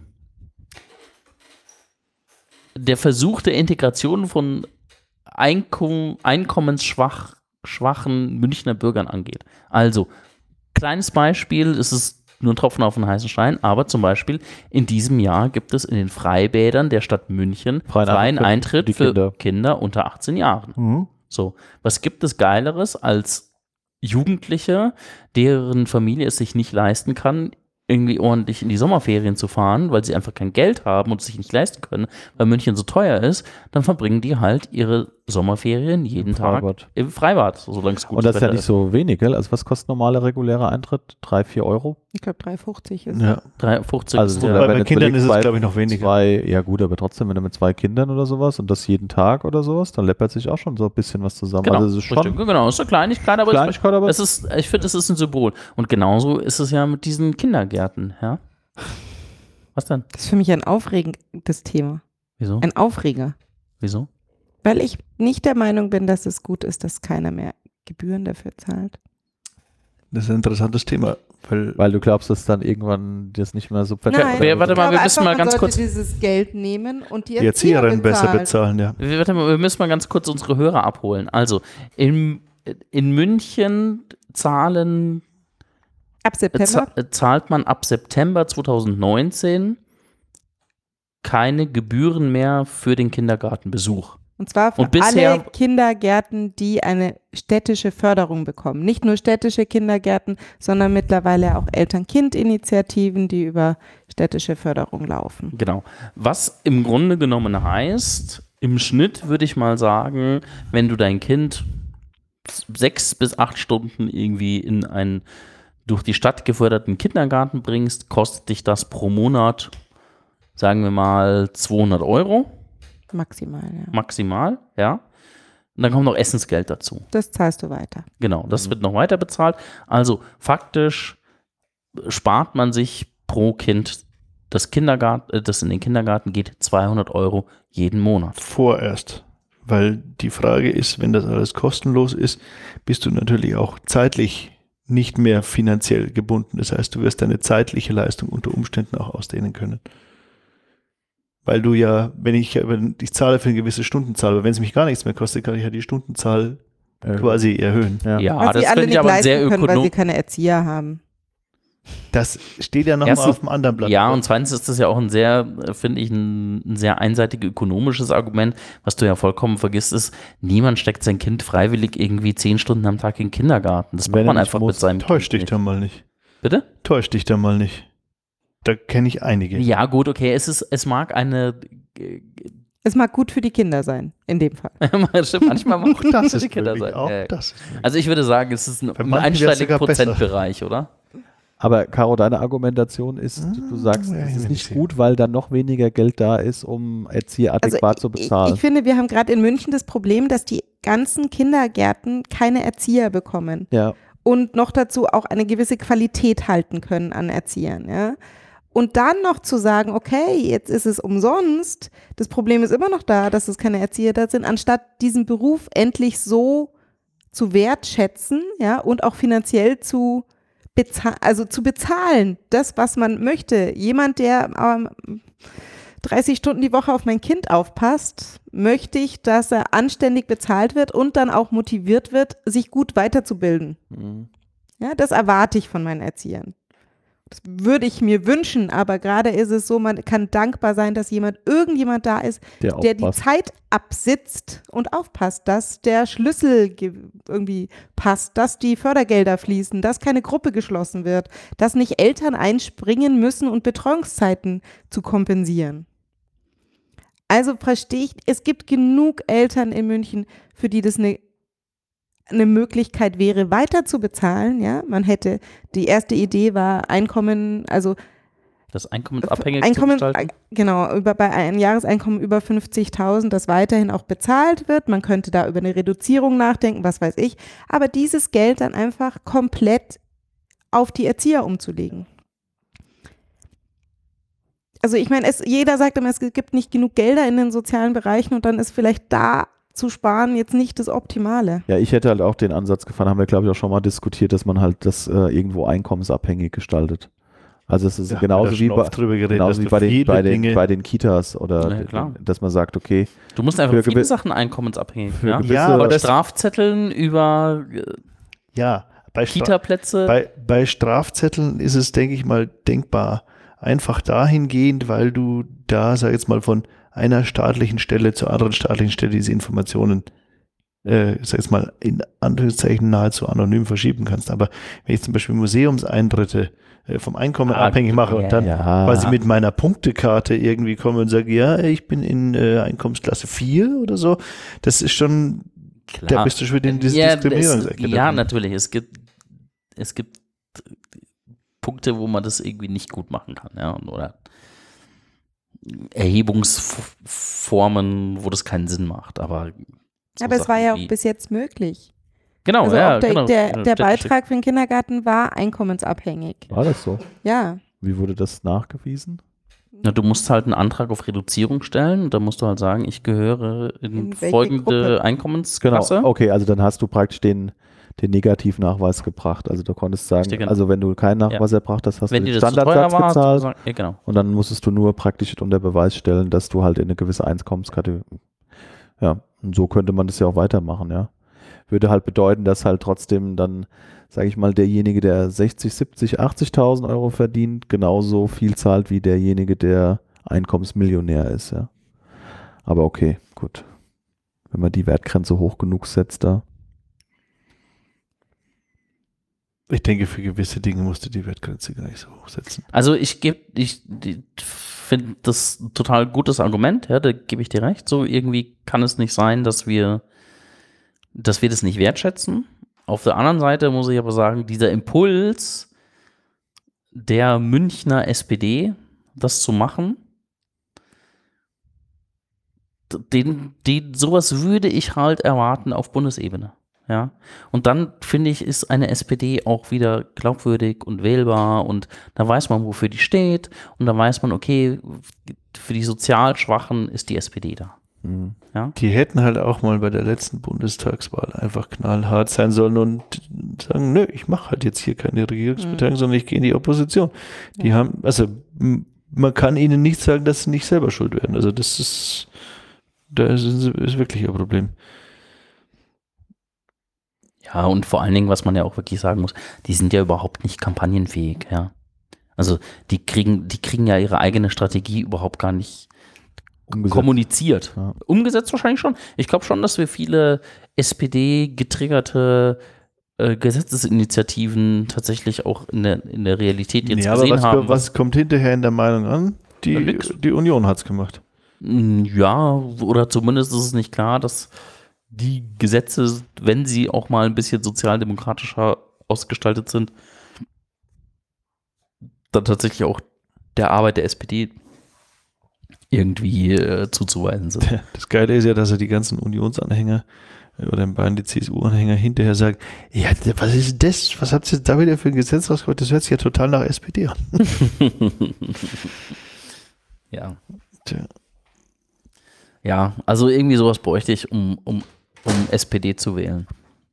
der Versuch der Integration von Einkom einkommensschwach schwachen Münchner Bürgern angeht. Also, kleines Beispiel, es ist nur ein Tropfen auf den heißen Stein, aber zum Beispiel in diesem Jahr gibt es in den Freibädern der Stadt München Freien freien Eintritt Eintritt für die für Kinder. Kinder unter achtzehn Jahren. Mhm. So, was gibt es Geileres als Jugendliche, deren Familie es sich nicht leisten kann, irgendwie ordentlich in die Sommerferien zu fahren, weil sie einfach kein Geld haben und es sich nicht leisten können, weil München so teuer ist, dann verbringen die halt ihre Sommerferien jeden Im Tag Freibad. im Freibad, solange es gut Und das ist ja Wetter nicht so wenig, gell? Also was kostet normaler regulärer Eintritt? Drei, vier Euro? Ich glaube drei fünfzig ist. Ja. drei fünfzig Also ist ja, der, Wobei wenn bei jetzt Kindern überlegst, ist es, zwei- glaube ich, noch weniger. Zwei, ja gut, aber trotzdem, wenn du mit zwei Kindern oder sowas und das jeden Tag oder sowas, dann läppert sich auch schon so ein bisschen was zusammen. genau, Also es ist schon richtig, genau, ist eine Kleinigkeit, aber Kleinigkeit, aber es ist, ich finde, es ist ein Symbol. Und genauso ist es ja mit diesen Kindergärten, ja. Was denn? Das ist für mich ein aufregendes Thema. Wieso? Ein Aufreger. Wieso? Weil ich nicht der Meinung bin, dass es gut ist, dass keiner mehr Gebühren dafür zahlt. Das ist ein interessantes Thema, weil weil du glaubst, dass dann irgendwann das nicht mehr subventioniert Nein, wer- warte ich mal, glaube wir müssen einfach, mal man ganz sollte kurz- dieses Geld nehmen und die die Erzieher Erzieherinnen besser bezahlen. bezahlen, ja. Wir, warte mal, wir müssen mal ganz kurz unsere Hörer abholen. Also, in, in München zahlen, Ab äh, September. za- äh, zahlt man ab September zweitausendneunzehn keine Gebühren mehr für den Kindergartenbesuch. Und zwar für Und bisher- alle Kindergärten, die eine städtische Förderung bekommen. Nicht nur städtische Kindergärten, sondern mittlerweile auch Eltern-Kind-Initiativen, die über städtische Förderung laufen. Genau. Was im Grunde genommen heißt, im Schnitt würde ich mal sagen, wenn du dein Kind sechs bis acht Stunden irgendwie in einen durch die Stadt geförderten Kindergarten bringst, kostet dich das pro Monat, sagen wir mal, zweihundert Euro Maximal, ja. maximal, ja. Und dann kommt noch Essensgeld dazu. Das zahlst du weiter. Genau, das wird noch weiter bezahlt. Also faktisch spart man sich pro Kind, das Kindergarten, äh, das in den Kindergarten geht, zweihundert Euro jeden Monat. Vorerst. Weil die Frage ist, wenn das alles kostenlos ist, bist du natürlich auch zeitlich nicht mehr finanziell gebunden. Das heißt, du wirst deine zeitliche Leistung unter Umständen auch ausdehnen können. Weil du ja, wenn ich, wenn ich zahle für eine gewisse Stundenzahl, aber wenn es mich gar nichts mehr kostet, kann ich ja die Stundenzahl äh, quasi erhöhen. ja. Ja, Was das sie alle finde ich nicht aber leisten sehr können, weil sie ökonomisch. keine Erzieher haben. Das steht ja nochmal Erstens- auf dem anderen Blatt. Ja, und zweitens ist das ja auch ein sehr, äh, finde ich, ein, ein sehr einseitig ökonomisches Argument. Was du ja vollkommen vergisst, ist, niemand steckt sein Kind freiwillig irgendwie zehn Stunden am Tag in den Kindergarten. Das Wenn macht man er nicht einfach muss. mit seinem Täusch Kind dich nicht. da mal nicht. Bitte? Täusch dich da mal nicht. Da kenne ich einige. Ja, gut, okay. Es ist, es mag eine. Es mag gut für die Kinder sein, in dem Fall. Stimmt, manchmal mag Auch das für die ist Kinder möglich. sein. Auch Ja, ja. das ist möglich. Also ich würde sagen, es ist ein, Bei ein manchen wär's einstelliger sogar besser. Prozentbereich, oder? Aber Caro, deine Argumentation ist, du, du sagst, ja, es ich ist bin nicht sicher. gut, weil dann noch weniger Geld da ist, um Erzieher adäquat zu Also ich, bezahlen. ich finde, wir haben gerade in München das Problem, dass die ganzen Kindergärten keine Erzieher bekommen ja, und noch dazu auch eine gewisse Qualität halten können an Erziehern. Ja? Und dann noch zu sagen, okay, jetzt ist es umsonst, das Problem ist immer noch da, dass es keine Erzieher da sind, anstatt diesen Beruf endlich so zu wertschätzen, ja, und auch finanziell zu bezahlen, also zu bezahlen, das, was man möchte. Jemand, der ähm, dreißig Stunden die Woche auf mein Kind aufpasst, möchte ich, dass er anständig bezahlt wird und dann auch motiviert wird, sich gut weiterzubilden. mhm. Ja, das erwarte ich von meinen Erziehern. Das würde ich mir wünschen, aber gerade ist es so, man kann dankbar sein, dass jemand, irgendjemand da ist, Der der die aufpasst. Zeit absitzt und aufpasst, dass der Schlüssel ge- irgendwie passt, dass die Fördergelder fließen, dass keine Gruppe geschlossen wird, dass nicht Eltern einspringen müssen und Betreuungszeiten zu kompensieren. Also verstehe ich, es gibt genug Eltern in München, für die das eine eine Möglichkeit wäre, weiter zu bezahlen. Ja? Man hätte, die erste Idee war Einkommen, also Das einkommensabhängig Einkommen, zu gestalten. genau, über, bei einem Jahreseinkommen über fünfzigtausend, das weiterhin auch bezahlt wird. Man könnte da über eine Reduzierung nachdenken, was weiß ich. Aber dieses Geld dann einfach komplett auf die Erzieher umzulegen. Also ich meine, es, jeder sagt immer, es gibt nicht genug Gelder in den sozialen Bereichen und dann ist vielleicht da zu sparen jetzt nicht das Optimale. Ja, ich hätte halt auch den Ansatz gefahren, haben wir glaube ich auch schon mal diskutiert, dass man halt das äh, irgendwo einkommensabhängig gestaltet. Also es ist Ja, genauso da wie, schon bei, oft drüber geredet, genauso dass wie du bei, den, viele bei, den, Dinge- bei den Kitas oder Ja, klar. dass man sagt, okay, Du musst einfach Für viele gewi- Sachen einkommensabhängig. für Ja? gewisse- Ja, aber Von das, Strafzetteln über äh, ja, bei, Stra Kita-Plätze. bei, bei Strafzetteln ist es, denke ich mal, denkbar einfach dahingehend, weil du da, sag ich jetzt mal, von einer staatlichen Stelle zur anderen staatlichen Stelle diese Informationen, äh, sag jetzt mal, in Anführungszeichen nahezu anonym verschieben kannst. Aber wenn ich zum Beispiel Museumseintritte äh, vom Einkommen Ah, abhängig mache ja, und dann ja, quasi mit meiner Punktekarte irgendwie komme und sage, ja, ich bin in äh, Einkommensklasse vier oder so, das ist schon, Klar. da bist du schon wieder in diese Ja, Diskriminierungsecke. das, ja, drin. natürlich. Es gibt, es gibt Punkte, wo man das irgendwie nicht gut machen kann. Ja? Oder Erhebungsformen, wo das keinen Sinn macht. Aber, so Aber es war Sachen ja auch wie- bis jetzt möglich. Genau, Also ja, auch der, genau. der, Ja, der städtische- Beitrag für den Kindergarten war einkommensabhängig. war das so? Ja. Wie wurde das nachgewiesen? Na, du musst halt einen Antrag auf Reduzierung stellen. Da musst du halt sagen, ich gehöre in, In welche folgende Gruppe? Genau, Einkommensklasse. okay, also dann hast du praktisch den, den Negativnachweis gebracht. Also du konntest sagen, Richtig, genau. also wenn du keinen Nachweis erbracht hast, hast Wenn du dir den das zu teuer Standardsatz war, hast du gezahlt gesagt, ja, genau. und dann musstest du nur praktisch unter Beweis stellen, dass du halt in eine gewisse Einkommenskategorie, ja, und so könnte man das ja auch weitermachen, ja. Würde halt bedeuten, dass halt trotzdem dann, sage ich mal, derjenige, der sechzig, siebzig, achtzigtausend Euro verdient, genauso viel zahlt wie derjenige, der Einkommensmillionär ist, ja. Aber okay, gut. Wenn man die Wertgrenze hoch genug setzt, da. Ich denke, für gewisse Dinge musst du die Wertgrenze gar nicht so hochsetzen. Also ich gebe, ich finde das ein total gutes Argument, ja, da gebe ich dir recht. So irgendwie kann es nicht sein, dass wir, dass wir das nicht wertschätzen. Auf der anderen Seite muss ich aber sagen, dieser Impuls der Münchner S P D, das zu machen, den, den, sowas würde ich halt erwarten auf Bundesebene. Ja, und dann finde ich, ist eine S P D auch wieder glaubwürdig und wählbar und da weiß man, wofür die steht und da weiß man, okay, für die sozial Schwachen ist die S P D da. Mhm. Ja? Die hätten halt auch mal bei der letzten Bundestagswahl einfach knallhart sein sollen und sagen, nö, ich mache halt jetzt hier keine Regierungsbeteiligung, Mhm. sondern ich gehe in die Opposition. Die Ja. haben, also m- man kann ihnen nicht sagen, dass sie nicht selber schuld werden. Also das ist, da ist, ist wirklich ein Problem. Ja, und vor allen Dingen, was man ja auch wirklich sagen muss, die sind ja überhaupt nicht kampagnenfähig, ja. Also die kriegen, die kriegen ja ihre eigene Strategie überhaupt gar nicht Umgesetzt. kommuniziert. Ja. Umgesetzt wahrscheinlich schon. Ich glaube schon, dass wir viele S P D-getriggerte äh, Gesetzesinitiativen tatsächlich auch in der, in der Realität jetzt Ja, aber gesehen was, haben. was kommt hinterher in der Meinung an? Die, Ja, nix. die Union hat es gemacht. Ja, oder zumindest ist es nicht klar, dass die Gesetze, wenn sie auch mal ein bisschen sozialdemokratischer ausgestaltet sind, dann tatsächlich auch der Arbeit der S P D irgendwie äh, zuzuweisen sind. Das Geile ist ja, dass er die ganzen Unionsanhänger äh, oder in Bayern die C S U-Anhänger hinterher sagen, ja, was ist das? Was habt ihr da wieder für ein Gesetz rausgebracht? Das hört sich ja total nach S P D an. Ja. Tja. Ja, also irgendwie sowas bräuchte ich, um, um, um S P D zu wählen.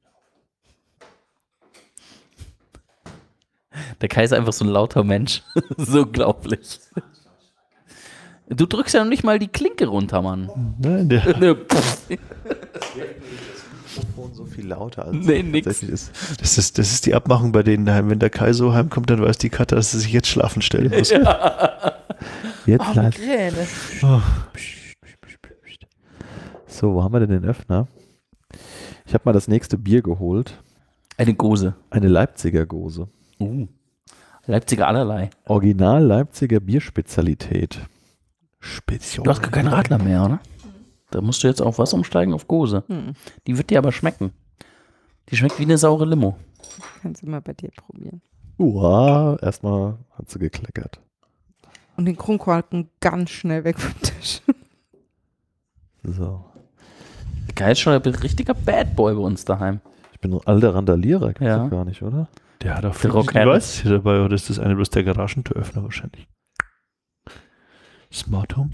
Der Kai ist einfach so ein lauter Mensch. So unglaublich. Du drückst ja noch nicht mal die Klinke runter, Mann. Nein, der, Ne, pff. Mikrofon so viel lauter als Nee, es nix. tatsächlich ist. Das ist, das ist die Abmachung bei denen daheim. Wenn der Kai so heimkommt, dann weiß die Katja, dass sie sich jetzt schlafen stellen muss. Jetzt leise. Oh. So, wo haben wir denn den Öffner? Ich habe mal das nächste Bier geholt. Eine Gose. Eine Leipziger Gose. Uh. Leipziger allerlei. Original Leipziger Bierspezialität. Spezial. Du hast gar keinen Radler mehr, oder? Da musst du jetzt auf was umsteigen? Auf Gose. Hm. Die wird dir aber schmecken. Die schmeckt wie eine saure Limo. Kannst du mal bei dir probieren. Uah, erstmal hat sie gekleckert. Und den Kronkorken ganz schnell weg vom Tisch. So. Geil, ist schon ein richtiger Bad Boy bei uns daheim. Ich bin ein alter Randalierer, gibt's Ja. doch gar nicht, oder? Der hat auch Der Rock viel Harris. Device hier dabei, oder ist das eine bloß der Garagentüröffner wahrscheinlich? Smart Home?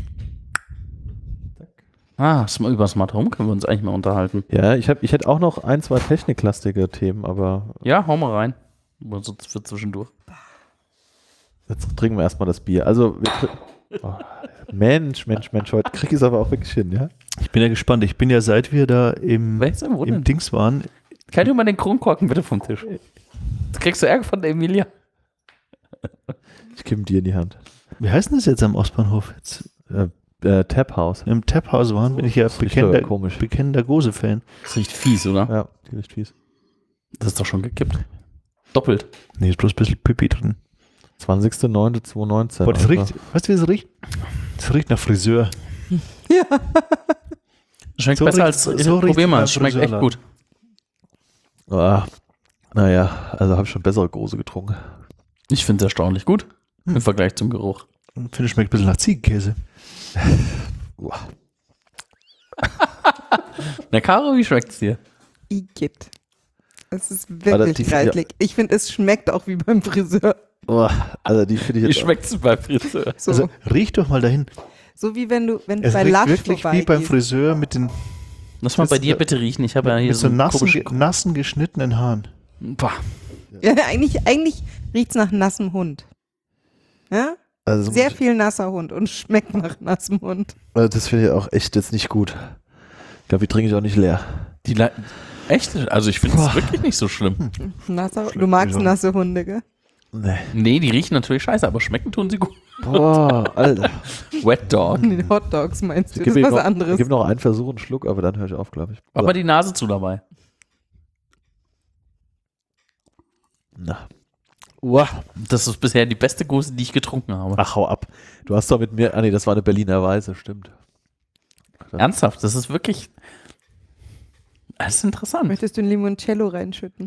Ah, sm- über Smart Home können wir uns eigentlich mal unterhalten. Ja, ich, hab, ich hätte auch noch ein, zwei techniklastige Themen, aber Ja, hau mal rein. Aber so für zwischendurch. jetzt trinken wir erstmal das Bier. Also, wir, tr- oh, Mensch, Mensch, Mensch, heute krieg ich es aber auch wirklich hin, ja? Ich bin ja gespannt. Ich bin ja, seit wir da im, Wer ist denn wo im denn? Dings waren, Kann du mal den Kronkorken bitte vom Tisch? Jetzt kriegst du Ärger von der Emilia. Ich gebe dir in die Hand. wie heißt denn das jetzt am Ostbahnhof? Jetzt, Äh, äh, Tap House. im Tap-Haus waren, bin ich ja Das riecht bekennender, aber komisch. bekennender Gose-Fan. Das riecht fies, oder? Ja, die riecht fies. Das ist doch schon gekippt. Doppelt. Nee, ist bloß ein bisschen Pipi drin. zwanzigster neunter zweitausendneunzehn. Boah, das Alter. riecht, weißt du, wie das riecht? Das riecht nach Friseur. Schmeckt So besser riecht- als. so ich, riecht's probier mal, beim es schmeckt echt Friseurladen. gut. Ah, naja, also habe ich schon bessere Gose getrunken. Ich finde es erstaunlich gut. Im Vergleich zum Geruch. Und finde, es schmeckt ein bisschen nach Ziegenkäse. Uah. Na, Caro, wie schmeckt es dir? Igitt. Es ist Aber wirklich die- reichlich. Ich finde, es schmeckt auch wie beim Friseur. Uah, also die finde ich Wie jetzt. schmeckt es beim Friseur? So, Also riech doch mal dahin. so wie wenn du, wenn du Es bei riecht Lush wirklich wie beim vorbeigehst. Friseur mit den Lass mal Das bei ist- dir bitte riechen. Ich habe ja hier mit so so nassen, komische. ge- nassen geschnittenen Haaren. Boah. Ja, eigentlich eigentlich riecht es nach nassem Hund. Ja? Also, Sehr viel nasser Hund und schmeckt nach nassem Hund. also das finde ich auch echt jetzt nicht gut. Ich glaube, die trinke ich auch nicht leer. Die Le Echt? Also ich finde es wirklich nicht so schlimm. Nasser, du magst schon. nasse Hunde, gell? Nee. Nee, die riechen natürlich scheiße, aber schmecken tun sie gut. Boah, Alter. Wet Dog. Die Hot Dogs meinst du? Das Gib ist ihm was noch, anderes. gib noch einen Versuch, einen Schluck, aber dann höre ich auf, glaube ich. Aber die Nase zu dabei. Na. Uah, das ist bisher die beste Gose, die ich getrunken habe. Ach, hau ab. Du hast doch mit mir. Ah, nee, das war eine Berliner Weise, stimmt. Ernsthaft, das ist wirklich. Das ist interessant. Möchtest du ein Limoncello reinschütten?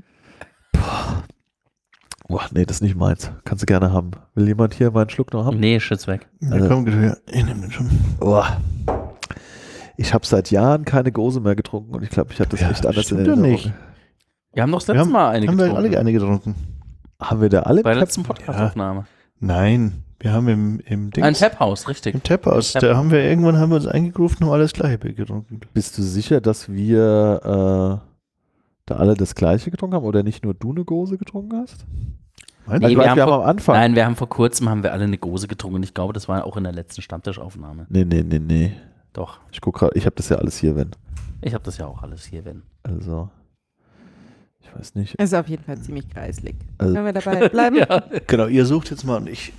Boah, nee, das ist nicht meins. Kannst du gerne haben. Will jemand hier meinen Schluck noch haben? Nee, shit's weg. Ja, Also- komm, ja, ich nehme den schon. Boah. Ich habe seit Jahren keine Gose mehr getrunken und ich glaube, ich hatte das Ja, echt anders stimmt in doch Erinnerung. nicht. Wir haben doch das Wir letzte haben, Mal eine haben wir getrunken. alle eine getrunken? Haben wir da alle? Bei der Pep- letzten Podcast-Aufnahme. Nein, wir haben im, im Dings, Ein Tap-Haus, richtig. im Tap-Haus, Tap- da haben wir irgendwann haben wir uns eingegruft und haben alles gleiche Bier getrunken. Bist du sicher, dass wir äh, da alle das gleiche getrunken haben oder nicht nur du eine Gose getrunken hast? Meinst Nee, ich wir weiß, haben wir haben vor- am Anfang. Nein, wir haben vor kurzem haben wir alle eine Gose getrunken und ich glaube, das war auch in der letzten Stammtischaufnahme. Nee, nee, nee, nee. Doch. Ich guck gerade, ich habe das ja alles hier, wenn. Ich habe das ja auch alles hier, wenn. Also, ich weiß nicht. Ist auf jeden Fall ziemlich kreislig. Also- Können wir dabei bleiben? Ja. Genau, ihr sucht jetzt mal und ich.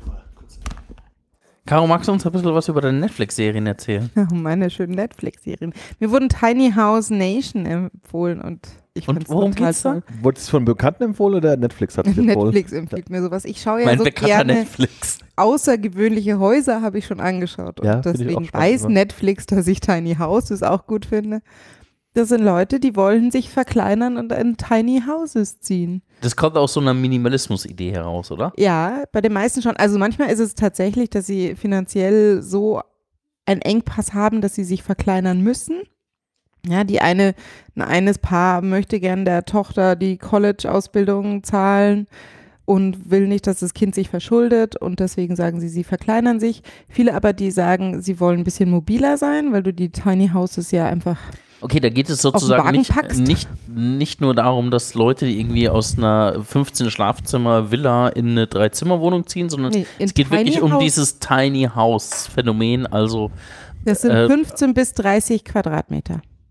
Caro, magst du uns ein bisschen was über deine Netflix-Serien erzählen? Oh, meine schönen Netflix-Serien. Mir wurden Tiny House Nation empfohlen und ich Und fand's worum total geht's da? toll. Wurde es von Bekannten empfohlen oder Netflix hat es empfohlen? Netflix empfiehlt mir sowas. Ich schaue ja mein so bekannter gerne Netflix. außergewöhnliche Häuser, habe ich schon angeschaut. Und Ja, finde ich auch deswegen spannend, weiß immer. Netflix, dass ich Tiny Houses auch gut finde. Das sind Leute, die wollen sich verkleinern und in Tiny Houses ziehen. Das kommt aus so einer Minimalismus-Idee heraus, oder? Ja, bei den meisten schon. Also manchmal ist es tatsächlich, dass sie finanziell so einen Engpass haben, dass sie sich verkleinern müssen. Ja, die eine, ein eines Paar möchte gern der Tochter die College-Ausbildung zahlen und will nicht, dass das Kind sich verschuldet und deswegen sagen sie, sie verkleinern sich. Viele aber, die sagen, sie wollen ein bisschen mobiler sein, weil du die Tiny Houses ja einfach Okay, da geht es Wagen sozusagen nicht, packst. nicht, nicht nur darum, dass Leute die irgendwie aus einer fünfzehn Schlafzimmer Villa in eine Drei-Zimmer-Wohnung ziehen, sondern Nee, in es geht wirklich Tiny um House. dieses Tiny House Phänomen, also Das sind Äh, fünfzehn bis dreißig Quadratmeter.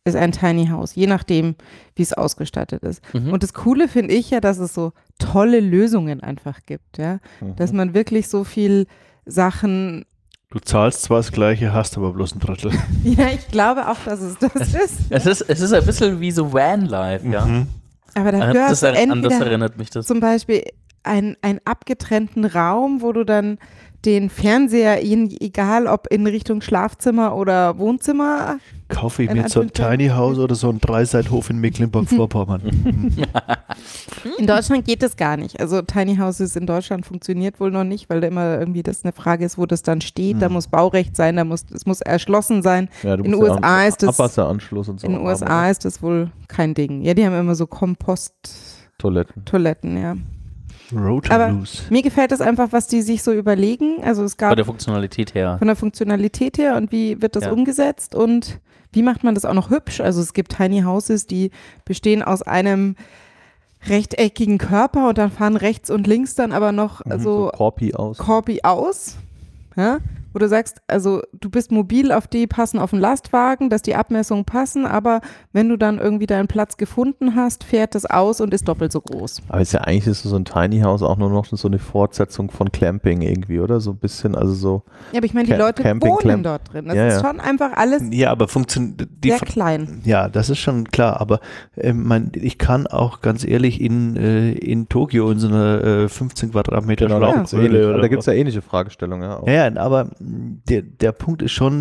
ist ein Tiny House, je nachdem, wie es ausgestattet ist. Mhm. Und das Coole finde ich ja, dass es so tolle Lösungen einfach gibt, ja, Mhm. dass man wirklich so viel Sachen, Du zahlst zwar das Gleiche, hast aber bloß ein Drittel. ja, ich glaube auch, dass es das ist. Es ist, es ist ein bisschen wie so Vanlife, ja. Mhm. Aber Äh, dafür hast Das, du er, an das entweder erinnert mich das. zum Beispiel einen, einen abgetrennten Raum, wo du dann den Fernseher, in, egal ob in Richtung Schlafzimmer oder Wohnzimmer, Kaufe ich In mir jetzt so ein Anführungszeichen. Tiny House oder so einen Dreiseithof in Mecklenburg-Vorpommern. Mhm. in Deutschland geht das gar nicht. Also Tiny Houses in Deutschland funktioniert wohl noch nicht, weil da immer irgendwie das eine Frage ist, wo das dann steht. Da Mhm. muss Baurecht sein, da muss, es muss erschlossen sein. Ja, du In musst den ja U S A auch einen ist das- Abwasseranschluss und so. In den haben, U S A oder? ist das wohl kein Ding. Ja, die haben immer so Kompost-Toiletten, Toiletten. ja. Road Aber- Loose. Mir gefällt das einfach, was die sich so überlegen. Also es Von gab der Funktionalität her. von der Funktionalität her und wie wird das Ja. umgesetzt und wie macht man das auch noch hübsch? Also es gibt Tiny Houses, die bestehen aus einem rechteckigen Körper und dann fahren rechts und links dann aber noch Mhm, so Korpi aus. Korbi aus, ja? Wo du sagst, also du bist mobil, auf die passen auf den Lastwagen, dass die Abmessungen passen, aber wenn du dann irgendwie deinen Platz gefunden hast, fährt das aus und ist doppelt so groß. Aber ist ja eigentlich ist so ein Tiny House auch nur noch so eine Fortsetzung von Clamping irgendwie, oder? So ein bisschen, also so. Ja, aber ich meine, die Ca- Leute Camping, wohnen Clamp- dort drin. Das Ja, ist ja. schon einfach alles Ja, aber funktioniert die sehr Fra- klein. Ja, das ist schon klar, aber äh, mein, ich kann auch ganz ehrlich in, äh, in Tokio in so einer äh, fünfzehn Quadratmeter Genau, da gibt's Schlauchhöhle ähnlich- oder da gibt es was. ja ähnliche Fragestellungen. Ja, auch. Ja, ja, aber mh, der, der Punkt ist schon,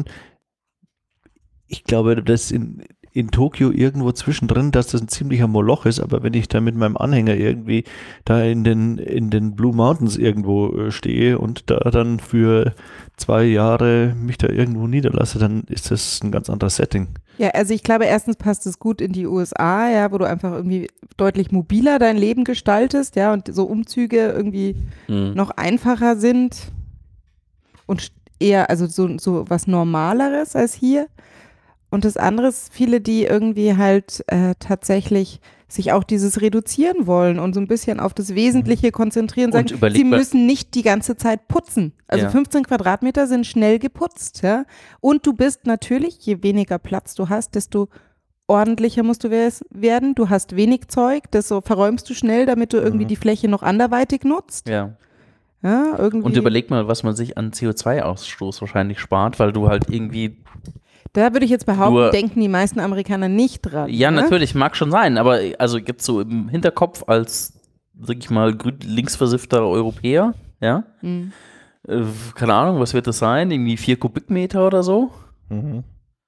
ich glaube, dass in, in Tokio irgendwo zwischendrin, dass das ein ziemlicher Moloch ist, aber wenn ich da mit meinem Anhänger irgendwie da in den, in den Blue Mountains irgendwo äh, stehe und da dann für zwei Jahre mich da irgendwo niederlasse, dann ist das ein ganz anderes Setting. Ja, also ich glaube, erstens passt es gut in die U S A, ja, wo du einfach irgendwie deutlich mobiler dein Leben gestaltest, ja, und so Umzüge irgendwie Mhm. noch einfacher sind und eher, also so, so was Normaleres als hier. Und das andere ist, viele, die irgendwie halt äh, tatsächlich sich auch dieses reduzieren wollen und so ein bisschen auf das Wesentliche konzentrieren, sagen, Und überleg sie mal- müssen nicht die ganze Zeit putzen. Also Ja. fünfzehn Quadratmeter sind schnell geputzt, ja. Und du bist natürlich, je weniger Platz du hast, desto ordentlicher musst du wes- werden. Du hast wenig Zeug, desto verräumst du schnell, damit du irgendwie Mhm. die Fläche noch anderweitig nutzt. Ja. Ja, irgendwie. Und überleg mal, was man sich an C O zwei Ausstoß wahrscheinlich spart, weil du halt irgendwie. Da würde ich jetzt behaupten, Nur- denken die meisten Amerikaner nicht dran. Ja, ne? natürlich, mag schon sein, aber also jetzt so im Hinterkopf als, sag ich mal, grün- linksversiffter Europäer, ja. Mhm. Äh, keine Ahnung, was wird das sein? Irgendwie vier Kubikmeter oder so? Mhm.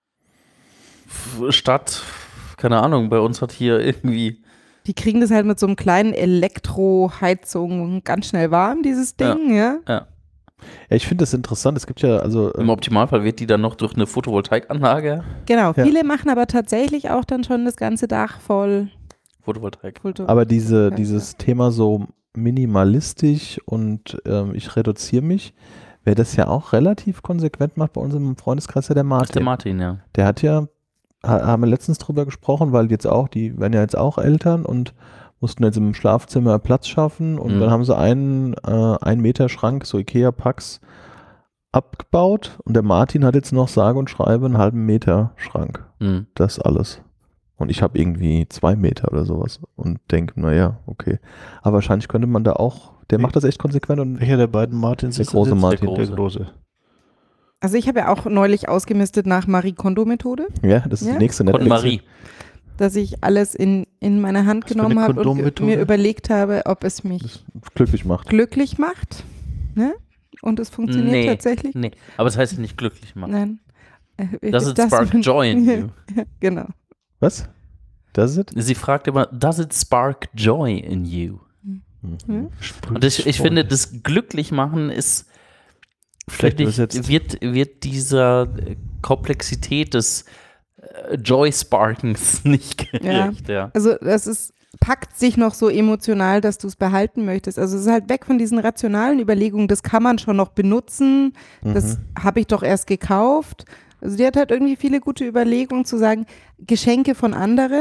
F- Statt, keine Ahnung, bei uns hat hier irgendwie. Die kriegen das halt mit so einem kleinen Elektroheizung ganz schnell warm, dieses Ding, ja. Ja, ich finde das interessant. Es gibt ja, also Im äh, Optimalfall wird die dann noch durch eine Photovoltaikanlage. Genau, Ja. viele machen aber tatsächlich auch dann schon das ganze Dach voll. Photovoltaik. Foto- aber diese, Ja, dieses Thema so minimalistisch und ähm, ich reduziere mich, wer das ja auch relativ konsequent macht bei uns im Freundeskreis, ja der Das ist der Martin. Martin, ja. Der hat ja, ha- haben wir letztens drüber gesprochen, weil jetzt auch, die werden ja jetzt auch Eltern und mussten jetzt im Schlafzimmer Platz schaffen und Mhm. dann haben sie einen äh, ein Meter Schrank, so Ikea-Packs, abgebaut und der Martin hat jetzt noch sage und schreibe einen halben Meter Schrank. Mhm. Das alles. Und ich habe irgendwie zwei Meter oder sowas und denke, naja, okay. Aber wahrscheinlich könnte man da auch, der Nee. macht das echt konsequent und Welcher der beiden Martins Der ist das große jetzt? Martin. Der große. Also ich habe ja auch neulich ausgemistet nach Marie Kondo-Methode, ja, das ist Ja? die nächste Von Netflix. Marie. dass ich alles in, in meine Hand Was für genommen eine habe und ge- Kondommethode? mir überlegt habe, ob es mich Glücklich macht. glücklich macht. Ne? Und es funktioniert Nee. tatsächlich. Nee, aber das heißt nicht glücklich machen. Nein. Äh, Does it das- spark joy in you? Genau. Was? Das ist es? Sie fragt immer, does it spark joy in you? Mhm. Und ich, ich finde, das Glücklichmachen ist, Schlecht finde ich, übersetzt. wird, wird dieser äh, Komplexität des äh, Joy-Sparkens nicht gerecht. Ja. Also das ist, packt sich noch so emotional, dass du es behalten möchtest. Also es ist halt weg von diesen rationalen Überlegungen, das kann man schon noch benutzen, das Mhm. habe ich doch erst gekauft. Also die hat halt irgendwie viele gute Überlegungen zu sagen, Geschenke von anderen,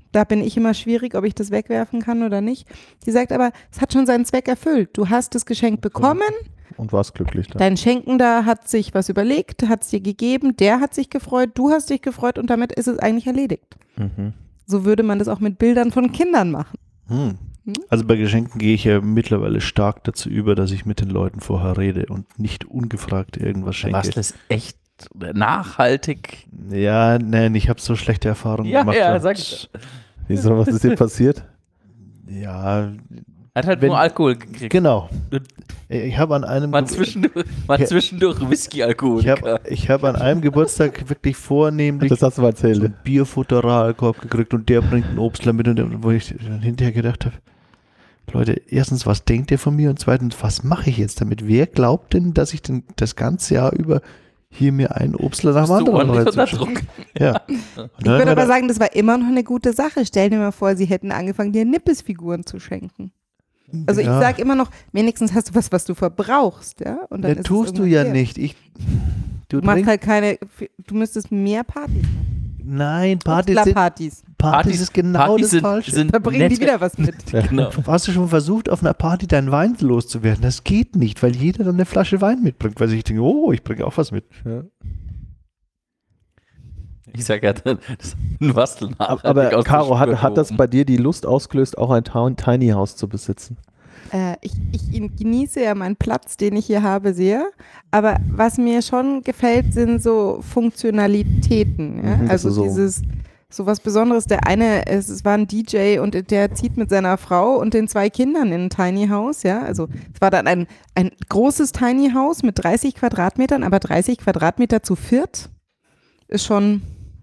Da bin ich immer schwierig, ob ich das wegwerfen kann oder nicht. Die sagt aber, es hat schon seinen Zweck erfüllt. Du hast das Geschenk bekommen. Und warst glücklich dann. Dein Schenkender hat sich was überlegt, hat es dir gegeben, der hat sich gefreut, du hast dich gefreut und damit ist es eigentlich erledigt. Mhm. So würde man das auch mit Bildern von Kindern machen. Hm. Also bei Geschenken gehe ich ja mittlerweile stark dazu über, dass ich mit den Leuten vorher rede und nicht ungefragt irgendwas schenke. Was das echt nachhaltig. Ja, nein, ich habe so schlechte Erfahrungen Ja, gemacht. ja, und- sag ich. Wieso, was ist dir passiert? Ja, Er hat halt Wenn- nur Alkohol gekriegt. genau. Ich habe an einem Mal Ge- zwischendurch, mal Ja. zwischendurch Whisky-Alkohol. ich habe ich hab an einem Geburtstag wirklich vornehmlich Das hast du mal so erzählt. einen Bierfutteralkorb gekriegt und der bringt einen Obstler mit, und wo ich dann hinterher gedacht habe, Leute, erstens, was denkt ihr von mir und zweitens, was mache ich jetzt damit? Wer glaubt denn, dass ich denn das ganze Jahr über hier mir einen Obstler nach dem Bist du anderen ordentlich unter reinzuschieben? Druck. Ja. Und Ich dann haben würde wir aber da- sagen, das war immer noch eine gute Sache. Stell dir mal vor, sie hätten angefangen, dir Nippesfiguren zu schenken. Also Ja. ich sage immer noch, wenigstens hast du was, was du verbrauchst, ja? Und dann Ja, ist es tust du irgendwann ja wert. nicht. Ich, du Du machst trinkst, halt keine, du müsstest mehr Partys machen. nein, Partys sind, Partys. Partys ist genau Partys das sind, Falsche. sind Da bringen die nette- wieder was mit. Genau. Hast du schon versucht, auf einer Party deinen Wein loszuwerden? Das geht nicht, weil jeder dann eine Flasche Wein mitbringt, weil ich denke, oh, ich bringe auch was mit. Ja. Ich sag ja, das ist ein Wastel Aber, aber Caro, hat, hat das bei dir die Lust ausgelöst, auch ein Town Tiny House zu besitzen? Äh, ich, ich ihn- genieße ja meinen Platz, den ich hier habe, sehr. Aber was mir schon gefällt, sind so Funktionalitäten. Ja? Mhm, das also ist so- dieses so was Besonderes. Der eine, es, es war ein D J und der zieht mit seiner Frau und den zwei Kindern in ein Tiny House. Ja? Also es war dann ein, ein großes Tiny House mit dreißig Quadratmetern, aber dreißig Quadratmeter zu viert ist schon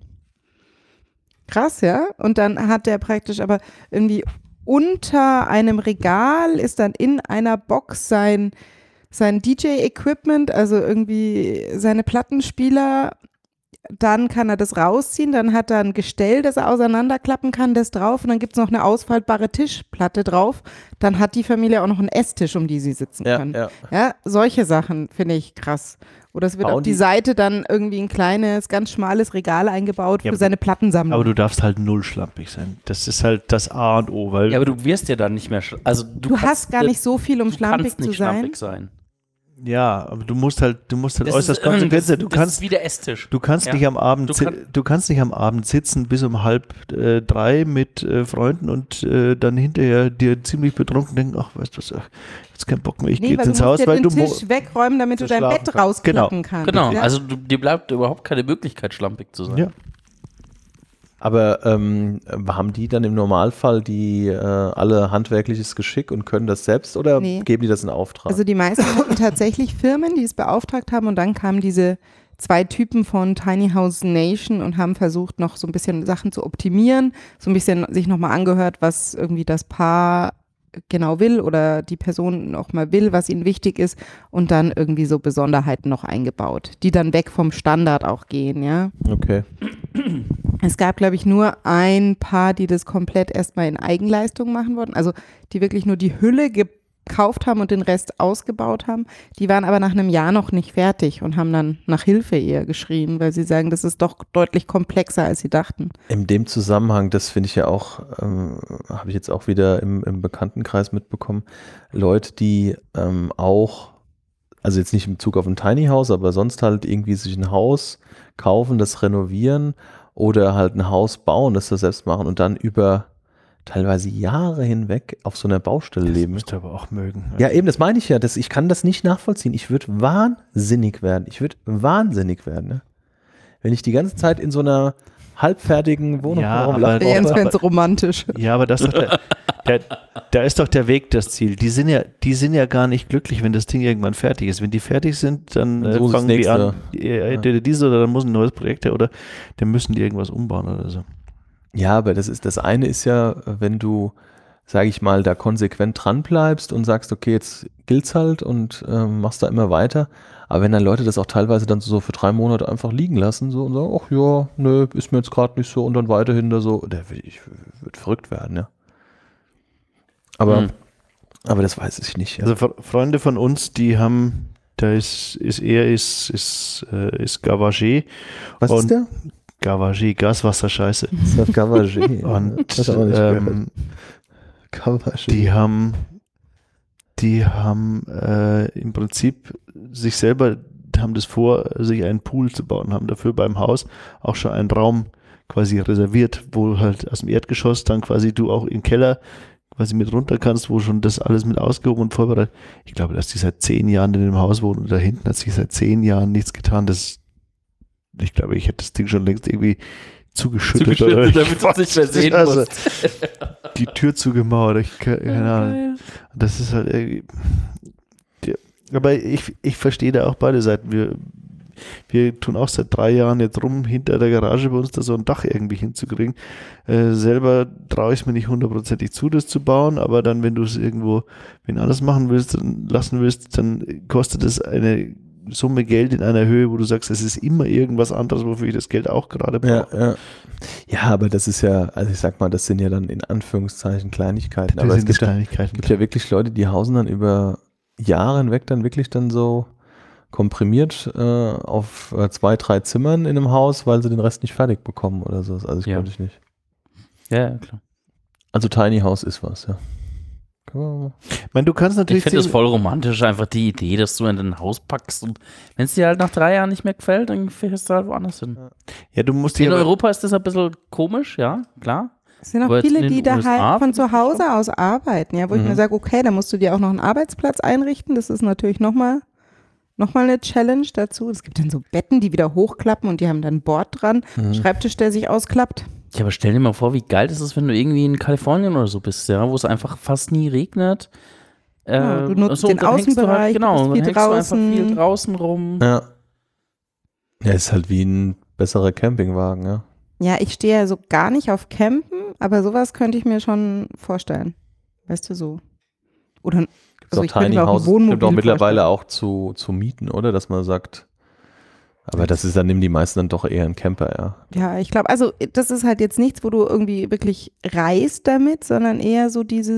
krass, ja. Und dann hat der praktisch aber irgendwie unter einem Regal ist dann in einer Box sein, sein D J-Equipment, also irgendwie seine Plattenspieler. Dann kann er das rausziehen, dann hat er ein Gestell, das er auseinanderklappen kann, das drauf und dann gibt es noch eine ausfaltbare Tischplatte drauf. Dann hat die Familie auch noch einen Esstisch, um die sie sitzen Ja, können. ja. Ja, solche Sachen finde ich krass. Oder es wird Bauen auf die die- Seite dann irgendwie ein kleines, ganz schmales Regal eingebaut Ja, für aber- seine Plattensammlung. Aber du darfst halt null schlampig sein. Das ist halt das A und O, weil Ja, aber du wirst ja dann nicht mehr. sch- Also du, du kannst hast gar nicht so viel, um du schlampig kannst zu nicht sein. schlampig sein. ja, aber du musst halt, du musst halt Das äußerst ist, ähm, konsequent sein. Du das kannst, ist wie der Esstisch. du kannst Ja. nicht am Abend, Du si- kann- du kannst nicht am Abend sitzen bis um halb äh, drei mit äh, Freunden und äh, dann hinterher dir ziemlich betrunken denken, ach, weißt du was, ach, jetzt kein Bock mehr, ich gehe Nee, jetzt weil ins du musst Haus, ja weil den du mo- Tisch wegräumen, damit du zu dein schlafen Bett kannst. rausklappen kannst. Genau, Ja? also du, dir bleibt überhaupt keine Möglichkeit, schlampig zu sein. Ja. Aber ähm, haben die dann im Normalfall die äh, alle handwerkliches Geschick und können das selbst oder Nee. geben die das in Auftrag? Also die meisten hatten tatsächlich Firmen, die es beauftragt haben und dann kamen diese zwei Typen von Tiny House Nation und haben versucht, noch so ein bisschen Sachen zu optimieren, so ein bisschen sich nochmal angehört, was irgendwie das Paar genau will oder die Person noch mal will, was ihnen wichtig ist und dann irgendwie so Besonderheiten noch eingebaut, die dann weg vom Standard auch gehen, ja. Okay. Es gab, glaube ich, nur ein Paar, die das komplett erstmal in Eigenleistung machen wollten, also die wirklich nur die Hülle gekauft haben und den Rest ausgebaut haben. Die waren aber nach einem Jahr noch nicht fertig und haben dann nach Hilfe eher geschrien, weil sie sagen, das ist doch deutlich komplexer, als sie dachten. In dem Zusammenhang, das finde ich ja auch, ähm, habe ich jetzt auch wieder im, im Bekanntenkreis mitbekommen, Leute, die ähm, auch, also jetzt nicht im Bezug auf ein Tiny House, aber sonst halt irgendwie sich ein Haus kaufen, das renovieren oder halt ein Haus bauen, das das selbst machen und dann über teilweise Jahre hinweg auf so einer Baustelle Das leben. musst du aber auch mögen. Ja, eben, das meine ich ja. Das, ich kann das nicht nachvollziehen. Ich würde wahnsinnig werden. Ich würde wahnsinnig werden, ne? Wenn ich die ganze Zeit in so einer halbfertigen Wohnung Ja, herum aber lache. Der Jens aber- fände es romantisch. Ja, aber das ist doch der, der, da ist doch der Weg das Ziel. Die sind ja, die sind ja gar nicht glücklich, wenn das Ding irgendwann fertig ist. Wenn die fertig sind, dann Dann äh, suchen sie das fangen die nächste. an, äh, entweder diese oder dann muss ein neues Projekt her oder dann müssen die irgendwas umbauen oder so. Ja, aber das ist, das eine ist ja, wenn du, sage ich mal, da konsequent dran bleibst und sagst, okay, jetzt gilt's halt und ähm, machst da immer weiter. Aber wenn dann Leute das auch teilweise dann so für drei Monate einfach liegen lassen so und sagen, ach ja, nö, ist mir jetzt gerade nicht so und dann weiterhin da so, der will, ich würde verrückt werden, ja. Aber, Hm. aber das weiß ich nicht. Ja. Also Fre- Freunde von uns, die haben, da ist, ist er, ist, ist, äh, ist Gavagé. Was und- ist der? Gavagé, Gaswasserscheiße. Das ist Gavagé. Und Das hab ich auch nicht ähm, Gavagé. die haben, die haben äh, im Prinzip sich selber, haben das vor, sich einen Pool zu bauen, haben dafür beim Haus auch schon einen Raum quasi reserviert, wo halt aus dem Erdgeschoss dann quasi du auch im Keller quasi mit runter kannst, wo schon das alles mit ausgehoben und vorbereitet. Ich glaube, dass die seit zehn Jahren in dem Haus wohnen und da hinten hat sich seit zehn Jahren nichts getan. Das, ich glaube, ich hätte das Ding schon längst irgendwie zugeschüttet. Zugeschüttet, oder damit du es nicht mehr sehen also, musst. die Tür zugemauert. Ich, keine Ahnung. Das ist halt irgendwie. Ja, aber ich, ich verstehe da auch beide Seiten. Wir, wir tun auch seit drei Jahren jetzt rum, hinter der Garage bei uns da so ein Dach irgendwie hinzukriegen. Äh, selber traue ich es mir nicht hundertprozentig zu, das zu bauen, aber dann, wenn du es irgendwo, wenn anders machen willst, dann lassen willst, dann kostet es eine Summe Geld in einer Höhe, wo du sagst, es ist immer irgendwas anderes, wofür ich das Geld auch gerade brauche. Ja, ja. ja, aber das ist ja, also ich sag mal, das sind ja dann in Anführungszeichen Kleinigkeiten. Das aber sind es gibt, ja, Kleinigkeiten. gibt ja wirklich Leute, die hausen dann über Jahre hinweg dann wirklich dann so komprimiert äh, auf äh, zwei, drei Zimmern in einem Haus, weil sie den Rest nicht fertig bekommen oder so. Also ich Ja. konnte ich nicht. Ja, ja, klar. Also Tiny House ist was, ja. Kann man Ich meine, du kannst Ich natürlich finde das sehen- voll romantisch, einfach die Idee, dass du in dein Haus packst und wenn es dir halt nach drei Jahren nicht mehr gefällt, dann fährst du halt woanders hin. ja, du musst In dir aber- Europa ist das ein bisschen komisch, ja, klar. Es sind auch Aber jetzt viele, in die den da U S A halt von finde zu ich das Hause aus arbeiten, ja, wo ich Mhm. mir sage, okay, da musst du dir auch noch einen Arbeitsplatz einrichten. Das ist natürlich nochmal noch mal eine Challenge dazu. Es gibt dann so Betten, die wieder hochklappen und die haben dann ein Board dran, Mhm. Schreibtisch, der sich ausklappt. Ja, aber stell dir mal vor, wie geil das ist, wenn du irgendwie in Kalifornien oder so bist, ja, wo es einfach fast nie regnet. Äh, Ja, du nutzt so, den dann hängst du Außenbereich, halt, du genau, bist dann viel hängst du einfach draußen. viel draußen rum. Ja. Ja, ist halt wie ein besserer Campingwagen, ja. Ja, ich stehe ja so gar nicht auf Campen, aber sowas könnte ich mir schon vorstellen. Weißt du, so. Oder Gibt's also auch ich könnte Tiny mir auch ein Houses, gibt Wohnmobil auch mittlerweile vorstellen. auch zu, zu mieten, oder? Dass man sagt, aber das ist dann, nehmen die meisten dann doch eher einen Camper, ja. Ja, ich glaube, also das ist halt jetzt nichts, wo du irgendwie wirklich reist damit, sondern eher so diese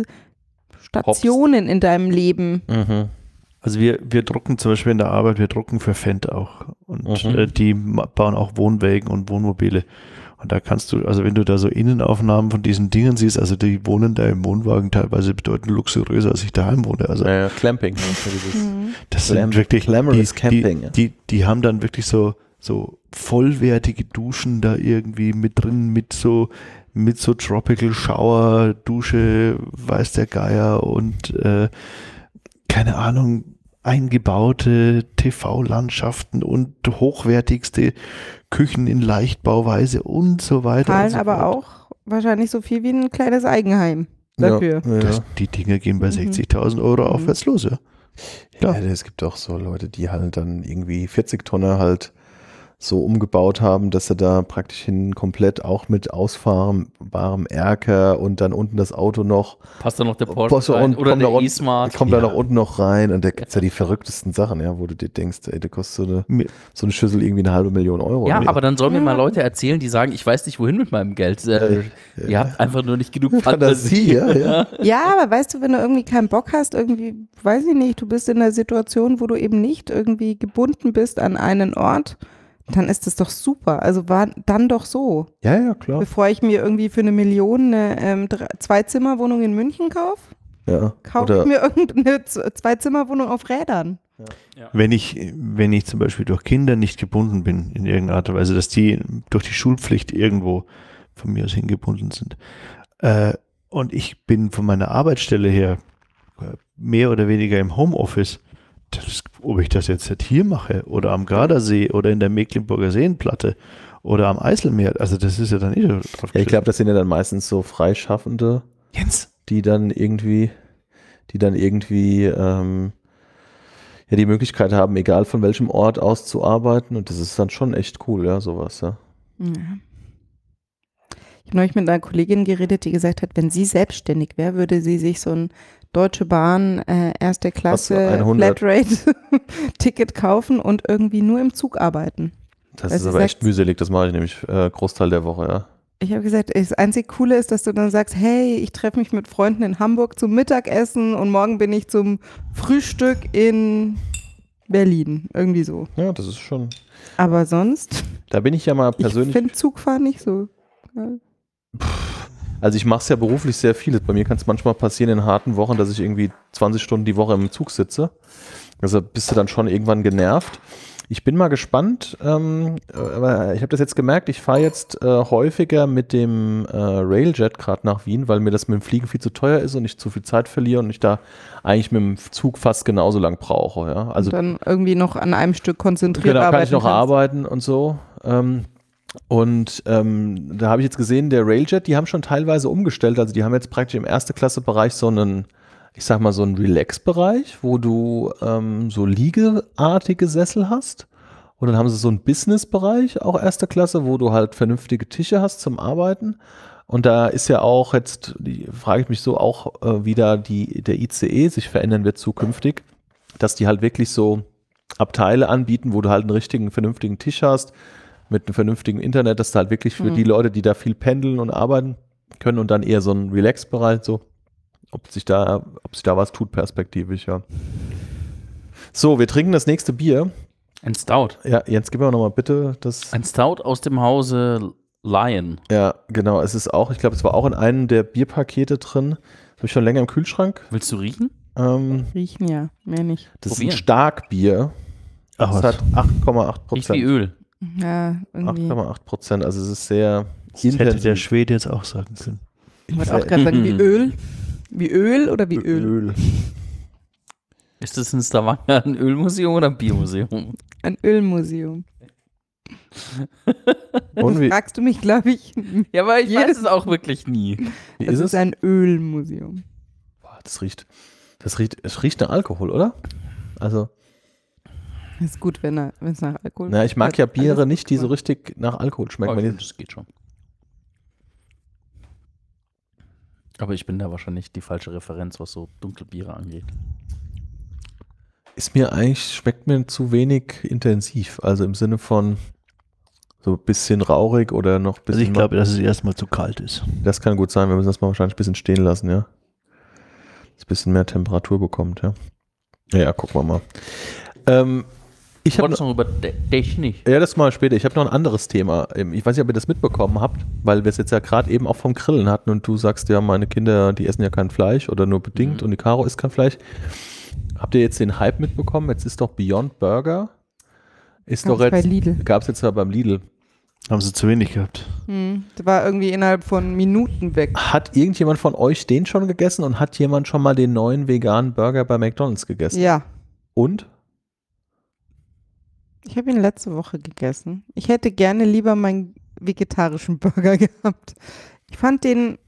Stationen in deinem Leben. Mhm. Also wir, wir drucken zum Beispiel in der Arbeit, wir drucken für Fendt auch und Mhm. äh, die ma- bauen auch Wohnwägen und Wohnmobile und da kannst du, also wenn du da so Innenaufnahmen von diesen Dingen siehst, also die wohnen da im Wohnwagen teilweise bedeutend luxuriöser, als ich daheim wohne, also Ja, ja, Clamping. ne, für dieses- Mhm. das Glam- sind wirklich glamorous die, Camping, ja. die, die, die haben dann wirklich so, so vollwertige Duschen da irgendwie mit drin, mit so mit so Tropical Shower, Dusche, weiß der Geier und äh, keine Ahnung, eingebaute T V-Landschaften und hochwertigste Küchen in Leichtbauweise und so weiter. und Zahlen so aber fort. auch wahrscheinlich so viel wie ein kleines Eigenheim dafür. Ja, ja. Das, die Dinge gehen bei Mhm. sechzigtausend Euro Mhm. aufwärts los, ja. Ja, Ja. es gibt auch so Leute, die halt dann irgendwie vierzig Tonner halt so umgebaut haben, dass sie da praktisch hin komplett auch mit ausfahrbarem Erker und dann unten das Auto noch Passt da noch der Porsche Porsche rein und oder kommt da der unten- E-Smart. kommt da Ja. noch unten noch rein und da gibt es ja die verrücktesten Sachen, ja, wo du dir denkst, ey, da kostet so eine, Mir- so eine Schüssel irgendwie eine halbe Million Euro. Ja, oder? aber dann sollen mir Ja. mal Leute erzählen, die sagen, ich weiß nicht, wohin mit meinem Geld. Äh, Ja. Ihr habt einfach nur nicht genug Fantasie, ja, ja. Ja, aber weißt du, wenn du irgendwie keinen Bock hast, irgendwie, weiß ich nicht, du bist in einer Situation, wo du eben nicht irgendwie gebunden bist an einen Ort, dann ist das doch super. Also war dann doch so. Ja, ja, klar. Bevor ich mir irgendwie für eine Million eine ähm, drei- Zwei-Zimmer-Wohnung in München kaufe, Ja. kaufe Oder ich mir irgendeine Z- Zwei-Zimmer-Wohnung auf Rädern. Wenn ich, wenn ich zum Beispiel durch Kinder nicht gebunden bin in irgendeiner Art und Weise, dass die durch die Schulpflicht irgendwo von mir aus hingebunden sind, äh, und ich bin von meiner Arbeitsstelle her äh, mehr oder weniger im Homeoffice, das, ob ich das jetzt hier mache oder am Gardasee oder in der Mecklenburger Seenplatte oder am Eiselmeer, also das ist ja dann eh drauf ja, ich geschissen. glaube, das sind ja dann meistens so Freischaffende, Jens, die dann irgendwie, die dann irgendwie ähm, ja die Möglichkeit haben, egal von welchem Ort aus zu arbeiten, und das ist dann schon echt cool, ja, sowas, ja. Ja. Ich habe neulich mit einer Kollegin geredet, die gesagt hat, wenn sie selbstständig wäre, würde sie sich so ein Deutsche Bahn äh, erste Klasse hundert? Flatrate-Ticket kaufen und irgendwie nur im Zug arbeiten. Das Weil ist sie aber echt sagt- mühselig, das mache ich nämlich äh, Großteil der Woche, ja. Ich habe gesagt, das einzig Coole ist, dass du dann sagst, hey, ich treffe mich mit Freunden in Hamburg zum Mittagessen und morgen bin ich zum Frühstück in Berlin. Irgendwie so. Ja, das ist schon. Aber sonst Da bin ich ja mal Ich persönlich. finde Zugfahren nicht so. geil. Also ich mache es ja beruflich sehr viel. Bei mir kann es manchmal passieren in harten Wochen, dass ich irgendwie zwanzig Stunden die Woche im Zug sitze. Also bist du dann schon irgendwann genervt. Ich bin mal gespannt, ähm, aber ich habe das jetzt gemerkt, ich fahre jetzt äh, häufiger mit dem äh, Railjet gerade nach Wien, weil mir das mit dem Fliegen viel zu teuer ist und ich zu viel Zeit verliere und ich da eigentlich mit dem Zug fast genauso lang brauche. Ja? Also Und dann irgendwie noch an einem Stück konzentriert genau, arbeiten kann ich noch kannst. arbeiten und so. Ähm, und ähm, da habe ich jetzt gesehen, der Railjet, die haben schon teilweise umgestellt. Also die haben jetzt praktisch im Erste-Klasse-Bereich so einen, ich sag mal so einen Relax-Bereich, wo du ähm, so liegeartige Sessel hast. Und dann haben sie so einen Business-Bereich, auch Erste Klasse, wo du halt vernünftige Tische hast zum Arbeiten. Und da ist ja auch jetzt, die, frage ich mich so, auch äh, wie da die, der I C E sich verändern wird zukünftig, dass die halt wirklich so Abteile anbieten, wo du halt einen richtigen, vernünftigen Tisch hast, mit einem vernünftigen Internet, dass du halt wirklich für Mhm. die Leute, die da viel pendeln und arbeiten können und dann eher so ein Relax-Bereich, so, ob sich da, ob sich da was tut perspektivisch, ja. So, wir trinken das nächste Bier. Ein Stout. Ja, Jens, gib mir nochmal bitte das. Ein Stout aus dem Hause Lion. Ja, genau, es ist auch, ich glaube, es war auch in einem der Bierpakete drin. Habe ich schon länger im Kühlschrank. Willst du riechen? Ähm, Riechen ja, mehr nicht. das ist Probieren. ein Starkbier. Ach, Das was. hat acht Komma acht Riecht wie Prozent. Öl. Ja, acht irgendwie. Komma acht Prozent, also es ist sehr Das hätte der intensiv. Schwede jetzt auch sagen können. Ich wollte auch gerade sagen, wie Öl. Wie Öl oder wie Öl? Öl. Ist das in Stavanger ein Ölmuseum oder ein Biermuseum? Ein Ölmuseum. Und wie, Fragst du mich, glaube ich. Ja, aber ich Jedes- weiß es auch wirklich nie. wie Das ist ist es? ein Ölmuseum. Boah, das riecht, das riecht, es riecht nach Alkohol, oder? Also, Ist gut, wenn er- wenn es nach Alkohol na, ich mag hat ja Biere alles nicht, die so gemacht. richtig nach Alkohol schmecken. Oh, ich Wenn find, die, das geht schon. Aber ich bin da wahrscheinlich die falsche Referenz, was so Dunkelbiere angeht. ist mir eigentlich, schmeckt mir zu wenig intensiv. Also im Sinne von so ein bisschen rauchig oder noch ein bisschen. Also ich glaube, dass es erstmal zu kalt ist. Das kann gut sein, wir müssen das mal wahrscheinlich ein bisschen stehen lassen, ja. Dass es ein bisschen mehr Temperatur bekommt, ja. Ja, ja, gucken wir mal. Ähm, ich Ich habe wollte noch über De- Technik. ja, das mal später. Ich habe noch ein anderes Thema. Ähm, Ich weiß nicht, ob ihr das mitbekommen habt, weil wir es jetzt ja gerade eben auch vom Grillen hatten und du sagst ja, meine Kinder, die essen ja kein Fleisch oder nur bedingt Mhm. und die Caro isst kein Fleisch. Habt ihr jetzt den Hype mitbekommen? Jetzt ist doch Beyond Burger. Ist Gab's doch bei jetzt. Lidl. Gab es jetzt ja beim Lidl. Haben sie zu wenig gehabt. Hm, das war irgendwie innerhalb von Minuten weg. Hat irgendjemand von euch den schon gegessen und hat jemand schon mal den neuen veganen Burger bei McDonald's gegessen? Ja, Und? ich habe ihn letzte Woche gegessen. Ich hätte gerne lieber meinen vegetarischen Burger gehabt. Ich fand den,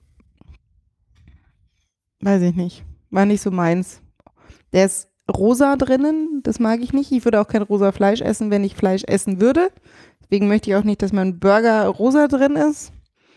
weiß ich nicht, war nicht so meins. Der ist rosa drinnen, das mag ich nicht. Ich würde auch kein rosa Fleisch essen, wenn ich Fleisch essen würde. Deswegen möchte ich auch nicht, dass mein Burger rosa drin ist.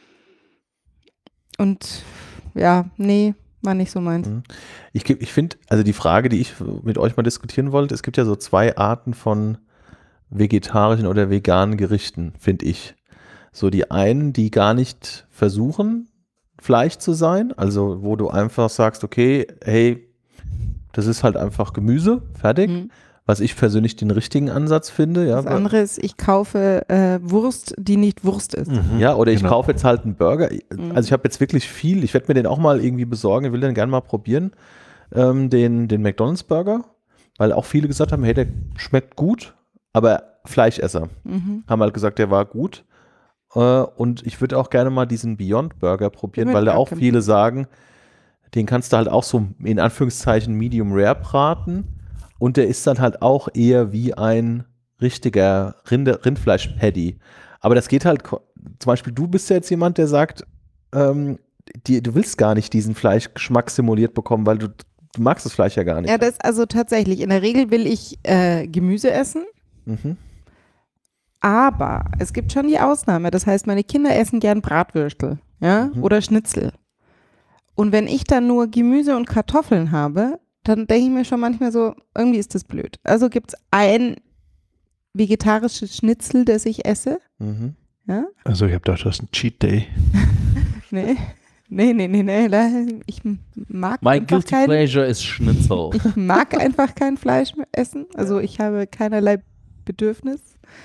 Und ja, nee, war nicht so meins. Mhm. Ich, geb- ich finde, also die Frage, die ich mit euch mal diskutieren wollte, es gibt ja so zwei Arten von vegetarischen oder veganen Gerichten, finde ich. So die einen, die gar nicht versuchen, Fleisch zu sein, also wo du einfach sagst, okay, hey, das ist halt einfach Gemüse, fertig. Mhm. Was ich persönlich den richtigen Ansatz finde. Ja, Das andere ist, ich kaufe äh, Wurst, die nicht Wurst ist. ja, oder ich Genau. kaufe jetzt halt einen Burger. Mhm. Also ich habe jetzt wirklich viel, ich werde mir den auch mal irgendwie besorgen, ich will den gerne mal probieren, ähm, den, den McDonald's Burger, weil auch viele gesagt haben, hey, der schmeckt gut, aber Fleischesser Mhm. haben halt gesagt, der war gut. Äh, und ich würde auch gerne mal diesen Beyond Burger probieren, Den weil da würd ich auch auch gerne viele sagen, den kannst du halt auch so in Anführungszeichen Medium Rare braten und der ist dann halt auch eher wie ein richtiger Rinde, Rindfleisch-Patty. Aber das geht halt, ko- zum Beispiel du bist ja jetzt jemand, der sagt, ähm, die, du willst gar nicht diesen Fleischgeschmack simuliert bekommen, weil du, du magst das Fleisch ja gar nicht. Ja, das also tatsächlich. In der Regel will ich äh, Gemüse essen, Mhm. aber es gibt schon die Ausnahme. Das heißt, meine Kinder essen gern Bratwürstel, ja, Mhm. oder Schnitzel. Und wenn ich dann nur Gemüse und Kartoffeln habe, dann denke ich mir schon manchmal so, irgendwie ist das blöd. Also gibt es ein vegetarisches Schnitzel, das ich esse. Mhm. Ja? Also ich habe gedacht, das ist ein Cheat Day. Nee. Nee, nee, nee, nee. da- Ich mag My einfach guilty kein, pleasure ist Schnitzel. ich mag einfach kein Fleisch mehr essen. Also ich habe keinerlei Bedürfnis.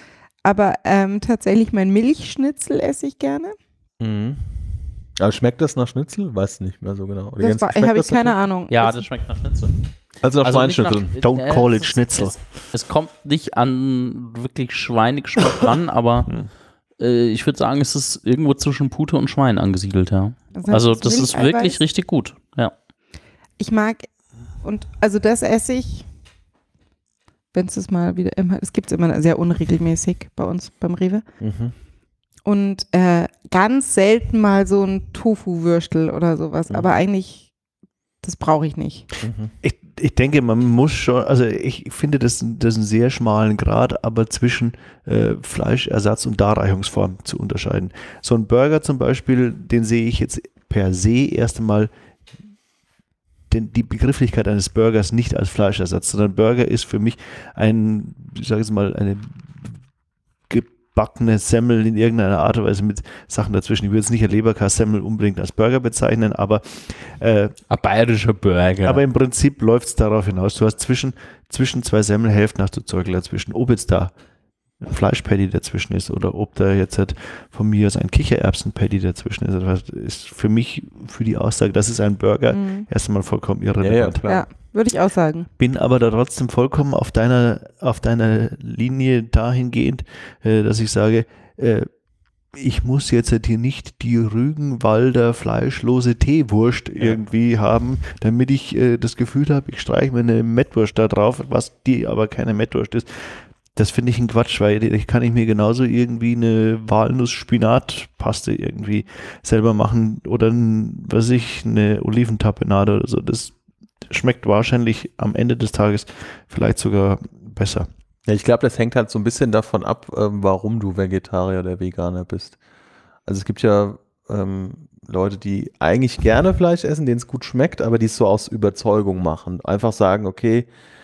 Aber ähm, tatsächlich mein Milchschnitzel esse ich gerne. Mhm. Aber schmeckt das nach Schnitzel? Weiß nicht mehr so genau. Oder Das Jens, war- schmeckt habe ich das nach keine Schnitzel? Ahnung. Ja, Das- das schmeckt nach Schnitzel. Also nach Also nicht Schweinschnitzel. nach- Don't äh, call es it ist- Schnitzel. Es, es kommt nicht an wirklich Schweinegeschmack ran, aber Hm. äh, ich würde sagen, es ist irgendwo zwischen Pute und Schwein angesiedelt, ja. das Also heißt, das ist Milcheiweiß. wirklich richtig gut, ja. Ich mag, und also das esse ich, wenn es das mal wieder immer, es gibt es immer sehr unregelmäßig bei uns beim Rewe. Mhm. Und äh, ganz selten mal so ein Tofu-Würstel oder sowas. Mhm. Aber eigentlich, das brauche ich nicht. Mhm. Ich, ich denke, man muss schon, also ich finde das, das einen sehr schmalen Grad, aber zwischen äh, Fleischersatz und Darreichungsform zu unterscheiden. So ein Burger zum Beispiel, den sehe ich jetzt per se erst einmal den, die Begrifflichkeit eines Burgers nicht als Fleischersatz, sondern Burger ist für mich ein, ich sage jetzt mal, eine gebackene Semmel in irgendeiner Art und Weise mit Sachen dazwischen. Ich würde jetzt nicht eine Leberkassemmel unbedingt als Burger bezeichnen, aber äh, Ein bayerischer Burger. aber im Prinzip läuft es darauf hinaus. Du hast zwischen, zwischen zwei Semmelhälften hast du Zeugel dazwischen. Ob jetzt da ein Fleischpaddy dazwischen ist oder ob da jetzt halt von mir aus ein Kichererbsen-Paddy dazwischen ist, das ist für mich, für die Aussage, das ist ein Burger, Mhm. erst einmal vollkommen Ja, ja, irrelevant. klar. Ja, würde ich auch sagen. Bin aber da trotzdem vollkommen auf deiner, auf deiner Linie dahingehend, äh, dass ich sage, äh, ich muss jetzt halt hier nicht die Rügenwalder fleischlose Teewurst irgendwie haben, damit ich äh, das Gefühl habe, ich streiche mir eine Mettwurst da drauf, was die aber keine Mettwurst ist. Das finde ich ein Quatsch, weil ich kann ich mir genauso irgendwie eine Walnuss-Spinat-Paste irgendwie selber machen oder ein, was weiß ich, eine Oliventapenade oder so. Das schmeckt wahrscheinlich am Ende des Tages vielleicht sogar besser. Ja, ich glaube, das hängt halt so ein bisschen davon ab, ähm, warum du Vegetarier oder Veganer bist. Also es gibt ja ähm, Leute, die eigentlich gerne Fleisch essen, denen es gut schmeckt, aber die es so aus Überzeugung machen. Einfach sagen, okay,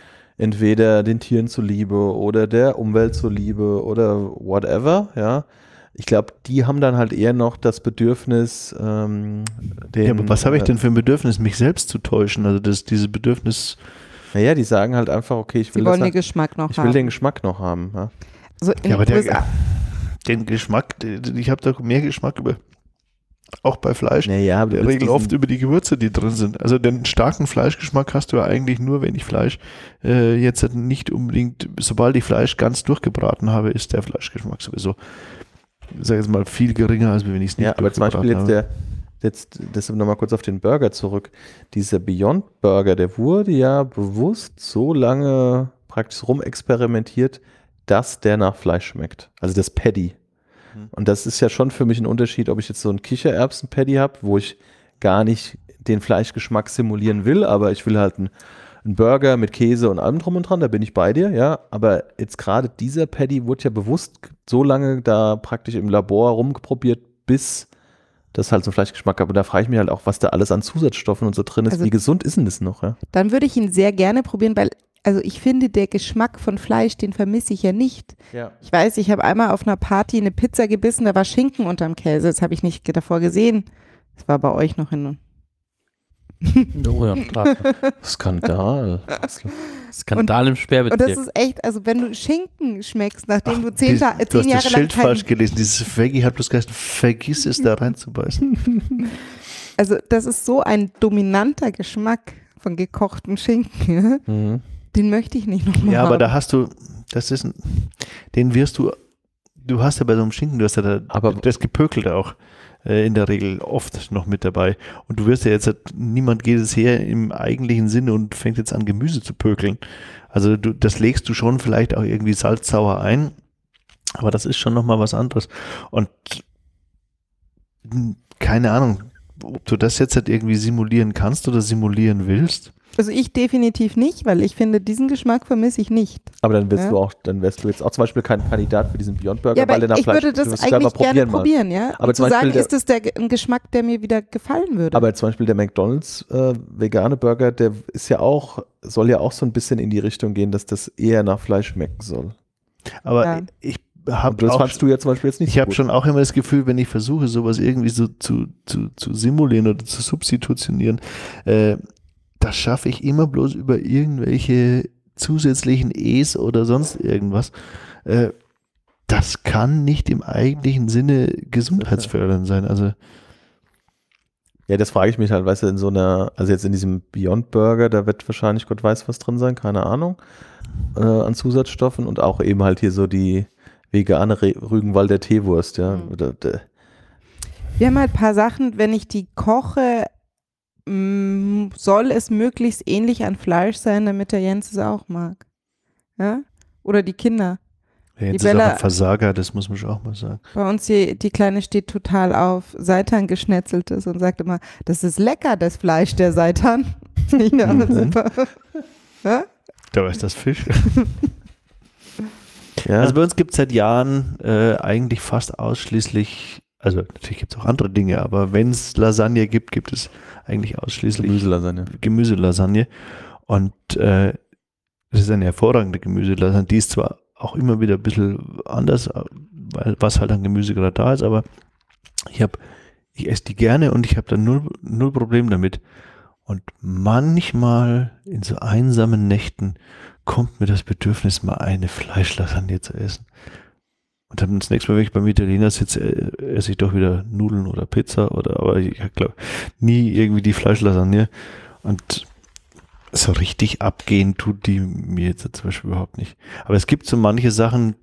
entweder den Tieren zuliebe oder der Umwelt zuliebe oder whatever, ja. Ich glaube, die haben dann halt eher noch das Bedürfnis, ähm, den, Ja, aber was habe ich denn für ein Bedürfnis, mich selbst zu täuschen? Also das, dieses Bedürfnis, Naja, die sagen halt einfach, okay, ich Sie will, wollen das den halt, Geschmack noch ich will haben. den Geschmack noch haben. Ja. Also in ja, aber den der, U S A, den Geschmack, ich habe da mehr Geschmack über, auch bei Fleisch, Naja, aber in du der willst Regel oft diesen- über die Gewürze, die drin sind. Also den starken Fleischgeschmack hast du ja eigentlich nur, wenn ich Fleisch äh, jetzt halt nicht unbedingt, sobald ich Fleisch ganz durchgebraten habe, ist der Fleischgeschmack sowieso, ich sage jetzt mal, viel geringer, als wenn ich es nicht Ja, aber zum Beispiel jetzt habe. der, jetzt, deshalb nochmal kurz auf den Burger zurück. Dieser Beyond Burger, der wurde ja bewusst so lange praktisch rumexperimentiert, dass der nach Fleisch schmeckt. Also das Patty. Hm. Und das ist ja schon für mich ein Unterschied, ob ich jetzt so ein Kichererbsen-Patty habe, wo ich gar nicht den Fleischgeschmack simulieren will, aber ich will halt einen, einen Burger mit Käse und allem drum und dran, da bin ich bei dir, ja. Aber jetzt gerade dieser Patty wurde ja bewusst so lange da praktisch im Labor rumprobiert, bis das halt so Fleischgeschmack hat. Und da frage ich mich halt auch, was da alles an Zusatzstoffen und so drin ist. Also- Wie gesund ist denn das noch, ja? dann würde ich ihn sehr gerne probieren, weil also ich finde, der Geschmack von Fleisch, den vermisse ich ja nicht. Ja. Ich weiß, ich habe einmal auf einer Party eine Pizza gebissen, da war Schinken unterm Käse. Das habe ich nicht ge- davor gesehen. Das war bei euch noch in. Oh ja, klar. Skandal. Skandal im Und das Sperrbezirk. ist echt, also wenn du Schinken schmeckst, nachdem du zehn, Dies- Ta- du zehn hast Jahre das lang Schild kein, falsch gelesen. Dieses Veggie hat bloß gesagt, vergiss es da reinzubeißen. also das ist so ein dominanter Geschmack von gekochten Schinken. Mhm. Den möchte ich nicht nochmal Ja, haben. aber da hast du, das ist, ein, den wirst du, du hast ja bei so einem Schinken, du hast ja da, Aber- das Gepökelte auch äh, in der Regel oft noch mit dabei. Und du wirst ja jetzt, niemand geht es her im eigentlichen Sinne und fängt jetzt an, Gemüse zu pökeln. Also du, das legst du schon vielleicht auch irgendwie salzsauer ein, aber das ist schon nochmal was anderes. Und mh, keine Ahnung, ob du das jetzt halt irgendwie simulieren kannst oder simulieren willst. Also ich definitiv nicht, weil ich finde, diesen Geschmack vermisse ich nicht. Aber dann wirst Ja. du auch, dann wärst du jetzt auch zum Beispiel kein Kandidat für diesen Beyond Burger, Ja, weil aber der nach ich Fleisch würde du das musst gleich mal eigentlich gerne mal. probieren, ja. Aber Und zum zu sagen, Beispiel der- ist das der, Ge- ein Geschmack, der mir wieder gefallen würde. Aber zum Beispiel der McDonald's äh, vegane Burger, der ist ja auch, soll ja auch so ein bisschen in die Richtung gehen, dass das eher nach Fleisch schmecken soll. Aber Ja. ich Und habe das auch fandst du ja zum Beispiel jetzt nicht Ich so habe gut. schon auch immer das Gefühl, wenn ich versuche, sowas irgendwie so zu, zu, zu simulieren oder zu substitutionieren, äh, das schaffe ich immer bloß über irgendwelche zusätzlichen E's oder sonst irgendwas. Äh, das kann nicht im eigentlichen Sinne gesundheitsfördernd sein. Also Ja, das frage ich mich halt, weißt du, in so einer, also jetzt in diesem Beyond Burger, da wird wahrscheinlich Gott weiß was drin sein, keine Ahnung, äh, an Zusatzstoffen und auch eben halt hier so die vegane Re- Rügenwalder Teewurst, ja. Mhm. Da, da, Wir haben halt ein paar Sachen, wenn ich die koche, mh, soll es möglichst ähnlich an Fleisch sein, damit der Jens es auch mag. Ja? Oder die Kinder. ja, jetzt Die ist auch Bella- ein Versager, das muss man schon auch mal sagen. Bei uns, die, die Kleine steht total auf Seitan geschnetzeltes und sagt immer, das ist lecker, das Fleisch der Seitan. Ja, Mhm. super. Ja? Da ist das Fisch. ja. Also bei uns gibt es seit Jahren äh, eigentlich fast ausschließlich, also natürlich gibt es auch andere Dinge, aber wenn es Lasagne gibt, gibt es eigentlich ausschließlich Gemüselasagne. Gemüselasagne. Und äh, das ist eine hervorragende Gemüselasagne. Die ist zwar auch immer wieder ein bisschen anders, weil was halt an Gemüse gerade da ist, aber ich habe, ich esse die gerne und ich habe da null, null Problem damit. Und manchmal in so einsamen Nächten kommt mir das Bedürfnis, mal eine Fleischlasagne zu essen. Und dann das nächste Mal, wenn ich beim Italiener sitze, äh, esse ich doch wieder Nudeln oder Pizza oder, aber ich glaube nie irgendwie die Fleischlasagne. Und so richtig abgehen tut die mir jetzt zum Beispiel überhaupt nicht. Aber es gibt so manche Sachen,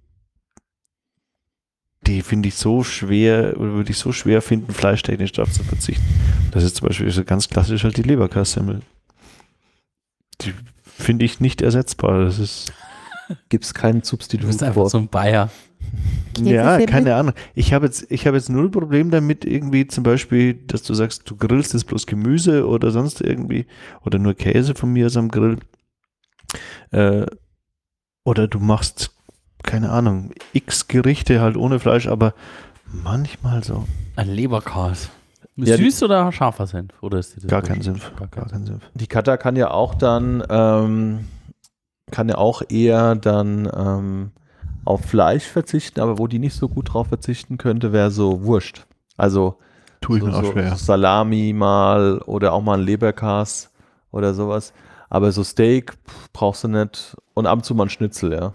die finde ich so schwer, oder würde ich so schwer finden, fleischtechnisch darauf zu verzichten. Das ist zum Beispiel so ganz klassisch halt die Leberkassemmel. Die finde ich nicht ersetzbar. Das ist, Gibt es kein Du bist Substitut einfach vor. so ein Bayer. ja, Käsesemmel? keine Ahnung. Ich habe jetzt, ich habe jetzt null Problem damit irgendwie zum Beispiel, dass du sagst, du grillst jetzt bloß Gemüse oder sonst irgendwie oder nur Käse von mir aus am Grill. Äh, oder du machst, keine Ahnung, x Gerichte halt ohne Fleisch, aber manchmal so. Ein Leberkas. Ja, die- Süß oder scharfer Senf? Oder ist dir das Gar wurscht? keinen Senf. Gar Gar keinen keinen Senf. Die Cutter kann ja auch dann, ähm, kann ja auch eher dann ähm, auf Fleisch verzichten, aber wo die nicht so gut drauf verzichten könnte, wäre so Wurst. Also Tue ich so, mir auch so schwer. Salami mal oder auch mal ein Leberkas oder sowas. Aber so Steak pff, brauchst du nicht und ab und zu mal ein Schnitzel, ja.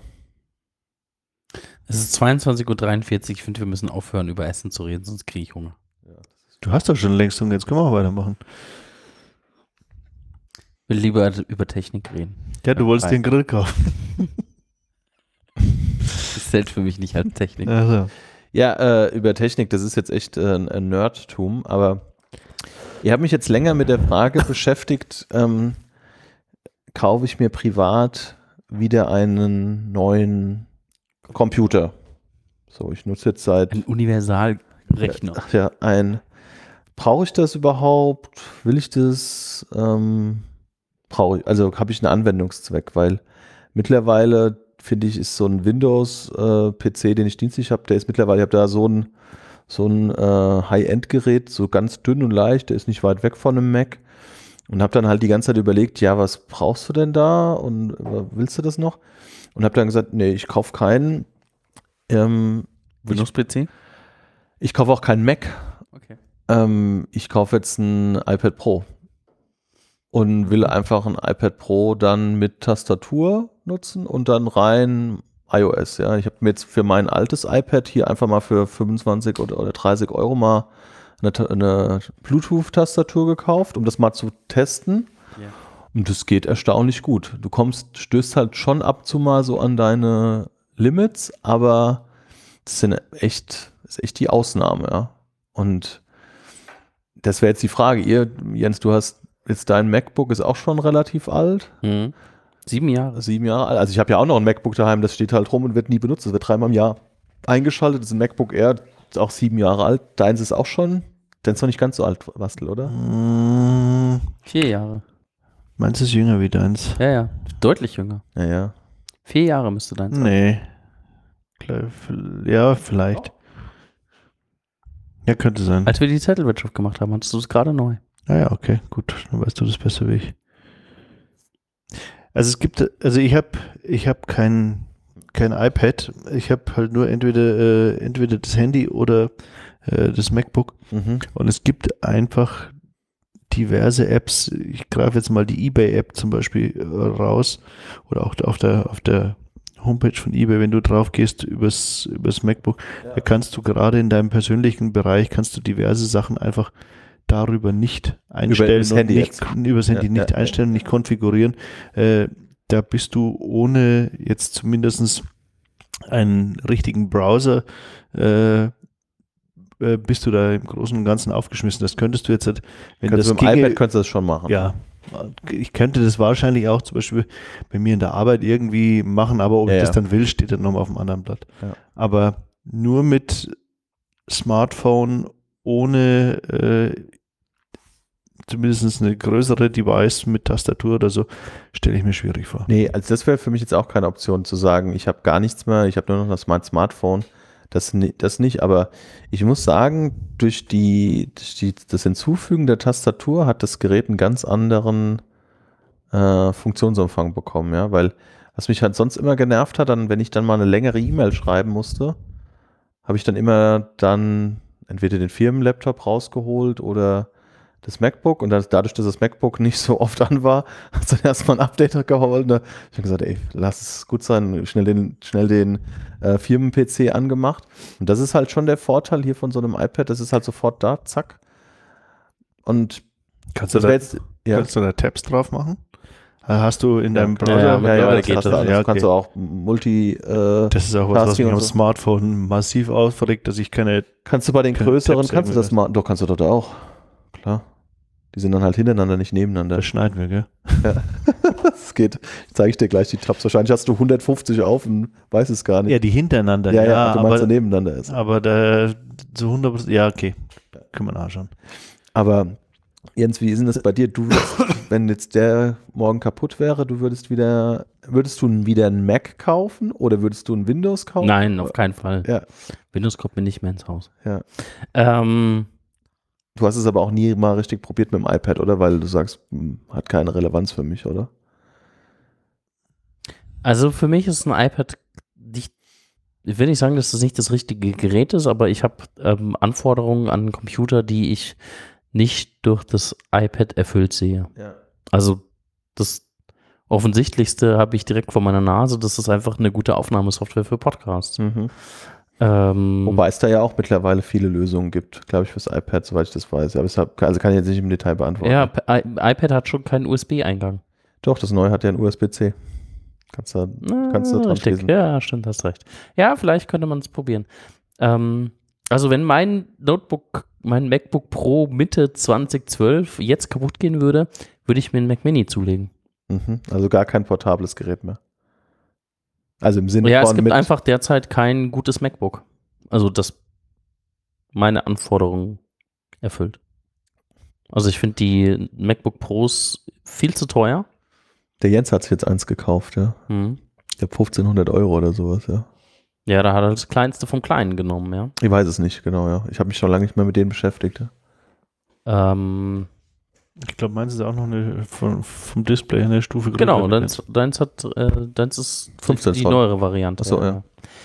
Es ist zweiundzwanzig Uhr dreiundvierzig. Ich finde, wir müssen aufhören, über Essen zu reden, sonst kriege ich Hunger. Du hast doch schon längst Hunger, jetzt können wir auch weitermachen. Ich will lieber über Technik reden. Ja, du wolltest Rein. den Grill kaufen. Das zählt für mich nicht als Technik. Also. Ja, äh, über Technik, das ist jetzt echt äh, ein, ein Nerdtum, aber ich habe mich jetzt länger mit der Frage beschäftigt, ähm, kaufe ich mir privat wieder einen neuen Computer? So, ich nutze jetzt seit, Ein Universalrechner. ach ja, ein, brauche ich das überhaupt? Will ich das? Ähm, brauche ich, also habe ich einen Anwendungszweck, weil mittlerweile finde ich, ist so ein Windows-P C, den ich dienstlich habe, der ist mittlerweile, ich habe da so ein, so ein äh, High-End-Gerät, so ganz dünn und leicht, der ist nicht weit weg von einem Mac und habe dann halt die ganze Zeit überlegt, ja, was brauchst du denn da und äh, willst du das noch? Und habe dann gesagt, nee, ich kaufe keinen, ähm, Windows-P C? ich kaufe auch keinen Mac, Okay. ähm, ich kaufe jetzt ein iPad Pro und will einfach ein iPad Pro dann mit Tastatur nutzen und dann rein iOS. Ja, ich habe mir jetzt für mein altes iPad hier einfach mal für fünfundzwanzig oder, oder dreißig Euro mal eine, Ta- eine Bluetooth-Tastatur gekauft, um das mal zu testen. Ja. Und das geht erstaunlich gut. Du kommst, stößt halt schon ab und zu mal so an deine Limits, aber das sind echt, das ist echt die Ausnahme, ja. Und das wäre jetzt die Frage. Ihr, Jens, du hast jetzt dein MacBook ist auch schon relativ alt, Mhm. Sieben Jahre. sieben Jahre alt. Also ich habe ja auch noch ein MacBook daheim, das steht halt rum und wird nie benutzt. Das wird dreimal im Jahr eingeschaltet. Das ist ein MacBook Air, ist auch sieben Jahre alt. Deins ist auch schon, deins ist noch nicht ganz so alt, Bastel, oder? Mm, Vier Jahre. Meins ist jünger wie deins. Ja, ja. Deutlich jünger. Ja, ja. Vier Jahre müsste dein sein. Nee. Klar, v- Ja, vielleicht. Ja, könnte sein. Als wir die Zettelwirtschaft gemacht haben, hattest du es gerade neu. Ah ja, okay, gut. Dann weißt du das besser wie ich. Also es gibt, also ich habe ich habe kein, kein iPad. Ich habe halt nur entweder, äh, entweder das Handy oder äh, das MacBook. Mhm. Und es gibt einfach diverse Apps. Ich greife jetzt mal die eBay-App zum Beispiel äh, raus oder auch auf der, auf der Homepage von eBay, wenn du drauf gehst übers, übers MacBook, ja. da kannst du gerade in deinem persönlichen Bereich, kannst du diverse Sachen einfach darüber nicht einstellen. Über das Handy nicht, jetzt. Übers Handy ja, nicht ja, einstellen, ja. nicht konfigurieren. Äh, da bist du ohne jetzt zumindest einen richtigen Browser äh, bist du da im Großen und Ganzen aufgeschmissen. Das könntest du jetzt, wenn Kannst das du mit dem iPad könntest du das schon machen. Ja, ich könnte das wahrscheinlich auch zum Beispiel bei mir in der Arbeit irgendwie machen, aber ob ja, ich das ja. dann will, steht dann nochmal auf dem anderen Blatt. Ja. Aber nur mit Smartphone ohne äh, zumindest eine größere Device mit Tastatur oder so, stelle ich mir schwierig vor. Nee, also das wäre für mich jetzt auch keine Option zu sagen, ich habe gar nichts mehr, ich habe nur noch das Smart Smartphone. Das, das nicht, aber ich muss sagen, durch, die, durch die, das Hinzufügen der Tastatur hat das Gerät einen ganz anderen äh, Funktionsumfang bekommen, ja, weil was mich halt sonst immer genervt hat, dann, wenn ich dann mal eine längere E-Mail schreiben musste, habe ich dann immer dann entweder den Firmenlaptop rausgeholt oder das MacBook und das, dadurch, dass das MacBook nicht so oft an war, hat es dann erstmal ein Update geholt. Ne? Ich habe gesagt, ey, lass es gut sein, schnell den, schnell den äh, Firmen-P C angemacht. Und das ist halt schon der Vorteil hier von so einem iPad, das ist halt sofort da, zack. Und kannst du da, jetzt, ja. kannst du da Tabs drauf machen? Hast du in ja, deinem Browser? Ja, ja, ja, ja das geht hast das. Du alles. Ja, okay. Kannst du auch Multi äh, Das ist auch was, was mich am so. Smartphone massiv aufregt, dass ich keine Kannst du bei den größeren, kannst du das mal, doch kannst du dort auch. Klar. Die sind dann halt hintereinander, nicht nebeneinander. Das schneiden wir, gell? Ja. Das geht. Zeige ich dir gleich die Tabs. Wahrscheinlich hast du hundertfünfzig auf und weiß es gar nicht. Ja, die hintereinander. Ja, ja, ja du aber, meinst, der nebeneinander ist. Aber da so hundert Prozent, ja, okay. Können wir nachschauen. Aber Jens, wie ist denn das bei dir? Du würdest, wenn jetzt der morgen kaputt wäre, du würdest wieder, würdest du wieder einen Mac kaufen oder würdest du einen Windows kaufen? Nein, auf keinen Fall. Ja. Windows kommt mir nicht mehr ins Haus. Ja. Ähm, Du hast es aber auch nie mal richtig probiert mit dem iPad, oder? Weil du sagst, hm, hat keine Relevanz für mich, oder? Also für mich ist ein iPad nicht, ich will nicht sagen, dass das nicht das richtige Gerät ist, aber ich habe ähm, Anforderungen an einen Computer, die ich nicht durch das iPad erfüllt sehe. Ja. Also das Offensichtlichste habe ich direkt vor meiner Nase, das ist einfach eine gute Aufnahmesoftware für Podcasts. Mhm. Ähm, Wobei es da ja auch mittlerweile viele Lösungen gibt, glaube ich, fürs iPad, soweit ich das weiß. Aber es hat, also kann ich jetzt nicht im Detail beantworten. ja, I- iPad hat schon keinen U S B-Eingang. Doch, das neue hat ja einen U S B C. Kannst du, kannst du dran richtig, schließen. ja, stimmt, hast recht. Ja, vielleicht könnte man es probieren. Ähm, also wenn mein Notebook, mein MacBook Pro Mitte zwanzig zwölf jetzt kaputt gehen würde, würde ich mir einen Mac Mini zulegen. Mhm. Also gar kein portables Gerät mehr. Also im Sinne Ja, von es gibt mit einfach derzeit kein gutes MacBook. Also das meine Anforderungen erfüllt. Also ich finde die MacBook Pros viel zu teuer. der Jens hat sich jetzt eins gekauft, ja. Mhm. Ich glaube fünfzehnhundert Euro oder sowas, ja. Ja, da hat er das Kleinste vom Kleinen genommen, ja. Ich weiß es nicht, genau, ja. Ich habe mich schon lange nicht mehr mit denen beschäftigt. Ja. Ähm, Ich glaube, meins ist auch noch eine vom, vom Display eine Stufe größer. genau, deins, deins hat äh, deins ist fünfzehn die Zoll. neuere Variante. Ach so, ja.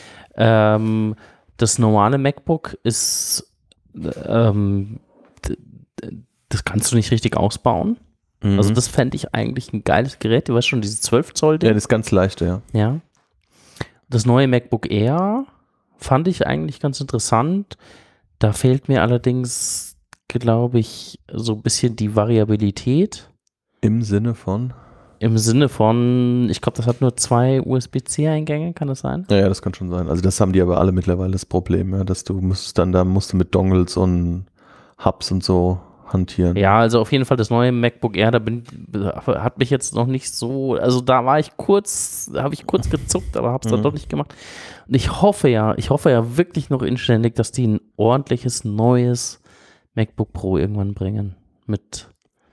Ähm, das normale MacBook ist ähm, d- d- das kannst du nicht richtig ausbauen. Mhm. Also das fände ich eigentlich ein geiles Gerät. Du weißt schon, dieses zwölf Zoll Ding. Ja, das ist ganz leichte, ja. Ja. Das neue MacBook Air fand ich eigentlich ganz interessant. Da fehlt mir allerdings, glaube ich, so ein bisschen die Variabilität. Im Sinne von? Im Sinne von, ich glaube, das hat nur zwei U S B C-Eingänge, kann das sein? Ja, ja, das kann schon sein. Also das haben die aber alle mittlerweile das Problem, ja, dass du musst dann da musst du mit Dongles und Hubs und so hantieren. Ja, also auf jeden Fall das neue MacBook Air, da bin, hat mich jetzt noch nicht so, also da war ich kurz, da habe ich kurz gezuckt, aber habe es dann Mhm. doch nicht gemacht. Und ich hoffe ja, ich hoffe ja wirklich noch inständig, dass die ein ordentliches, neues MacBook Pro irgendwann bringen. Mit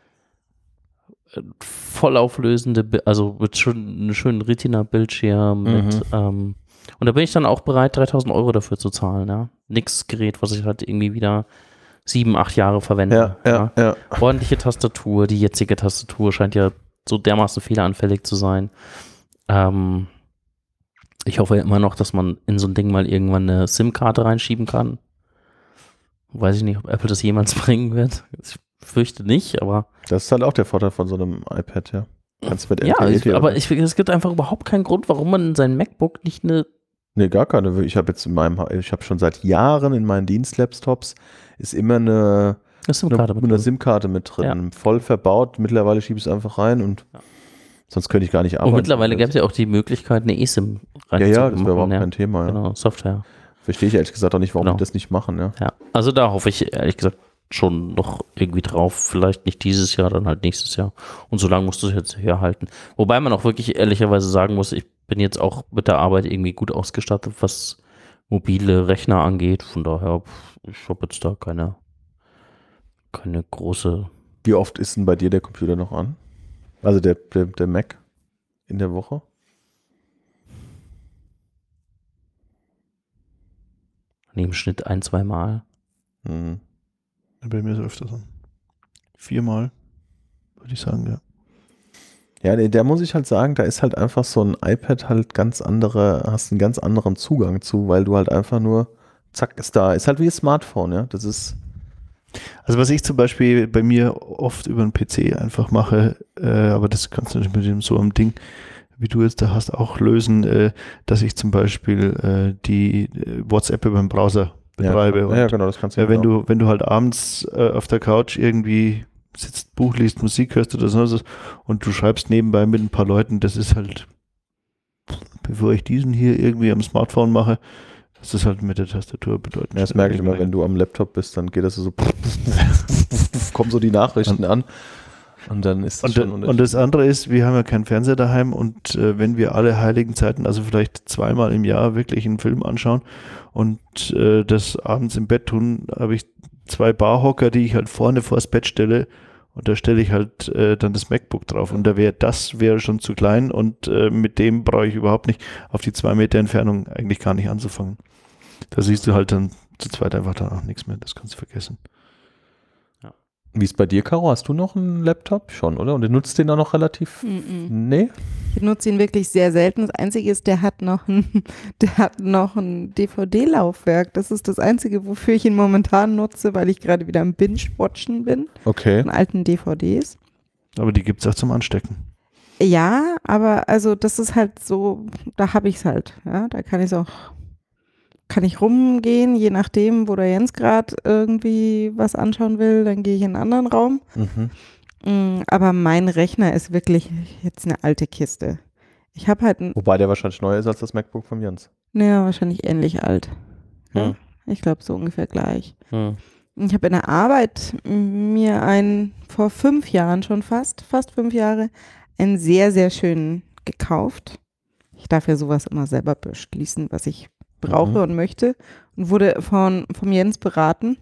äh, vollauflösende, Bi- also mit schön, einem schönen Retina-Bildschirm, mit, Mhm. ähm, und da bin ich dann auch bereit, dreitausend Euro dafür zu zahlen, ja. Nix Gerät, was ich halt irgendwie wieder sieben, acht Jahre verwende. Ja, ja, ja. Ordentliche Tastatur, die jetzige Tastatur scheint ja so dermaßen fehleranfällig zu sein. Ähm, ich hoffe ja immer noch, dass man in so ein Ding mal irgendwann eine SIM-Karte reinschieben kann. Weiß ich nicht, ob Apple das jemals bringen wird. Ich fürchte nicht, aber Das ist halt auch der Vorteil von so einem iPad, ja. Kannst mit Ja, M P E ich, T aber ich, es gibt einfach überhaupt keinen Grund, warum man in sein MacBook nicht eine. Nee, gar keine. Ich habe jetzt in meinem, ich habe schon seit Jahren in meinen Dienstlaptops ist immer eine, eine SIM-Karte eine, mit eine drin. SIM-Karte mit drin. Voll verbaut. Mittlerweile schiebe ich es einfach rein und Ja. sonst könnte ich gar nicht arbeiten. Und mittlerweile gäbe es ja auch die Möglichkeit, eine eSIM Ja, reinzumachen. ja, das wäre überhaupt ja. kein Thema. Ja. Genau, Software. Verstehe ich ehrlich gesagt auch nicht, warum Genau. die das nicht machen. Ja. Ja, also da hoffe ich ehrlich gesagt schon noch irgendwie drauf. Vielleicht nicht dieses Jahr, dann halt nächstes Jahr. Und so lange musst du es jetzt herhalten. Wobei man auch wirklich ehrlicherweise sagen muss, ich bin jetzt auch mit der Arbeit irgendwie gut ausgestattet, was mobile Rechner angeht. Von daher, ich habe jetzt da keine, keine große. Wie oft ist denn bei dir der Computer noch an? Also der, der, der Mac in der Woche? Im Schnitt ein, zwei Mal. Hm. Bei mir ist es öfter so. Viermal, würde ich sagen, ja. Ja, nee, der muss ich halt sagen, da ist halt einfach so ein iPad halt ganz andere, hast einen ganz anderen Zugang zu, weil du halt einfach nur, zack, ist da. Ist halt wie ein Smartphone, ja. Das ist. Also was ich zum Beispiel bei mir oft über den P C einfach mache, äh, aber das kannst du nicht mit dem so einem Ding, wie du jetzt da hast, auch lösen, äh, dass ich zum Beispiel äh, die äh, WhatsApp über den Browser betreibe. Ja, und, ja, genau, das kannst du ja, wenn genau. du, wenn du halt abends äh, auf der Couch irgendwie sitzt, Buch liest, Musik hörst oder so und du schreibst nebenbei mit ein paar Leuten, das ist halt, bevor ich diesen hier irgendwie am Smartphone mache, das ist halt mit der Tastatur bedeutend. Ja, das merke ich immer, wenn du am Laptop bist, dann geht das so, kommen so die Nachrichten an und dann ist das und, schon und das andere ist, wir haben ja keinen Fernseher daheim und äh, wenn wir alle heiligen Zeiten, also vielleicht zweimal im Jahr wirklich einen Film anschauen und äh, das abends im Bett tun, habe ich zwei Barhocker, die ich halt vorne vors Bett stelle und da stelle ich halt äh, dann das MacBook drauf und da wäre das wäre schon zu klein und äh, mit dem brauche ich überhaupt nicht auf die zwei Meter Entfernung eigentlich gar nicht anzufangen. Da siehst du halt dann zu zweit einfach dann auch nichts mehr, das kannst du vergessen. Wie ist bei dir, Caro? Hast du noch einen Laptop? Schon, oder? Und du nutzt den auch noch relativ? Mm-mm. Nee? Ich nutze ihn wirklich sehr selten. Das Einzige ist, der hat noch ein, der hat noch ein D V D-Laufwerk. Das ist das Einzige, wofür ich ihn momentan nutze, weil ich gerade wieder am Binge-Watchen bin. Okay. Von alten D V Ds. Aber die gibt es auch zum Anstecken. Ja, aber also das ist halt so, da habe ich es halt. Ja, da kann ich es auch, kann ich rumgehen, je nachdem, wo der Jens gerade irgendwie was anschauen will, dann gehe ich in einen anderen Raum. Mhm. Mm, Aber mein Rechner ist wirklich jetzt eine alte Kiste. Ich habe halt, ein, Wobei der wahrscheinlich neuer ist als das MacBook von Jens. naja, wahrscheinlich ähnlich alt. Ja, Hm. ich glaube so ungefähr gleich. Hm. Ich habe in der Arbeit mir einen, vor fünf Jahren schon fast, fast fünf Jahre, einen sehr, sehr schönen gekauft. Ich darf ja sowas immer selber beschließen, was ich brauche Mhm. und möchte. Und wurde von, vom Jens beraten.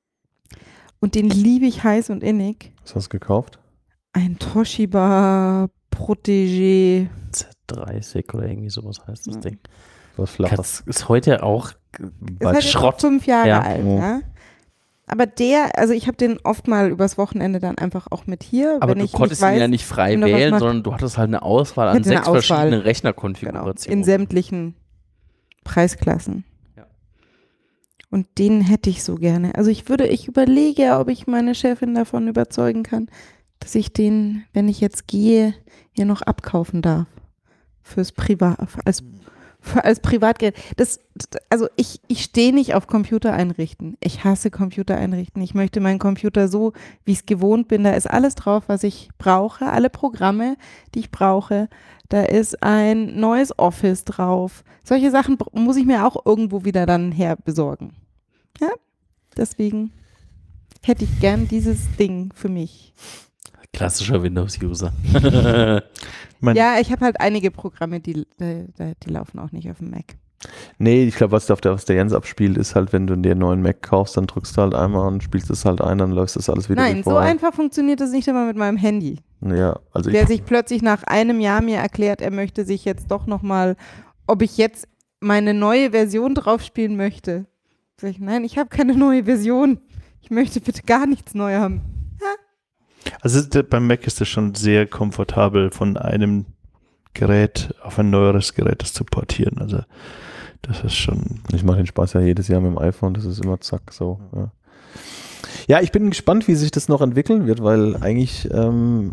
Und den liebe ich heiß und innig. Was hast du gekauft? Ein Toshiba Protégé. Z dreißig oder irgendwie sowas heißt das Ja. Ding. Was Flaches. Das ist heute auch Ist bald halt jetzt Schrott. auch fünf Jahre Ja. alt. Mhm. Ja? Aber der, also ich habe den oft mal übers Wochenende dann einfach auch mit hier. Aber wenn du ich konntest nicht weiß, ihn ja nicht frei wenn du was wählen, machst. sondern du hattest halt eine Auswahl an hatte eine sechs Auswahl. verschiedenen Genau, Rechnerkonfigurationen. in sämtlichen Preisklassen. Ja. Und den hätte ich so gerne. Also ich würde, ich überlege, ob ich meine Chefin davon überzeugen kann, dass ich den, wenn ich jetzt gehe, hier noch abkaufen darf. Fürs Privat, als, für, als Privatgeld. Das, also ich, ich stehe nicht auf Computer einrichten. Ich hasse Computer einrichten. Ich möchte meinen Computer so, wie ich es gewohnt bin. Da ist alles drauf, was ich brauche. Alle Programme, die ich brauche. Da ist ein neues Office drauf. Solche Sachen br- muss ich mir auch irgendwo wieder dann her besorgen. Ja, deswegen hätte ich gern dieses Ding für mich. Klassischer Windows-User. Mein, Ja, ich habe halt einige Programme, die, die, die laufen auch nicht auf dem Mac. Nee, ich glaube, was, der- was der Jens abspielt, ist halt, wenn du dir einen neuen Mac kaufst, dann drückst du halt einmal und spielst es halt ein, dann läuft das alles wieder wie Nein, so vorher. einfach funktioniert das nicht immer mit meinem Handy. Ja, also Der ich, sich plötzlich nach einem Jahr mir erklärt, er möchte sich jetzt doch nochmal, ob ich jetzt meine neue Version drauf spielen möchte. Sag ich, nein, ich habe keine neue Version. Ich möchte bitte gar nichts neu haben. also der- beim Mac ist das schon sehr komfortabel, von einem Gerät auf ein neueres Gerät das zu portieren. Also das ist schon. ich mache den Spaß ja jedes Jahr mit dem iPhone, das ist immer zack, so. Ja, ja ich bin gespannt, wie sich das noch entwickeln wird, weil eigentlich ähm,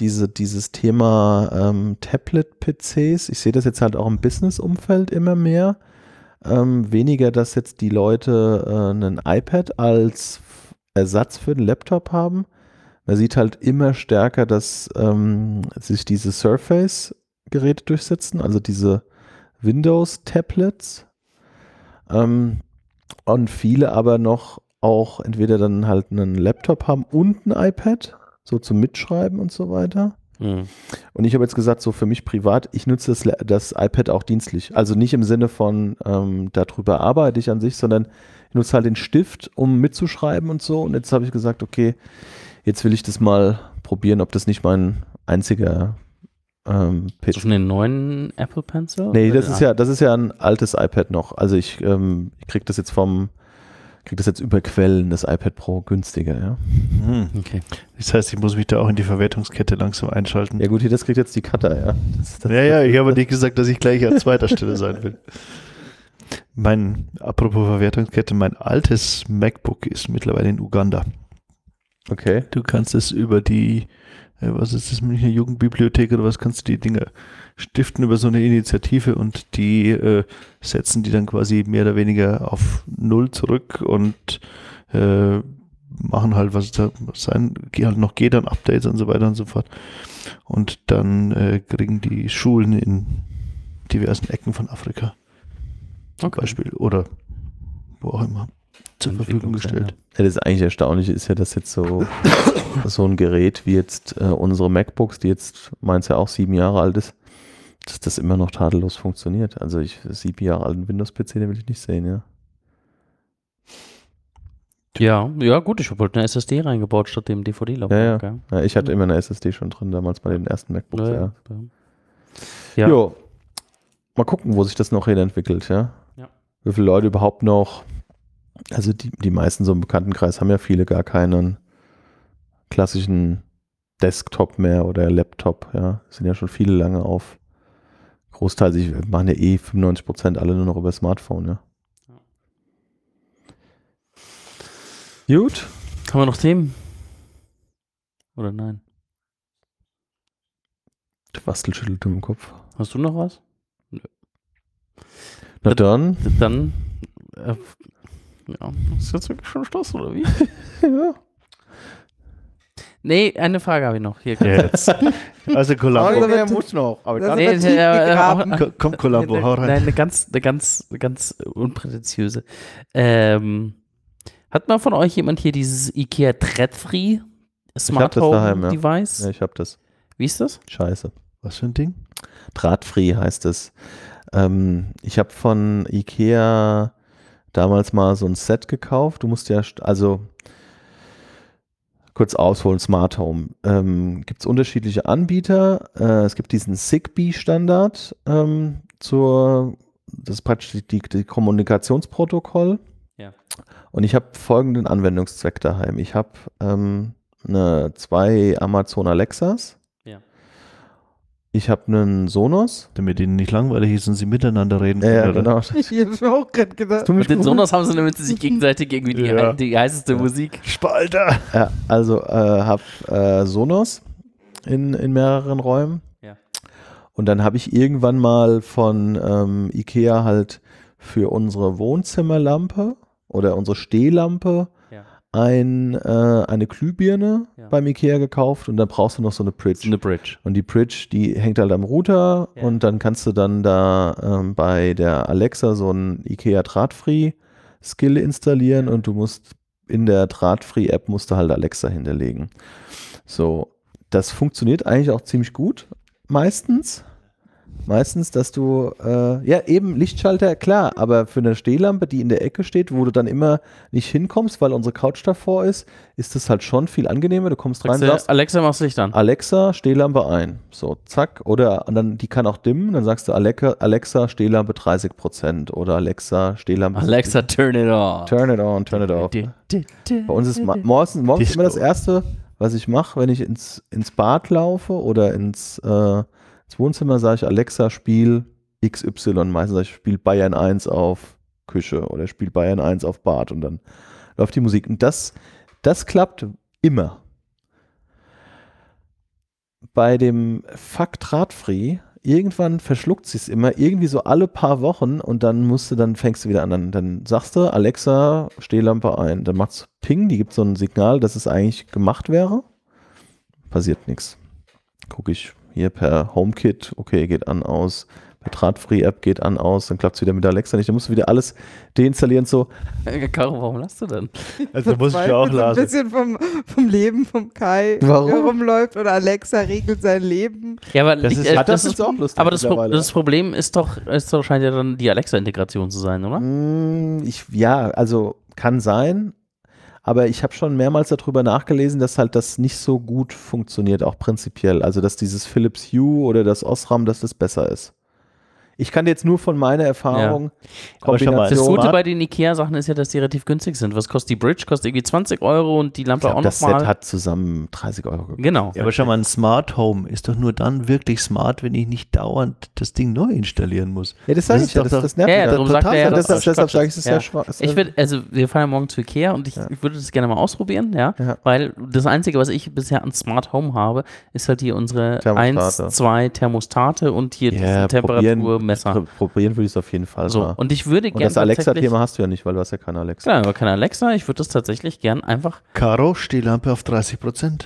diese, dieses Thema ähm, Tablet-P Cs, ich sehe das jetzt halt auch im Business-Umfeld immer mehr. Ähm, weniger, dass jetzt die Leute äh, einen iPad als Ersatz für den Laptop haben. Man sieht halt immer stärker, dass ähm, sich diese Surface-Geräte durchsetzen, also diese Windows-Tablets. Ähm, und viele aber noch auch entweder dann halt einen Laptop haben und ein iPad, so zum Mitschreiben und so weiter. Mhm. Und ich habe jetzt gesagt, so für mich privat, ich nutze das, das iPad auch dienstlich. Also nicht im Sinne von, ähm, darüber arbeite ich an sich, sondern ich nutze halt den Stift, um mitzuschreiben und so. Und jetzt habe ich gesagt, okay, jetzt will ich das mal probieren, ob das nicht mein einziger ähm, P Hast du schon den neuen Apple Pencil? Nee, Oder das den ist ja, das ist ja ein altes iPad noch. Also ich, ähm, ich kriege das jetzt vom, kriege das jetzt über Quellen, das iPad Pro günstiger, ja. Hm. Okay. Das heißt, ich muss mich da auch in die Verwertungskette langsam einschalten. Ja gut, hier, das kriegt jetzt die Cutter, ja. Das, das, Ja, ja, ich habe nicht gesagt, dass ich gleich an zweiter Stelle sein will. Mein, apropos Verwertungskette, mein altes MacBook ist mittlerweile in Uganda. Okay. Du kannst es über die, äh, was ist das, Münchner Jugendbibliothek oder was, kannst du die Dinge stiften über so eine Initiative und die äh, setzen die dann quasi mehr oder weniger auf Null zurück und äh, machen halt, was da sein, halt noch geht an Updates und so weiter und so fort. Und dann äh, kriegen die Schulen in diversen Ecken von Afrika zum Okay. Beispiel oder wo auch immer zur Verfügung gestellt. Ja, das eigentlich Erstaunliche ist ja, dass jetzt so, so ein Gerät wie jetzt äh, unsere MacBooks, die jetzt meins ja auch sieben Jahre alt ist, dass das immer noch tadellos funktioniert. Also ich sieben Jahre alten Windows-P C, den will ich nicht sehen, ja. Ja, ja gut, ich habe halt eine S S D reingebaut statt dem D V D-Laufwerk. Ja, ja. Ja, ich hatte immer eine S S D schon drin, damals bei den ersten MacBooks, ja. Ja, ja. Ja. Jo. Mal gucken, wo sich das noch hin entwickelt, ja. Ja. Wie viele Leute überhaupt noch, also die, die meisten so im Bekanntenkreis haben ja viele gar keinen klassischen Desktop mehr oder Laptop, ja. Sind ja schon viele lange auf Großteil, sich machen ja eh fünfundneunzig Prozent alle nur noch über Smartphone, ja. ja. Gut. Haben wir noch Themen? Oder nein? Der Bastel schüttelt im Kopf. Hast du noch was? Na dann. Dann, äh, ja, ist jetzt wirklich schon Schluss, oder wie? Ja. Nee, eine Frage habe ich noch. Hier, Jetzt. Also Columbo. der muss noch. Aber Das Nee, wird äh, tief äh, gegraben. auch- Ko- Komm, Columbo, hau rein. Nein, eine ganz, eine ganz, eine ganz unprätentiöse. Ähm, hat mal von euch jemand hier dieses IKEA Thread-Free Smart das Home daheim, ja. Device? Ja, ich hab das. Wie ist das? Scheiße. Was für ein Ding? Drahtfree heißt es. Ähm, ich habe von Ikea damals mal so ein Set gekauft. Du musst ja, st- also kurz ausholen, Smart Home. Ähm, gibt es unterschiedliche Anbieter. Äh, es gibt diesen Zigbee-Standard ähm, zur, das ist praktisch die, die, die Kommunikationsprotokoll. Ja. Und ich habe folgenden Anwendungszweck daheim. Ich habe ähm, eine, zwei Amazon Alexas. Ja. Ich habe einen Sonos. Damit ihnen nicht langweilig ist und sie miteinander reden Ja, können, ja, oder? genau. Ich habe mir auch gerade gedacht. Tu mich Mit den gut. Sonos haben sie, damit sie sich gegenseitig irgendwie die, Ja. die heißeste Musik. Spalter! Ja, also äh, habe äh, Sonos in, in mehreren Räumen. Ja. Und dann habe ich irgendwann mal von ähm, Ikea halt für unsere Wohnzimmerlampe oder unsere Stehlampe Ja. ein, äh, eine Glühbirne Ja. beim Ikea gekauft und dann brauchst du noch so eine Bridge. Eine Bridge. Und die Bridge, die hängt halt am Router Ja. und dann kannst du dann da ähm, bei der Alexa so einen Ikea Drahtfree Skill installieren und du musst in der Drahtfree App musst du halt Alexa hinterlegen. So, das funktioniert eigentlich auch ziemlich gut, meistens. Meistens, dass du, äh, ja eben Lichtschalter, klar, aber für eine Stehlampe, die in der Ecke steht, wo du dann immer nicht hinkommst, weil unsere Couch davor ist, ist das halt schon viel angenehmer. Du kommst rein, Sagst du, sagst, Alexa, machst Licht an. Alexa, Stehlampe ein. So, zack. Oder und dann, die kann auch dimmen. Dann sagst du Alexa, Alexa Stehlampe dreißig Prozent. Oder Alexa, Stehlampe. Alexa, turn it on. Turn it on, turn it off. Bei uns ist ma- morgens, morgens Disco. immer das Erste, was ich mache, wenn ich ins, ins Bad laufe oder ins, äh, ins Wohnzimmer, sage ich Alexa, spiel X Y. Meistens sage ich, spiel Bayern eins auf Küche oder spiel Bayern eins auf Bad und dann läuft die Musik. Und das, das klappt immer. bei dem Fuck Drahtfree, irgendwann verschluckt sie es immer, irgendwie so alle paar Wochen und dann musst du, dann fängst du wieder an. Dann, dann sagst du, Alexa, Stehlampe ein. Dann macht's Ping, die gibt so ein Signal, dass es eigentlich gemacht wäre. Passiert nichts. Gucke ich hier per HomeKit, okay, geht an, aus. Per Drahtfree-App geht an, aus, dann klappt es wieder mit Alexa nicht. Dann musst du wieder alles deinstallieren, so. Äh, Caro, warum lachst du denn? Also muss ich ja auch Ein lassen. bisschen vom, vom Leben vom Kai, Warum? der rumläuft oder Alexa regelt sein Leben. Ja, aber Das liegt- ist- äh, Ah, das ist, auch lustig aber das, Pro mittlerweile. das Problem ist doch, ist doch, scheint ja dann die Alexa-Integration zu sein, oder? Mm, Ich, ja, also kann sein, aber ich habe schon mehrmals darüber nachgelesen, dass halt das nicht so gut funktioniert, auch prinzipiell. Also dass dieses Philips Hue oder das Osram, dass das besser ist. Ich kann jetzt nur von meiner Erfahrung Aber schau mal, Das Kombination- Gute bei den Ikea-Sachen ist ja, dass die relativ günstig sind. Was kostet die Bridge? Kostet irgendwie zwanzig Euro und die ich Lampe glaub, auch das Set nochmal. hat zusammen dreißig Euro gekostet. Genau. Ja, aber schau mal, ein Smart Home ist doch nur dann wirklich smart, wenn ich nicht dauernd das Ding neu installieren muss. Ja, das sage Das ich ja, ist das, doch- das nervt Ja, ja, mich. darum Total. sagt er ja, Und dass das, das deshalb Quatsch sage ich, es ist ist. ja Ja. schwach. es- Ich würde, also wir fahren ja morgen zu Ikea und ich, Ja. ich würde das gerne mal ausprobieren, ja, Ja. weil das Einzige, was ich bisher an Smart Home habe, ist halt hier unsere Thermostate. eins, zwei Thermostate und hier Ja, diesen probieren, Temperaturmesser. pro- probieren würde ich es auf jeden Fall So, mal. und ich würde Und gerne das Alexa-Thema hast du ja nicht, weil du hast ja keine Alexa. Klar, aber keine Alexa, ich würde das tatsächlich gern einfach. Caro, Stehlampe auf dreißig Prozent.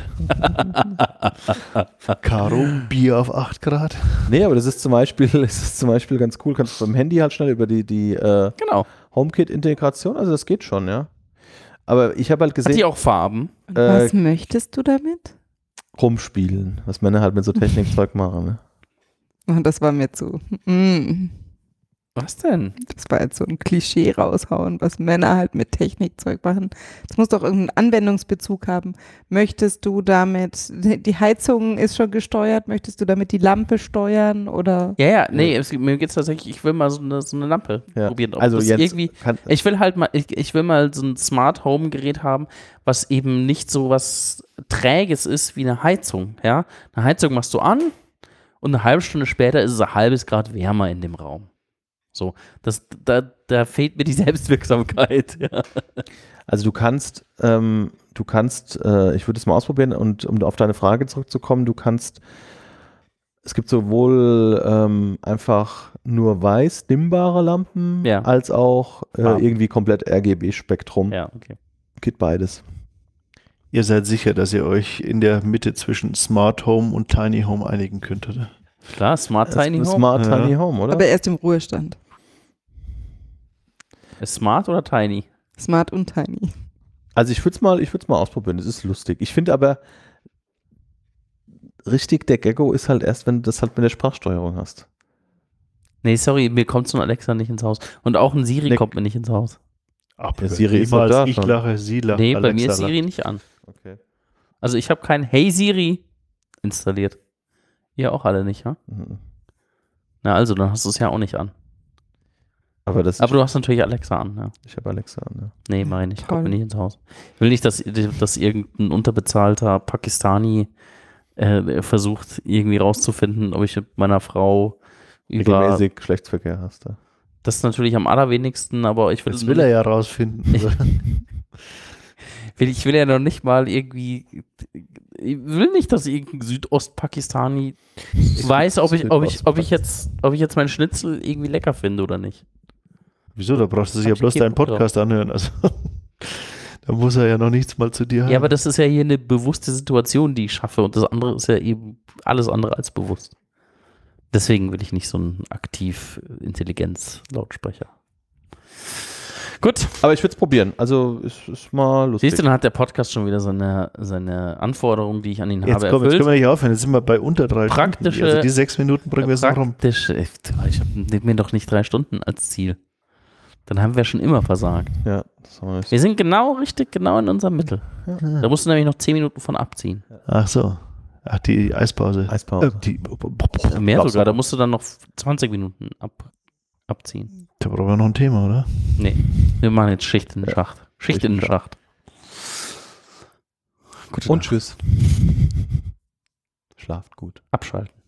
Caro, Bier auf acht Grad. Nee, aber das ist zum Beispiel, es ist zum Beispiel ganz cool, kannst du beim Handy halt schnell über die, die äh, Genau. HomeKit-Integration, also das geht schon, ja. Aber ich habe halt Hat gesehen, die auch Farben? Und Äh, was möchtest du damit? rumspielen, was Männer halt mit so Technikzeug machen. Ne? Oh, das war mir zu. Mm. Was denn? Das war jetzt so ein Klischee raushauen, was Männer halt mit Technikzeug machen. Das muss doch irgendeinen Anwendungsbezug haben. Möchtest du damit, die Heizung ist schon gesteuert, möchtest du damit die Lampe steuern oder? Ja, ja, nee, es, mir geht es tatsächlich, ich will mal so eine, so eine Lampe Ja. probieren. Ob Also das jetzt irgendwie, kann, ich will halt mal, ich, ich will mal so ein Smart Home Gerät haben, was eben nicht so was Träges ist wie eine Heizung, ja. Eine Heizung machst du an und eine halbe Stunde später ist es ein halbes Grad wärmer in dem Raum. So, das, da, da fehlt mir die Selbstwirksamkeit. Ja. also du kannst, ähm, du kannst, äh, ich würde es mal ausprobieren und um auf deine Frage zurückzukommen, du kannst, es gibt sowohl ähm, einfach nur weiß dimmbare Lampen, Ja. als auch äh, Ah. irgendwie komplett R G B-Spektrum. Ja, okay. Geht beides. Ihr seid sicher, dass ihr euch in der Mitte zwischen Smart Home und Tiny Home einigen könnt, oder? Klar, Smart Tiny Das ist Home. Smart Ja. Tiny Home, oder? Aber erst im Ruhestand. Ist Smart oder Tiny? Smart und Tiny. Also ich würde es mal, ich würde es mal ausprobieren. Das ist lustig. Ich finde aber richtig, der Gecko ist halt erst, wenn du das halt mit der Sprachsteuerung hast. Nee, sorry, mir kommt so ein Alexa nicht ins Haus. Und auch ein Siri Nee. kommt mir nicht ins Haus. Ach, Ja, Siri ist doch niemals. da Ich schon. lache, sie lacht. Nee, bei mir ist Alexa Siri nicht an. Okay. Also ich habe kein Hey Siri installiert. Ihr auch alle nicht, ha? Mhm. Na also, dann hast du es ja auch nicht an. Aber das Aber du hast natürlich Alexa an, ja. ich habe Alexa an, ja. Nee, meine ich. Kommt mir Toll. nicht ins Haus. Ich will nicht, dass, dass irgendein unterbezahlter Pakistani äh, versucht, irgendwie rauszufinden, ob ich mit meiner Frau über. Regelmäßig Geschlechtsverkehr hast du. Das ist natürlich am allerwenigsten, aber ich will. Das will er ja rausfinden. Ich, will, ich will ja noch nicht mal irgendwie. Ich will nicht, dass irgendein Südostpakistani weiß, ob ich, ob ich, ob ich jetzt, ob ich jetzt meinen Schnitzel irgendwie lecker finde oder nicht. Wieso? Da brauchst du sich ja Hab ich bloß keinen deinen Bock drauf. Podcast anhören. Also, da muss er ja noch nichts mal zu dir haben. Ja, aber das ist ja hier eine bewusste Situation, die ich schaffe und das andere ist ja eben alles andere als bewusst. Deswegen will ich nicht so einen Aktiv-Intelligenz-Lautsprecher. Gut. Aber ich würde es probieren. Also ist, ist mal lustig. Siehst du, dann hat der Podcast schon wieder seine, seine Anforderungen, die ich an ihn jetzt, habe, komm, jetzt erfüllt. können wir nicht aufhören. Jetzt sind wir bei unter drei Praktische- Stunden. Also die sechs Minuten bringen wir jetzt noch rum. Praktisch, ich, ich nehme mir doch nicht drei Stunden als Ziel. Dann haben wir schon immer versagt. Ja, das haben wir nicht. Wir sind genau richtig, genau in unserem Mittel. Ja. Da musst du nämlich noch zehn Minuten von abziehen. Ach so. Ach, die Eispause. Eispause. Äh, die, Mehr Glaubst sogar, du? da musst du dann noch zwanzig Minuten ab, abziehen. Da brauchen wir noch ein Thema, oder? Nee, wir machen jetzt Schicht in den Ja. Schacht. Schicht Schicht in in den den Schacht. Gute Und Nacht. tschüss. Schlaft gut. Abschalten.